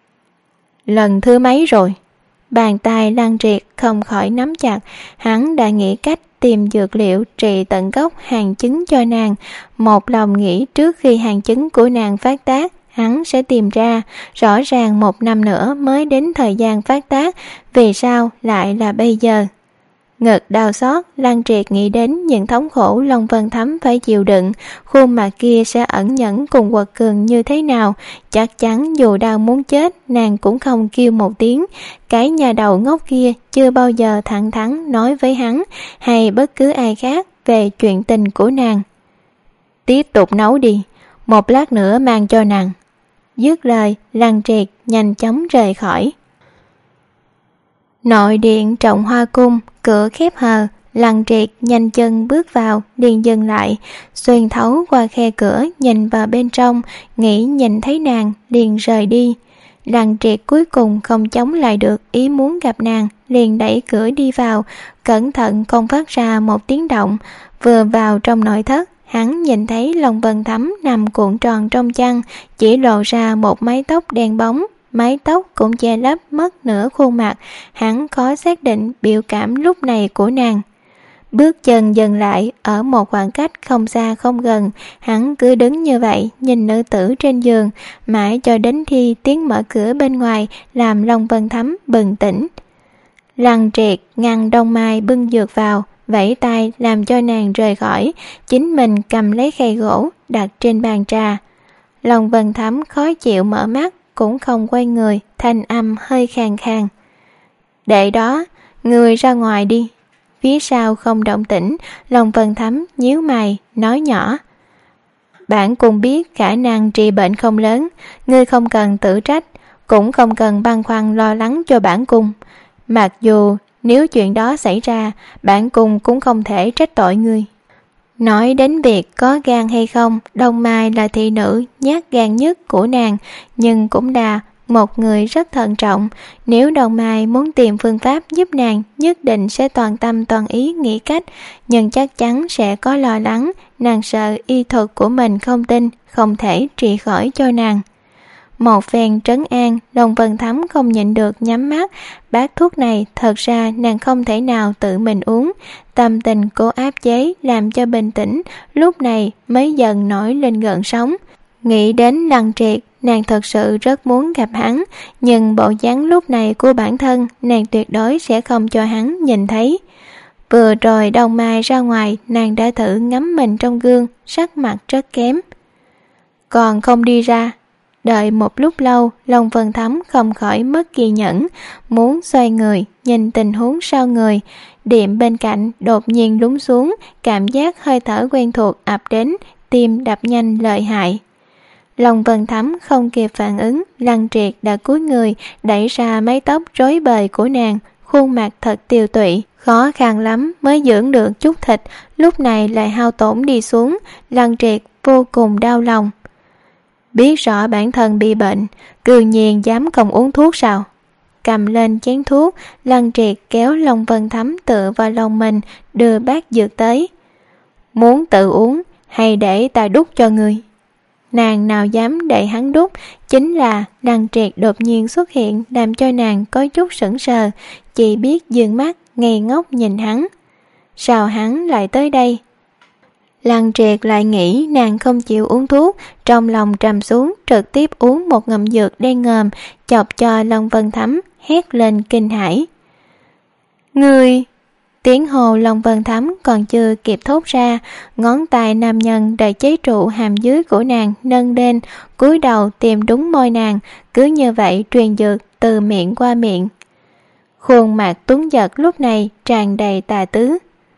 Lần thứ mấy rồi? Bàn tay Lăng Triệt không khỏi nắm chặt, hắn đã nghĩ cách tìm dược liệu trị tận gốc hàng chứng cho nàng. Một lòng nghĩ trước khi hàng chứng của nàng phát tác, hắn sẽ tìm ra. Rõ ràng 1 năm nữa mới đến thời gian phát tác, vì sao lại là bây giờ? Ngực đau xót, Lăng Triệt nghĩ đến những thống khổ Long Vân Thắm phải chịu đựng, khuôn mặt kia sẽ ẩn nhẫn cùng quật cường như thế nào. Chắc chắn dù đau muốn chết, nàng cũng không kêu một tiếng. Cái nhà đầu ngốc kia chưa bao giờ thẳng thắn nói với hắn hay bất cứ ai khác về chuyện tình của nàng. Tiếp tục nấu đi, 1 lát nữa mang cho nàng. Dứt lời, Lăng Triệt nhanh chóng rời khỏi. Nội điện Trọng Hoa Cung, cửa khép hờ, Lăng Triệt nhanh chân bước vào, liền dừng lại, xuyên thấu qua khe cửa nhìn vào bên trong, nghĩ nhìn thấy nàng, liền rời đi. Lăng Triệt cuối cùng không chống lại được ý muốn gặp nàng, liền đẩy cửa đi vào, cẩn thận không phát ra một tiếng động. Vừa vào trong nội thất, hắn nhìn thấy Long Vân Thắm nằm cuộn tròn trong chăn, chỉ lộ ra một mái tóc đen bóng. Mái tóc cũng che lấp mất nửa khuôn mặt, hắn khó xác định biểu cảm lúc này của nàng. Bước chân dừng lại ở một khoảng cách không xa không gần, hắn cứ đứng như vậy nhìn nữ tử trên giường, mãi cho đến khi tiếng mở cửa bên ngoài làm Long Vân Thắm bừng tỉnh. Lăng Triệt ngăn Đông Mai bưng dược vào, vẫy tay làm cho nàng rời khỏi, chính mình cầm lấy khay gỗ đặt trên bàn trà. Long Vân Thắm khó chịu mở mắt, cũng không quay người, thanh âm hơi khàn khàn. Để đó, người ra ngoài đi. Phía sau không động tĩnh, Long Vân Thắm nhíu mày, nói nhỏ. Bản cung biết khả năng trị bệnh không lớn, ngươi không cần tự trách, cũng không cần băn khoăn lo lắng cho bản cung. Mặc dù nếu chuyện đó xảy ra, bản cung cũng không thể trách tội ngươi. Nói đến việc có gan hay không, Đông Mai là thị nữ nhát gan nhất của nàng, nhưng cũng là một người rất thận trọng. Nếu Đông Mai muốn tìm phương pháp giúp nàng, nhất định sẽ toàn tâm toàn ý nghĩ cách, nhưng chắc chắn sẽ có lo lắng, nàng sợ y thuật của mình không tin, không thể trị khỏi cho nàng. Một phen trấn an, Long Vân Thắm không nhịn được nhắm mắt. Bát thuốc này thật ra nàng không thể nào tự mình uống, tâm tình cố áp chế làm cho bình tĩnh, lúc này mới dần nổi lên gợn sóng. Nghĩ đến Lăng Triệt, nàng thật sự rất muốn gặp hắn, nhưng bộ dáng lúc này của bản thân nàng tuyệt đối sẽ không cho hắn nhìn thấy. Vừa rồi đầu mai ra ngoài, nàng đã thử ngắm mình trong gương, sắc mặt rất kém. Còn không đi ra. Đợi một lúc lâu, Long Vân Thắm không khỏi mất kiên nhẫn, muốn xoay người, nhìn tình huống sau người. Điểm bên cạnh đột nhiên lún xuống, cảm giác hơi thở quen thuộc ập đến, tim đập nhanh lợi hại. Long Vân Thắm không kịp phản ứng, Lăng Triệt đã cúi người, đẩy ra mái tóc rối bời của nàng, khuôn mặt thật tiều tụy, khó khăn lắm mới dưỡng được chút thịt, lúc này lại hao tổn đi xuống. Lăng Triệt vô cùng đau lòng. Biết rõ bản thân bị bệnh, cư nhiên dám không uống thuốc sao? Cầm lên chén thuốc, Lăng Triệt kéo Long Vân Thắm tựa vào lòng mình, đưa bát dược tới. Muốn tự uống hay để ta đút cho ngươi? Nàng nào dám để hắn đút, chính là Lăng Triệt đột nhiên xuất hiện làm cho nàng có chút sững sờ, chỉ biết dương mắt ngây ngốc nhìn hắn. Sao hắn lại tới đây? Lăng Triệt lại nghĩ nàng không chịu uống thuốc, trong lòng trầm xuống, trực tiếp uống một ngụm dược đen ngòm, chọc cho Long Vân Thắm hét lên kinh hãi. Ngươi! Tiếng hồ Long Vân Thắm còn chưa kịp thốt ra, ngón tay nam nhân đã chế trụ hàm dưới của nàng nâng lên, cúi đầu tìm đúng môi nàng, cứ như vậy truyền dược từ miệng qua miệng. Khuôn mặt Tuấn Giật lúc này tràn đầy tà tứ.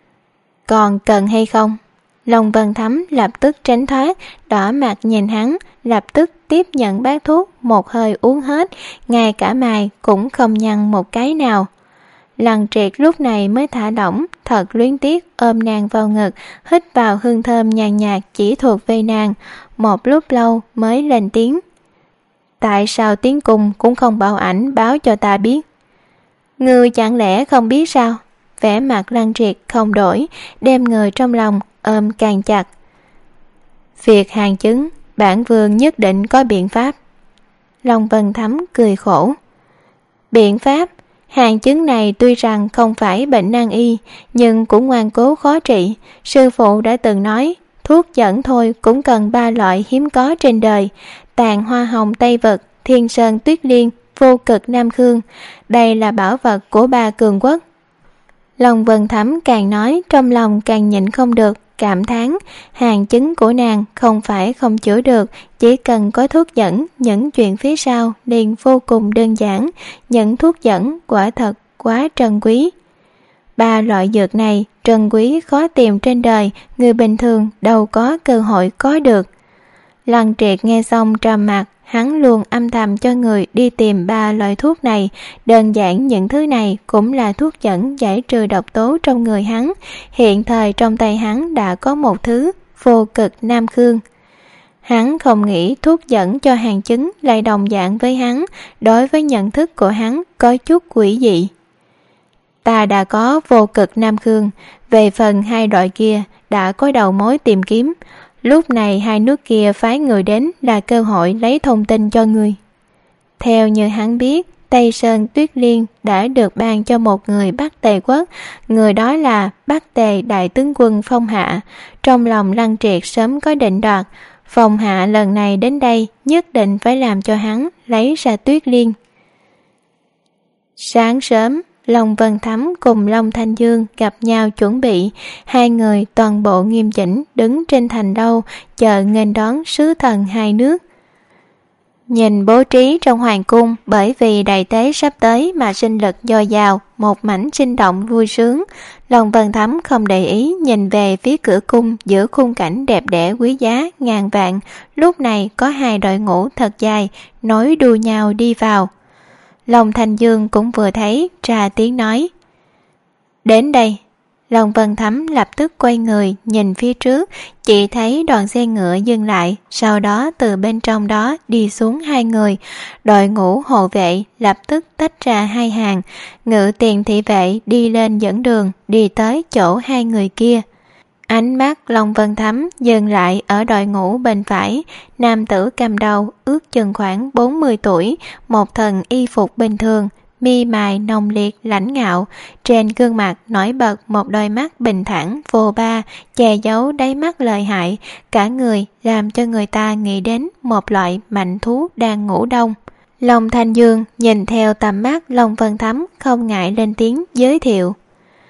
Còn cần hay không? Long Vân Thắm lập tức tránh thoát, đỏ mặt nhìn hắn, lập tức tiếp nhận bát thuốc, một hơi uống hết, ngay cả mày cũng không nhăn một cái nào. Lăng Triệt lúc này mới thả lỏng, thật luyến tiếc ôm nàng vào ngực, hít vào hương thơm nhàn nhạt chỉ thuộc về nàng, một lúc lâu mới lên tiếng. Tại sao tiến cung cũng không bảo ảnh báo cho ta biết? Ngươi chẳng lẽ không biết sao? Vẻ mặt Lăng Triệt không đổi, đem người trong lòng ôm càng chặt. Việc hàng chứng, bản vương nhất định có biện pháp. Long Vân Thắm cười khổ. Biện pháp? Hàng chứng này tuy rằng không phải bệnh nan y, nhưng cũng ngoan cố khó trị. Sư phụ đã từng nói, thuốc dẫn thôi cũng cần 3 loại hiếm có trên đời: tàn hoa hồng Tây Vực, thiên sơn tuyết liên, vô cực Nam Khương. Đây là bảo vật của 3 cường quốc. Long Vân Thắm càng nói, trong lòng càng nhịn không được, cảm thán hàng chứng của nàng không phải không chữa được, chỉ cần có thuốc dẫn, những chuyện phía sau liền vô cùng đơn giản. Những thuốc dẫn quả thật quá trân quý. 3 loại dược này trân quý khó tìm trên đời, người bình thường đâu có cơ hội có được. Lăng Triệt nghe xong trầm mặt, hắn luôn âm thầm cho người đi tìm 3 loại thuốc này. Đơn giản những thứ này cũng là thuốc dẫn giải trừ độc tố trong người hắn. Hiện thời trong tay hắn đã có một thứ, vô cực Nam Khương. Hắn không nghĩ thuốc dẫn cho hàng chứng lại đồng dạng với hắn, đối với nhận thức của hắn có chút quỷ dị. Ta đã có vô cực Nam Khương, về phần 2 loại kia đã có đầu mối tìm kiếm. Lúc này 2 nước kia phái người đến là cơ hội lấy thông tin cho ngươi. Theo như hắn biết, Tây Sơn Tuyết Liên đã được ban cho một người Bắc Tề quốc, người đó là Bắc Tề đại tướng quân Phong Hạ. Trong lòng Lăng Triệt sớm có định đoạt, Phong Hạ lần này đến đây nhất định phải làm cho hắn lấy ra Tuyết Liên. Sáng sớm, Long Vân Thắm cùng Long Thanh Dương gặp nhau chuẩn bị, 2 người toàn bộ nghiêm chỉnh đứng trên thành lâu chờ nghênh đón sứ thần 2 nước. Nhìn bố trí trong hoàng cung, bởi vì đại tế sắp tới mà sinh lực dồi dào, một mảnh sinh động vui sướng. Long Vân Thắm không để ý nhìn về phía cửa cung, giữa khung cảnh đẹp đẽ quý giá ngàn vạn, lúc này có 2 đội ngũ thật dài nối đuôi nhau đi vào. Long Thanh Dương cũng vừa thấy, trà tiếng nói: Đến đây. Long Vân Thắm lập tức quay người nhìn phía trước, chỉ thấy đoàn xe ngựa dừng lại, sau đó từ bên trong đó đi xuống 2 người. Đội ngũ hộ vệ lập tức tách ra 2 hàng, ngự tiền thị vệ đi lên dẫn đường, đi tới chỗ 2 người kia. Ánh mắt Long Vân Thắm dừng lại ở đội ngũ bên phải, nam tử cầm đầu ước chừng khoảng 40 tuổi, một thân y phục bình thường, mi mày nồng liệt lãnh ngạo, trên gương mặt nổi bật một đôi mắt bình thản vô ba, che giấu đáy mắt lợi hại, cả người làm cho người ta nghĩ đến một loại mạnh thú đang ngủ đông. Long Thanh Dương nhìn theo tầm mắt Long Vân Thắm, không ngại lên tiếng giới thiệu: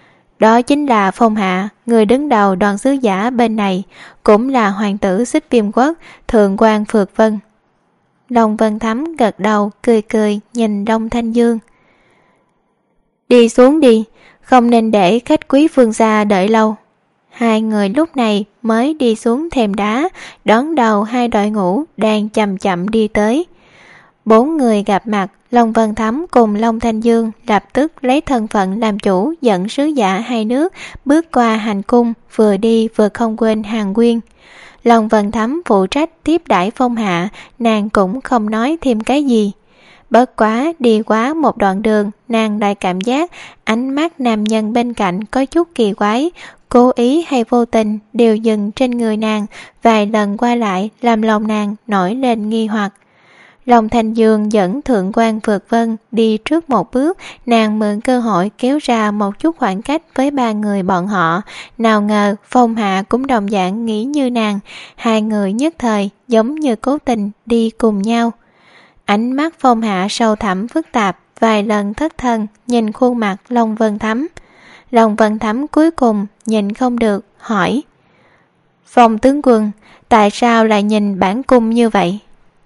Đó chính là Phong Hạ, người đứng đầu đoàn sứ giả bên này, cũng là hoàng tử Xích Viêm Quốc, thượng quan Phược Vân. Long Vân Thắm gật đầu cười cười nhìn Long Thanh Dương. Đi xuống đi, không nên để khách quý phương xa đợi lâu. Hai người lúc này mới đi xuống thềm đá, đón đầu hai đội ngũ đang chậm chậm đi tới. Bốn người gặp mặt, Long Vân Thắm cùng Long Thanh Dương lập tức lấy thân phận làm chủ dẫn sứ giả hai nước bước qua hành cung, vừa đi vừa không quên hàng quyên. Long Vân Thắm phụ trách tiếp đãi Phong Hạ, nàng cũng không nói thêm cái gì. Bất quá đi quá một đoạn đường, nàng lại cảm giác ánh mắt nam nhân bên cạnh có chút kỳ quái, cố ý hay vô tình đều dừng trên người nàng, vài lần qua lại làm lòng nàng nổi lên nghi hoặc. Long Thanh Dương dẫn thượng quan Phược Vân đi trước một bước, nàng mượn cơ hội kéo ra một chút khoảng cách với ba người bọn họ. Nào ngờ Phong Hạ cũng đồng dạng nghĩ như nàng, hai người nhất thời giống như cố tình đi cùng nhau. Ánh mắt Phong Hạ sâu thẳm phức tạp, vài lần thất thần nhìn khuôn mặt Long Vân Thắm. Long Vân Thắm cuối cùng nhìn không được, hỏi: Phong tướng quân, tại sao lại nhìn bản cung như vậy?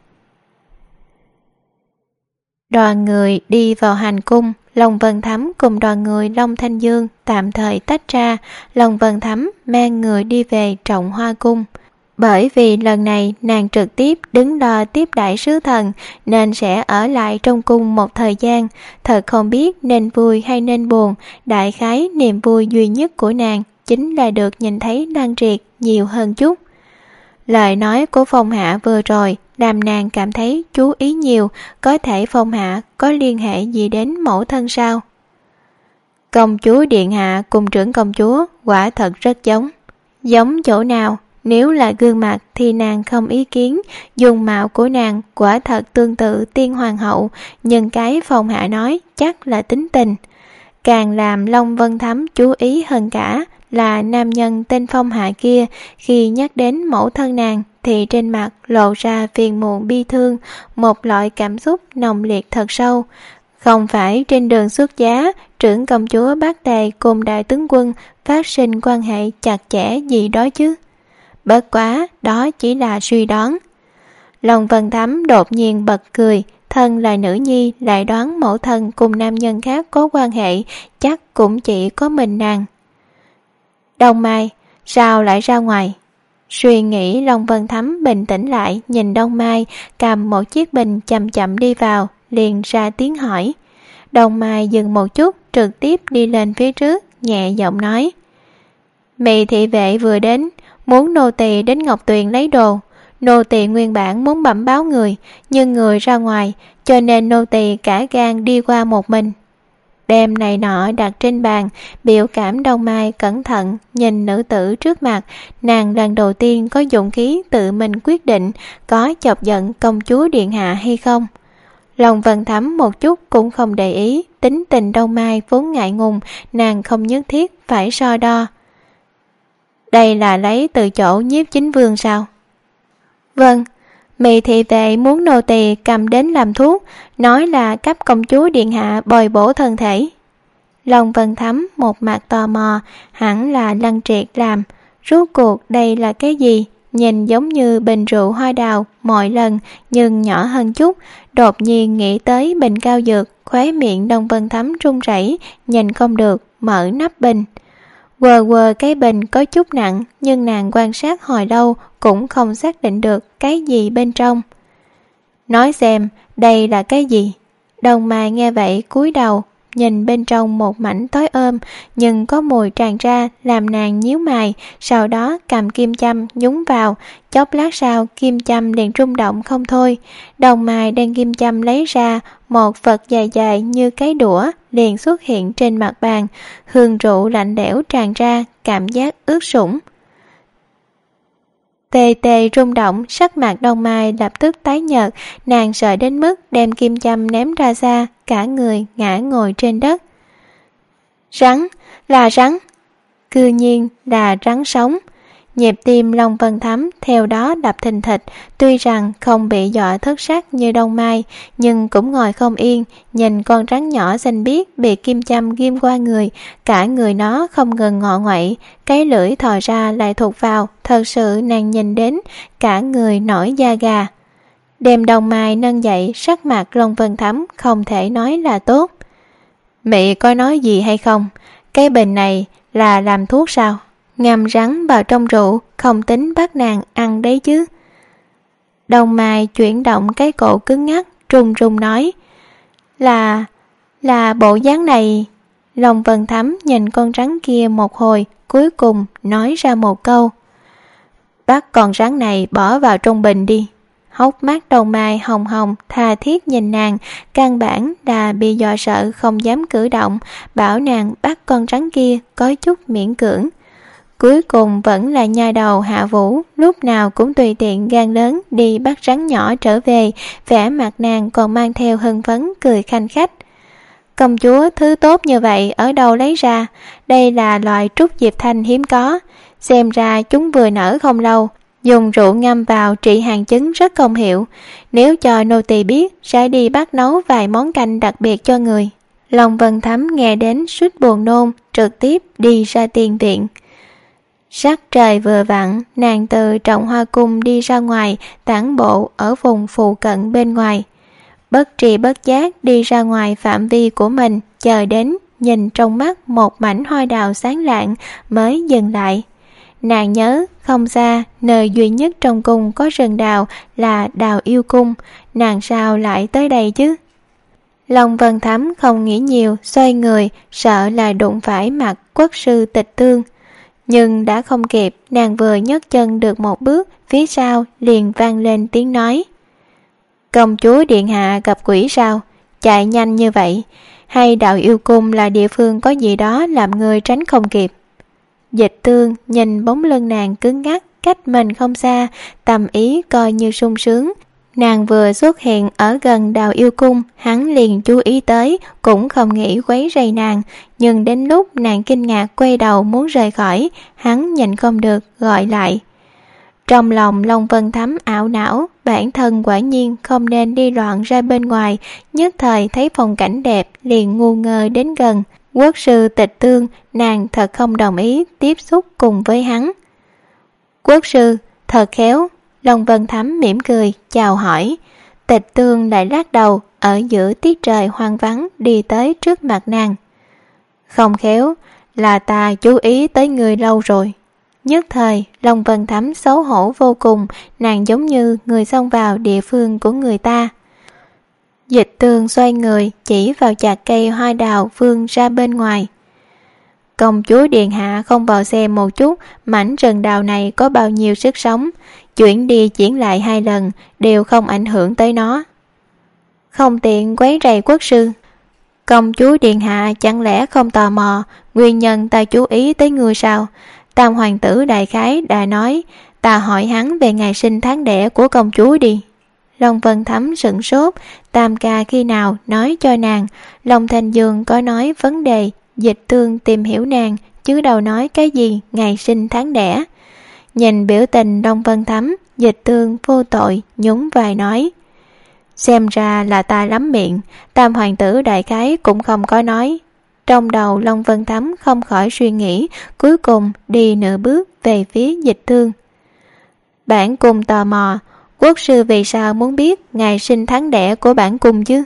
Đoàn người đi vào hành cung, Long Vân Thắm cùng đoàn người Long Thanh Dương tạm thời tách ra. Long Vân Thắm mang người đi về Trọng Hoa cung. Bởi vì lần này nàng trực tiếp đứng lo tiếp đãi sứ thần nên sẽ ở lại trong cung một thời gian. Thật không biết nên vui hay nên buồn, đại khái niềm vui duy nhất của nàng chính là được nhìn thấy Lăng Triệt nhiều hơn chút. Lời nói của Phong Hạ vừa rồi làm nàng cảm thấy chú ý nhiều, có thể Phong Hạ có liên hệ gì đến mẫu thân sao? Công chúa điện hạ cùng trưởng công chúa quả thật rất giống. Giống chỗ nào? Nếu là gương mặt thì nàng không ý kiến, dung mạo của nàng quả thật tương tự tiên hoàng hậu, nhưng cái Phong Hạ nói chắc là tính tình. Càng làm Long Vân Thắm chú ý hơn cả là nam nhân tên Phong Hạ kia, khi nhắc đến mẫu thân nàng thì trên mặt lộ ra phiền muộn bi thương, một loại cảm xúc nồng liệt thật sâu. Không phải trên đường xuất giá, trưởng công chúa Bắc Tề cùng đại tướng quân phát sinh quan hệ chặt chẽ gì đó chứ? Bất quá, đó chỉ là suy đoán. Long Vân Thắm đột nhiên bật cười, thân là nữ nhi lại đoán mẫu thân cùng nam nhân khác có quan hệ, chắc cũng chỉ có mình nàng. Đông Mai, sao lại ra ngoài? Suy nghĩ Long Vân Thắm bình tĩnh lại, nhìn Đông Mai cầm một chiếc bình chậm chậm đi vào, liền ra tiếng hỏi. Đông Mai dừng một chút, trực tiếp đi lên phía trước, nhẹ giọng nói: Mị thị vệ vừa đến, muốn nô tỳ đến Ngọc Tuyền lấy đồ. Nô tỳ nguyên bản muốn bẩm báo người, nhưng người ra ngoài, cho nên nô tỳ cả gan đi qua một mình. Đem này nọ đặt trên bàn, biểu cảm Đông Mai cẩn thận nhìn nữ tử trước mặt. Nàng lần đầu tiên có dũng khí tự mình quyết định có chọc giận công chúa điện hạ hay không. Long Vân Thắm một chút cũng không để ý, tính tình Đông Mai vốn ngại ngùng, nàng không nhất thiết phải so đo. Đây là lấy từ chỗ Nhiếp Chính Vương sao? Vâng, Mị thị vệ muốn nô tỳ cầm đến làm thuốc, nói là cấp công chúa điện hạ bồi bổ thân thể. Long Vân Thắm một mặt tò mò, hẳn là Lăng Triệt làm. Rốt cuộc đây là cái gì? Nhìn giống như bình rượu hoa đào mọi lần, nhưng nhỏ hơn chút. Đột nhiên nghĩ tới bình cao dược, khóe miệng Long Vân Thắm run rẩy, nhìn không được, mở nắp bình. Quờ cái bình có chút nặng, nhưng nàng quan sát hồi lâu cũng không xác định được cái gì bên trong. Nói xem, đây là cái gì? Đông Mai nghe vậy cúi đầu, nhìn bên trong một mảnh tối ôm, nhưng có mùi tràn ra làm nàng nhíu mày, sau đó cầm kim châm nhúng vào, chốc lát sau kim châm liền rung động không thôi. Đông Mai đem kim châm lấy ra, một vật dài dài như cái đũa liền xuất hiện trên mặt bàn, hương rượu lạnh lẽo tràn ra, cảm giác ướt sũng. Tê tê rung động, sắc mặt Đông Mai lập tức tái nhợt, nàng sợ đến mức đem kim châm ném ra xa, cả người ngã ngồi trên đất. Rắn, là rắn. Cư nhiên là rắn sống. Nhịp tim Long Vân Thắm theo đó đập thình thịch, tuy rằng không bị dọa thất sắc như Đông Mai, nhưng cũng ngồi không yên, nhìn con rắn nhỏ xanh biếc bị kim châm ghim qua người, cả người nó không ngừng ngọ nguậy, cái lưỡi thò ra lại thụt vào, thật sự nàng nhìn đến, cả người nổi da gà. Đêm Đông Mai nâng dậy, sắc mặt Long Vân Thắm không thể nói là tốt. Mị có nói gì hay không? Cái bình này là làm thuốc sao? Ngâm rắn vào trong rượu, không tính bắt nàng ăn đấy chứ. Đông Mai chuyển động cái cổ cứng ngắc, run run nói, là bộ dáng này. Long Vân Thắm nhìn con rắn kia một hồi, cuối cùng nói ra một câu, bắt con rắn này bỏ vào trong bình đi. Hốc mắt Đông Mai hồng hồng tha thiết nhìn nàng, căn bản là bị dọa sợ không dám cử động, bảo nàng bắt con rắn kia có chút miễn cưỡng. Cuối cùng vẫn là nha đầu Hạ Vũ, lúc nào cũng tùy tiện gan lớn đi bắt rắn nhỏ trở về, vẻ mặt nàng còn mang theo hưng phấn cười khanh khách. Công chúa thứ tốt như vậy ở đâu lấy ra? Đây là loại trúc diệp thanh hiếm có, xem ra chúng vừa nở không lâu, dùng rượu ngâm vào trị hàng chứng rất công hiệu. Nếu cho nô tỳ biết, sẽ đi bắt nấu vài món canh đặc biệt cho người. Long Vân Thắm nghe đến suýt buồn nôn, trực tiếp đi ra tiền viện. Sắc trời vừa vặn, nàng từ Trọng Hoa Cung đi ra ngoài, tản bộ ở vùng phụ cận bên ngoài. Bất tri bất giác đi ra ngoài phạm vi của mình, chờ đến, nhìn trong mắt một mảnh hoa đào sáng lạng mới dừng lại. Nàng nhớ không xa, nơi duy nhất trong cung có rừng đào là Đào Yêu Cung, nàng sao lại tới đây chứ? Long Vân Thắm không nghĩ nhiều, xoay người, sợ là đụng phải mặt quốc sư Tịch Tương. Nhưng đã không kịp, nàng vừa nhấc chân được một bước, phía sau liền vang lên tiếng nói. Công chúa điện hạ gặp quỷ sao? Chạy nhanh như vậy, hay Đạo Yêu Cung là địa phương có gì đó làm người tránh không kịp? Dịch Tương nhìn bóng lưng nàng cứng ngắc, cách mình không xa, tầm ý coi như sung sướng. Nàng vừa xuất hiện ở gần Đào Yêu Cung, hắn liền chú ý tới, cũng không nghĩ quấy rầy nàng, nhưng đến lúc nàng kinh ngạc quay đầu muốn rời khỏi, hắn nhìn không được, gọi lại. Trong lòng Long Vân Thắm ảo não, bản thân quả nhiên không nên đi loạn ra bên ngoài, nhất thời thấy phong cảnh đẹp, liền ngu ngơ đến gần. Quốc sư Tịch Tương, nàng thật không đồng ý tiếp xúc cùng với hắn. Quốc sư, thật khéo. Long Vân Thắm mỉm cười, chào hỏi. Tịch Tương lại lắc đầu, ở giữa tiết trời hoang vắng đi tới trước mặt nàng. Không khéo, là ta chú ý tới người lâu rồi. Nhất thời, Long Vân Thắm xấu hổ vô cùng, nàng giống như người xông vào địa phương của người ta. Dịch Tương xoay người, chỉ vào chạc cây hoa đào vươn ra bên ngoài. Công chúa điện hạ không vào xem một chút, mảnh rừng đào này có bao nhiêu sức sống. Chuyển đi chuyển lại 2 lần, đều không ảnh hưởng tới nó. Không tiện quấy rầy quốc sư. Công chúa điện hạ chẳng lẽ không tò mò nguyên nhân ta chú ý tới người sao? Tam hoàng tử đại khái đã nói, ta hỏi hắn về ngày sinh tháng đẻ của công chúa đi. Long Vân Thắm sửng sốt, Tam ca khi nào nói cho nàng. Long Thanh Dương có nói vấn đề Dịch Tương tìm hiểu nàng, chứ đâu nói cái gì ngày sinh tháng đẻ. Nhìn biểu tình Long Vân Thắm, Dịch Tương vô tội nhún vai nói, xem ra là ta lắm miệng, Tam hoàng tử đại khái cũng không có nói. Trong đầu Long Vân Thắm không khỏi suy nghĩ, cuối cùng đi nửa bước về phía Dịch Tương. Bản cung tò mò, quốc sư vì sao muốn biết ngày sinh tháng đẻ của bản cung chứ?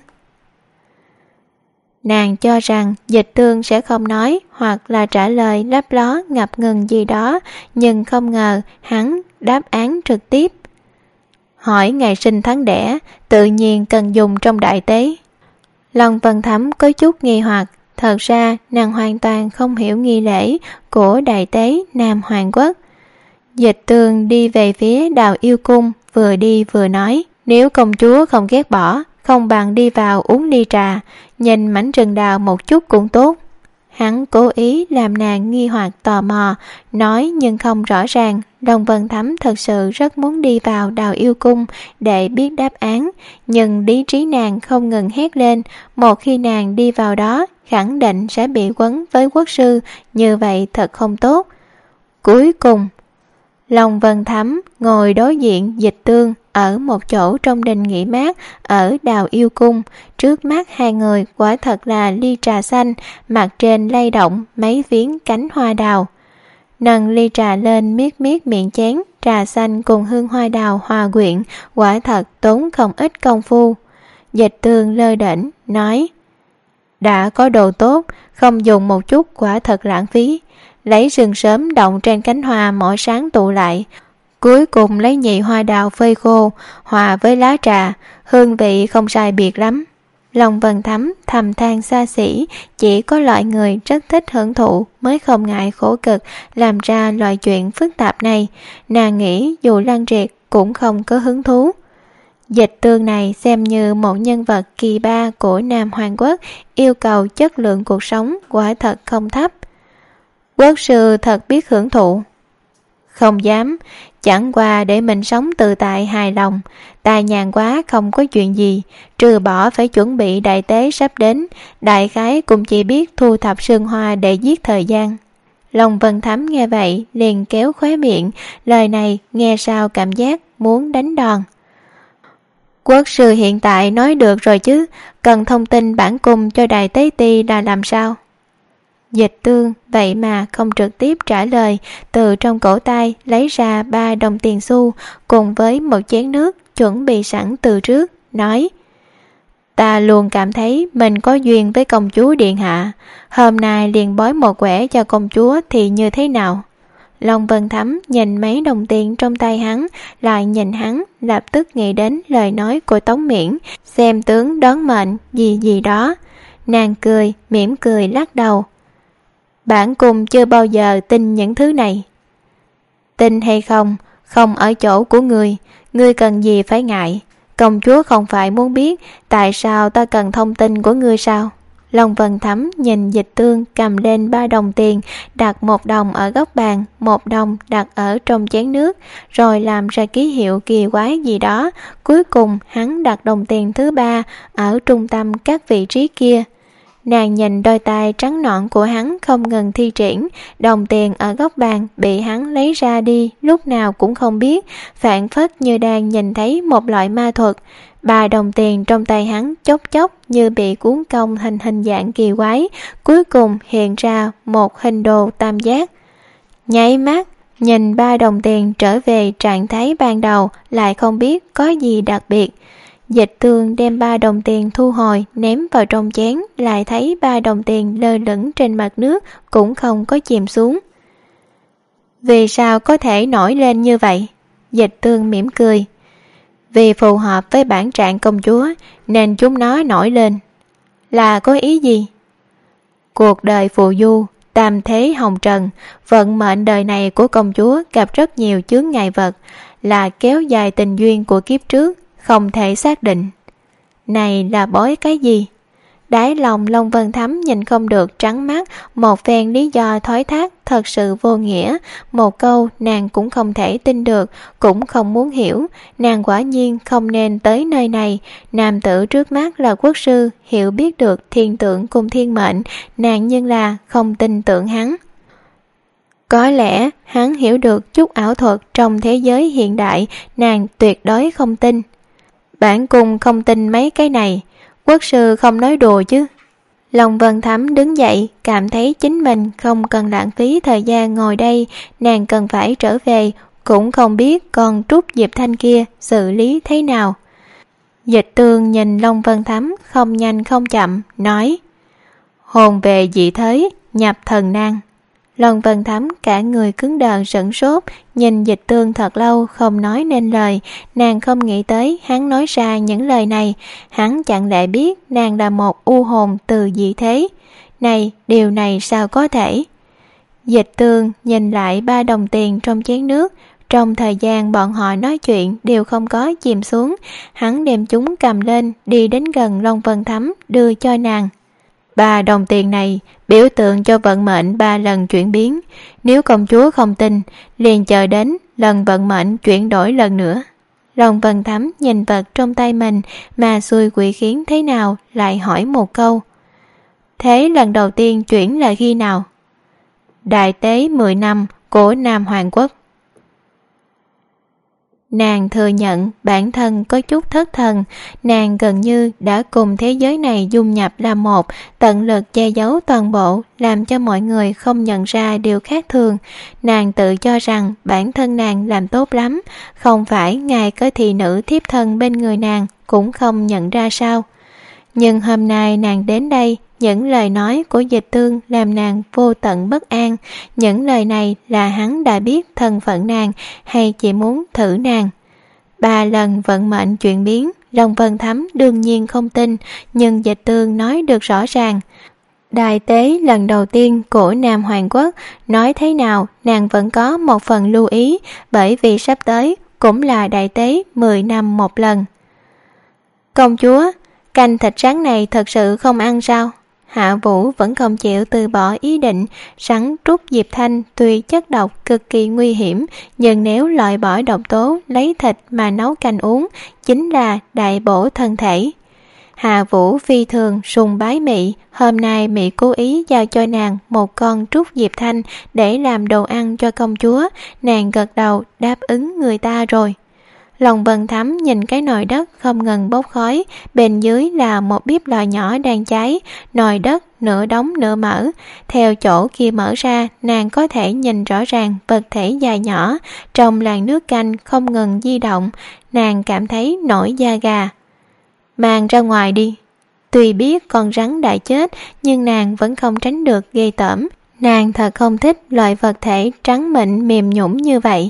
Nàng cho rằng Dịch Tương sẽ không nói, hoặc là trả lời lấp ló ngập ngừng gì đó, nhưng không ngờ hắn đáp án trực tiếp. Hỏi ngày sinh tháng đẻ, tự nhiên cần dùng trong đại tế. Long Vân Thắm có chút nghi hoặc, thật ra nàng hoàn toàn không hiểu nghi lễ của đại tế Nam Hoàng Quốc. Dịch Tương đi về phía Đào Yêu Cung, vừa đi vừa nói, nếu công chúa không ghét bỏ, không bằng đi vào uống ly trà, nhìn mảnh rừng đào một chút cũng tốt. Hắn cố ý làm nàng nghi hoặc tò mò, nói nhưng không rõ ràng. Long Vân Thắm thật sự rất muốn đi vào Đào Yêu Cung để biết đáp án, nhưng lý trí nàng không ngừng hét lên, một khi nàng đi vào đó, khẳng định sẽ bị quấn với quốc sư, như vậy thật không tốt. Cuối cùng, Long Vân Thấm ngồi đối diện Dịch Tương ở một chỗ trong đình nghỉ mát ở Đào Yêu Cung. Trước mắt hai người quả thật là ly trà xanh, mặt trên lay động mấy phiến cánh hoa đào. Nâng ly trà lên miết miết miệng chén, trà xanh cùng hương hoa đào hòa quyện, quả thật tốn không ít công phu. Dịch Tương lơ đễnh nói: đã có đồ tốt, không dùng một chút quả thật lãng phí. Lấy sương sớm động trên cánh hoa mỗi sáng tụ lại, cuối cùng lấy nhị hoa đào phơi khô hòa với lá trà, hương vị không sai biệt lắm. Long Vân Thấm thầm than xa xỉ, chỉ có loại người rất thích hưởng thụ mới không ngại khổ cực làm ra loại chuyện phức tạp này. Nàng nghĩ dù Lăng Triệt cũng không có hứng thú. Dịch Tương này xem như một nhân vật kỳ ba của Nam Hoàng Quốc, yêu cầu chất lượng cuộc sống quả thật không thấp. Quốc sư thật biết hưởng thụ. Không dám, chẳng qua để mình sống tự tại hài lòng. Ta nhàn quá không có chuyện gì, trừ bỏ phải chuẩn bị đại tế sắp đến, đại khái cũng chỉ biết thu thập sương hoa để giết thời gian. Long Vân Thấm nghe vậy liền kéo khóe miệng, lời này nghe sao cảm giác muốn đánh đòn. Quốc sư hiện tại nói được rồi chứ, cần thông tin bản cung cho Đại Tế Ti là làm sao? Dịch Tương vậy mà không trực tiếp trả lời, từ trong cổ tay lấy ra 3 đồng tiền xu cùng với một chén nước chuẩn bị sẵn từ trước, nói: ta luôn cảm thấy mình có duyên với công chúa điện hạ, hôm nay liền bói một quẻ cho công chúa thì như thế nào? Long Vân Thấm nhìn mấy đồng tiền trong tay hắn, lại nhìn hắn, lập tức nghĩ đến lời nói của Tống Miễn, xem tướng đón mệnh gì gì đó. Nàng cười, mỉm cười lắc đầu. Bản cung chưa bao giờ tin những thứ này. Tin hay không, không ở chỗ của ngươi cần gì phải ngại. Công chúa không phải muốn biết tại sao ta cần thông tin của ngươi sao? Long Vân Thấm nhìn Dịch Tương cầm lên 3 đồng tiền, đặt 1 đồng ở góc bàn, 1 đồng đặt ở trong chén nước, rồi làm ra ký hiệu kỳ quái gì đó. Cuối cùng hắn đặt đồng tiền thứ 3 ở trung tâm các vị trí kia. Nàng nhìn đôi tay trắng nõn của hắn không ngừng thi triển, đồng tiền ở góc bàn bị hắn lấy ra đi lúc nào cũng không biết, phảng phất như đang nhìn thấy một loại ma thuật. 3 đồng tiền trong tay hắn chốc chốc như bị cuốn cong thành hình dạng kỳ quái, cuối cùng hiện ra một hình đồ tam giác. Nháy mắt, nhìn 3 đồng tiền trở về trạng thái ban đầu, lại không biết có gì đặc biệt. Dịch Tương đem 3 đồng tiền thu hồi, ném vào trong chén, lại thấy 3 đồng tiền lơ lửng trên mặt nước, cũng không có chìm xuống. Vì sao có thể nổi lên như vậy? Dịch Tương mỉm cười. Vì phù hợp với bản trạng công chúa, nên chúng nó nổi lên. Là có ý gì? Cuộc đời phù du, tam thế hồng trần, vận mệnh đời này của công chúa gặp rất nhiều chướng ngại vật, là kéo dài tình duyên của kiếp trước, không thể xác định. Này là bói cái gì? Đáy lòng Long Vân Thấm nhìn không được trắng mắt, một phen lý do thoái thác thật sự vô nghĩa, một câu nàng cũng không thể tin được, cũng không muốn hiểu. Nàng quả nhiên không nên tới nơi này. Nam tử trước mắt là quốc sư, hiểu biết được thiên tượng cùng thiên mệnh, nàng nhưng là không tin tưởng hắn. Có lẽ hắn hiểu được chút ảo thuật trong thế giới hiện đại, nàng tuyệt đối không tin. Bản cung không tin mấy cái này, quốc sư không nói đùa chứ? Long Vân Thấm đứng dậy, cảm thấy chính mình không cần lãng phí thời gian ngồi đây, nàng cần phải trở về, cũng không biết con Trúc Diệp Thanh kia xử lý thế nào. Dịch Tương nhìn Long Vân Thấm không nhanh không chậm, nói: hồn về dị thế, nhập thần nan. Long Vân Thấm cả người cứng đờ sửng sốt, nhìn Dịch Tương thật lâu không nói nên lời. Nàng không nghĩ tới hắn nói ra những lời này, hắn chẳng lẽ biết nàng là một u hồn từ dị thế. Này, điều này sao có thể? Dịch Tương nhìn lại 3 đồng tiền trong chén nước. Trong thời gian bọn họ nói chuyện đều không có chìm xuống, hắn đem chúng cầm lên, đi đến gần Long Vân Thấm, đưa cho nàng. 3 đồng tiền này biểu tượng cho vận mệnh 3 lần chuyển biến. Nếu công chúa không tin, liền chờ đến lần vận mệnh chuyển đổi lần nữa. Long Vân Thấm nhìn vật trong tay mình mà xui quỷ khiến thế nào, lại hỏi một câu: thế lần đầu tiên chuyển là khi nào? Đại tế 10 năm của Nam Hoàng Quốc. Nàng thừa nhận bản thân có chút thất thần, nàng gần như đã cùng thế giới này dung nhập làm một, tận lực che giấu toàn bộ, làm cho mọi người không nhận ra điều khác thường. Nàng tự cho rằng bản thân nàng làm tốt lắm, không phải ngay có thị nữ thiếp thân bên người nàng cũng không nhận ra sao. Nhưng hôm nay nàng đến đây, những lời nói của Dịch Tương làm nàng vô tận bất an. Những lời này là hắn đã biết thân phận nàng hay chỉ muốn thử nàng? 3 lần vận mệnh chuyển biến, Long Vân Thắm đương nhiên không tin, nhưng Dịch Tương nói được rõ ràng. Đại tế lần đầu tiên của Nam Hoàng Quốc, nói thế nào nàng vẫn có một phần lưu ý, bởi vì sắp tới cũng là đại tế 10 năm một lần. Công chúa, canh thịt rắn này thật sự không ăn sao? Hạ Vũ vẫn không chịu từ bỏ ý định. Rắn trút Diệp Thanh tuy chất độc cực kỳ nguy hiểm, nhưng nếu loại bỏ độc tố lấy thịt mà nấu canh uống chính là đại bổ thân thể. Hạ Vũ phi thường sùng bái Mị, hôm nay Mị cố ý giao cho nàng một con trút Diệp Thanh để làm đồ ăn cho công chúa. Nàng gật đầu đáp ứng người ta rồi. Long Vân Thắm nhìn cái nồi đất không ngừng bốc khói, bên dưới là một bếp lò nhỏ đang cháy, nồi đất nửa đóng nửa mở. Theo chỗ kia mở ra, nàng có thể nhìn rõ ràng vật thể dài nhỏ trong làn nước canh không ngừng di động. Nàng cảm thấy nổi da gà. Mang ra ngoài đi. Tuy biết con rắn đã chết, nhưng nàng vẫn không tránh được ghê tởm. Nàng thật không thích loại vật thể trắng mịn mềm nhũn như vậy.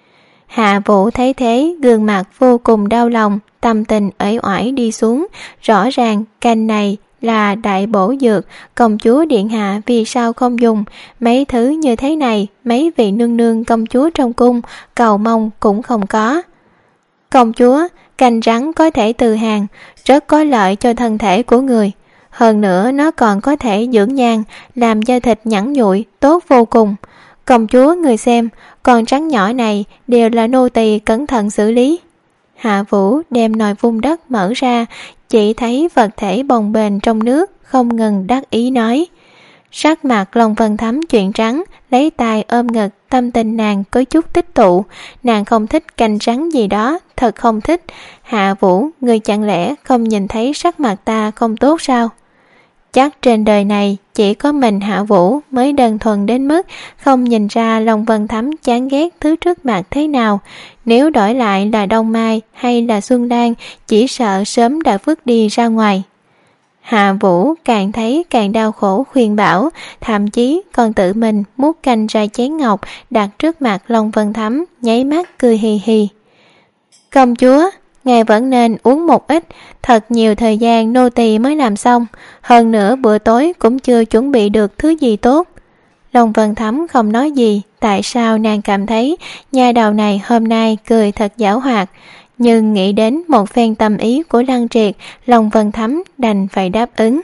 Hạ Vũ thấy thế, gương mặt vô cùng đau lòng, tâm tình uể oải đi xuống. Rõ ràng canh này là đại bổ dược, công chúa điện hạ vì sao không dùng? Mấy thứ như thế này, mấy vị nương nương công chúa trong cung cầu mong cũng không có. Công chúa, canh rắn có thể từ hàng, rất có lợi cho thân thể của người. Hơn nữa nó còn có thể dưỡng nhan, làm da thịt nhẵn nhụi, tốt vô cùng. Công chúa người xem, con rắn nhỏ này đều là nô tỳ cẩn thận xử lý. Hạ Vũ đem nồi vung đất mở ra, chỉ thấy vật thể bồng bềnh trong nước, không ngừng đắc ý nói. Sắc mặt Long Vân Thắm chuyện trắng, lấy tay ôm ngực, tâm tình nàng có chút tích tụ. Nàng không thích canh rắn gì đó, thật không thích. Hạ Vũ, người chẳng lẽ không nhìn thấy sắc mặt ta không tốt sao? Chắc trên đời này chỉ có mình Hạ Vũ mới đơn thuần đến mức không nhìn ra Long Vân Thắm chán ghét thứ trước mặt thế nào. Nếu đổi lại là Đông Mai hay là Xuân Đan, chỉ sợ sớm đã vứt đi ra ngoài. Hạ Vũ càng thấy càng đau khổ khuyên bảo, thậm chí còn tự mình múc canh ra chén ngọc đặt trước mặt Long Vân Thắm, nháy mắt cười hì hì. Công chúa, ngài vẫn nên uống một ít, thật nhiều thời gian nô tỳ mới làm xong, hơn nữa bữa tối cũng chưa chuẩn bị được thứ gì tốt. Long Vân Thắm không nói gì, tại sao nàng cảm thấy nha đầu này hôm nay cười thật giảo hoạt, nhưng nghĩ đến một phen tâm ý của Lăng Triệt, Long Vân Thắm đành phải đáp ứng.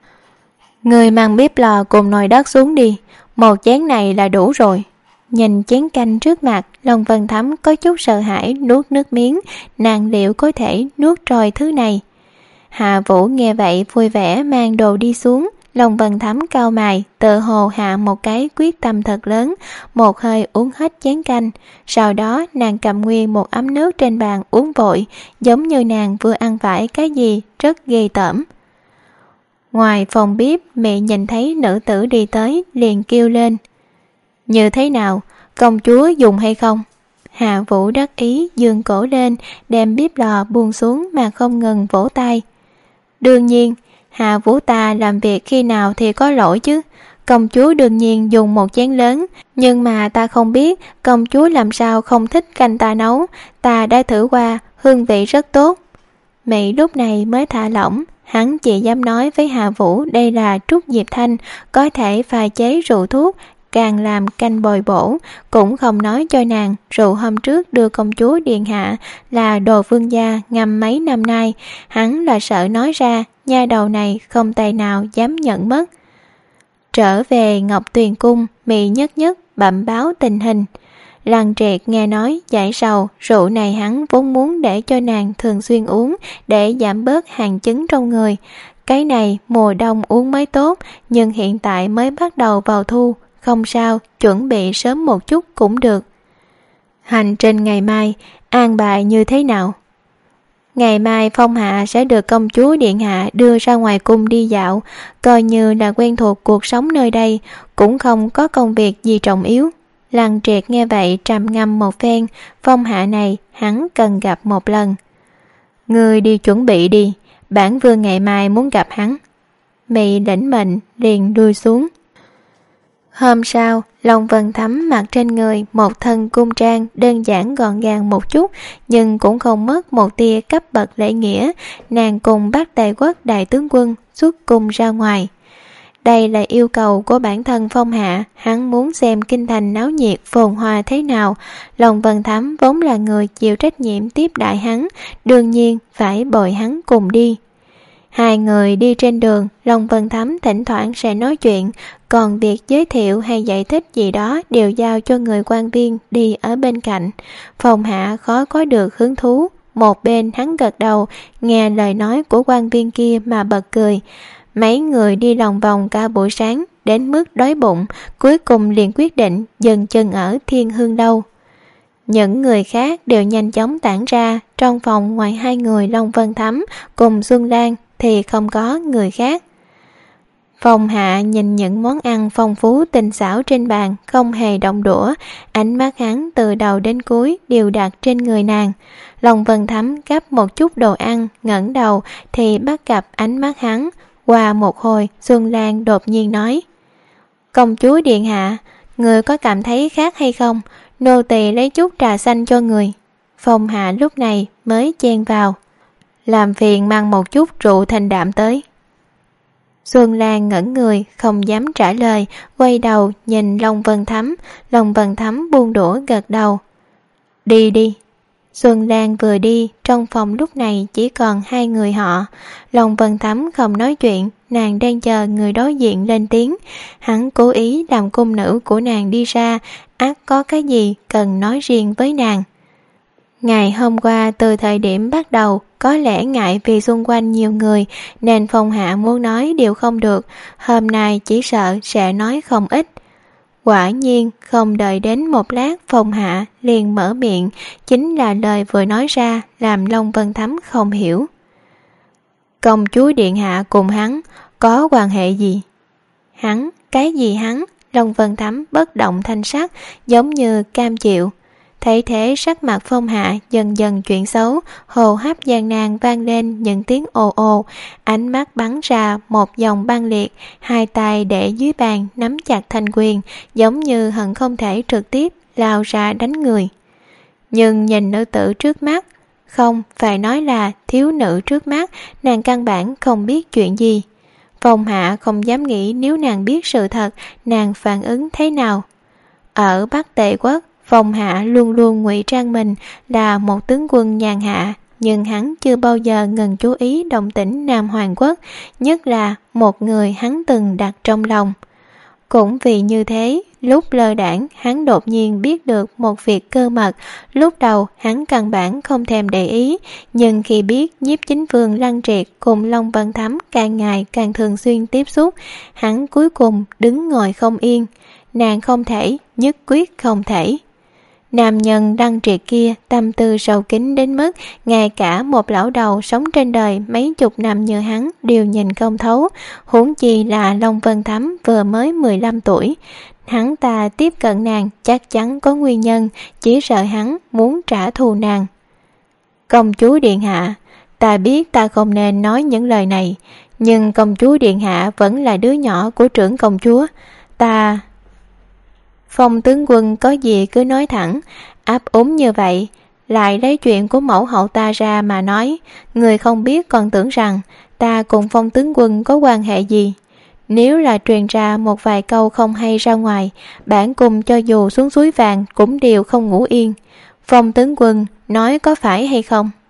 Người mang bếp lò cùng nồi đất xuống đi, một chén này là đủ rồi. Nhìn chén canh trước mặt, Long Vân Thắm có chút sợ hãi nuốt nước miếng, nàng liệu có thể nuốt trôi thứ này. Hạ Vũ nghe vậy vui vẻ mang đồ đi xuống. Long Vân Thắm cau mày, tự hồ hạ một cái quyết tâm thật lớn, một hơi uống hết chén canh. Sau đó nàng cầm nguyên một ấm nước trên bàn uống vội, giống như nàng vừa ăn phải cái gì rất ghê tởm. Ngoài phòng bếp, mẹ nhìn thấy nữ tử đi tới liền kêu lên. Như thế nào, công chúa dùng hay không? Hạ Vũ đắc ý giương cổ lên, đem bếp lò buông xuống mà không ngừng vỗ tay. Đương nhiên, Hạ Vũ ta làm việc khi nào thì có lỗi chứ. Công chúa đương nhiên dùng một chén lớn, nhưng mà ta không biết công chúa làm sao không thích canh ta nấu. Ta đã thử qua, hương vị rất tốt. Mỹ lúc này mới thả lỏng, hắn chỉ dám nói với Hạ Vũ đây là trút Diệp Thanh, có thể pha chế rượu thuốc, càng làm canh bồi bổ, cũng không nói cho nàng rượu hôm trước đưa công chúa điện hạ là đồ vương gia ngâm mấy năm nay. Hắn là sợ nói ra, nha đầu này không tài nào dám nhận mất. Trở về Ngọc Tuyền Cung, Mị nhất nhất bẩm báo tình hình. Lăng Triệt nghe nói giải sầu, rượu này hắn vốn muốn để cho nàng thường xuyên uống để giảm bớt hàng chứng trong người. Cái này mùa đông uống mới tốt, nhưng hiện tại mới bắt đầu vào thu, không sao, chuẩn bị sớm một chút cũng được. Hành trình ngày mai an bài như thế nào? Ngày mai Phong Hạ sẽ được công chúa điện hạ đưa ra ngoài cung đi dạo, coi như là quen thuộc cuộc sống nơi đây, cũng không có công việc gì trọng yếu. Lăng Triệt nghe vậy trầm ngâm một phen, Phong Hạ này hắn cần gặp một lần. Ngươi đi chuẩn bị đi, bản vương ngày mai muốn gặp hắn. Mị lĩnh mệnh liền lui xuống. Hôm sau, Long Vân Thấm mặc trên người một thân cung trang đơn giản gọn gàng một chút, nhưng cũng không mất một tia cấp bậc lễ nghĩa. Nàng cùng Bắc Tề Quốc đại tướng quân xuất cung ra ngoài. Đây là yêu cầu của bản thân Phong Hạ, hắn muốn xem kinh thành náo nhiệt phồn hoa thế nào. Long Vân Thấm vốn là người chịu trách nhiệm tiếp đại hắn, đương nhiên phải bồi hắn cùng đi. Hai người đi trên đường, Long Vân Thấm thỉnh thoảng sẽ nói chuyện, còn việc giới thiệu hay giải thích gì đó đều giao cho người quan viên đi ở bên cạnh. Phong Hạ khó có được hứng thú, một bên hắn gật đầu, nghe lời nói của quan viên kia mà bật cười. Mấy người đi lòng vòng cả buổi sáng, đến mức đói bụng, cuối cùng liền quyết định dừng chân ở Thiên Hương Lâu. Những người khác đều nhanh chóng tản ra, trong phòng ngoài hai người Long Vân Thấm cùng Xuân Lan thì không có người khác. Phong Hạ nhìn những món ăn phong phú tinh xảo trên bàn, không hề động đũa, ánh mắt hắn từ đầu đến cuối đều đặt trên người nàng. Long Vân Thấm gắp một chút đồ ăn, ngẩng đầu thì bắt gặp ánh mắt hắn. Qua một hồi, Xuân Lan đột nhiên nói: Công chúa điện hạ, người có cảm thấy khác hay không? Nô tỳ lấy chút trà xanh cho người. Phong Hạ lúc này mới chen vào: Làm phiền mang một chút rượu thanh đạm tới. Xuân Lan ngẩn người, không dám trả lời, quay đầu nhìn Long Vân Thấm. Long Vân Thấm buông đũa gật đầu: Đi đi. Xuân Lan vừa đi, trong phòng lúc này chỉ còn hai người họ. Long Vân Thấm không nói chuyện, nàng đang chờ người đối diện lên tiếng. Hắn cố ý làm cung nữ của nàng đi ra, ắt có cái gì cần nói riêng với nàng. Ngày hôm qua từ thời điểm bắt đầu, có lẽ ngại vì xung quanh nhiều người nên Phong Hạ muốn nói đều không được, hôm nay chỉ sợ sẽ nói không ít. Quả nhiên không đợi đến một lát, Phong Hạ liền mở miệng, chính là lời vừa nói ra làm Long Vân Thấm không hiểu. Công chúa điện hạ cùng hắn có quan hệ gì? Hắn? Cái gì hắn? Long Vân Thấm bất động thanh sắc, giống như cam chịu. Thấy thế sắc mặt Phong Hạ dần dần chuyển xấu, hô hấp gian nan vang lên những tiếng ồ ồ, ánh mắt bắn ra một dòng băng liệt, hai tay để dưới bàn nắm chặt thanh quyền, giống như hận không thể trực tiếp lao ra đánh người. Nhưng nhìn nữ tử trước mắt, không phải nói là thiếu nữ trước mắt, nàng căn bản không biết chuyện gì. Phong Hạ không dám nghĩ nếu nàng biết sự thật, nàng phản ứng thế nào. Ở Bắc Tề Quốc, Phong Hạ luôn luôn ngụy trang mình là một tướng quân nhàn hạ, nhưng hắn chưa bao giờ ngừng chú ý động tĩnh Nam Hoàng Quốc, nhất là một người hắn từng đặt trong lòng. Cũng vì như thế, lúc lơ đãng hắn đột nhiên biết được một việc cơ mật. Lúc đầu hắn căn bản không thèm để ý, nhưng khi biết Nhiếp Chính Vương Lăng Triệt cùng Long Vân Thấm càng ngày càng thường xuyên tiếp xúc, hắn cuối cùng đứng ngồi không yên. Nàng không thể, nhất quyết không thể. Nam nhân Lăng Triệt kia tâm tư sâu kín đến mức ngay cả một lão đầu sống trên đời mấy chục năm như hắn đều nhìn không thấu, huống chi là Long Vân Thấm vừa mới 15 tuổi. Hắn ta tiếp cận nàng chắc chắn có nguyên nhân, chỉ sợ hắn muốn trả thù nàng. Công chúa điện hạ, ta biết ta không nên nói những lời này, nhưng công chúa điện hạ vẫn là đứa nhỏ của trưởng công chúa. Ta... Phong tướng quân có gì cứ nói thẳng, áp úng như vậy, lại lấy chuyện của mẫu hậu ta ra mà nói, người không biết còn tưởng rằng ta cùng Phong tướng quân có quan hệ gì. Nếu là truyền ra một vài câu không hay ra ngoài, bản cung cho dù xuống suối vàng cũng đều không ngủ yên. Phong tướng quân nói có phải hay không?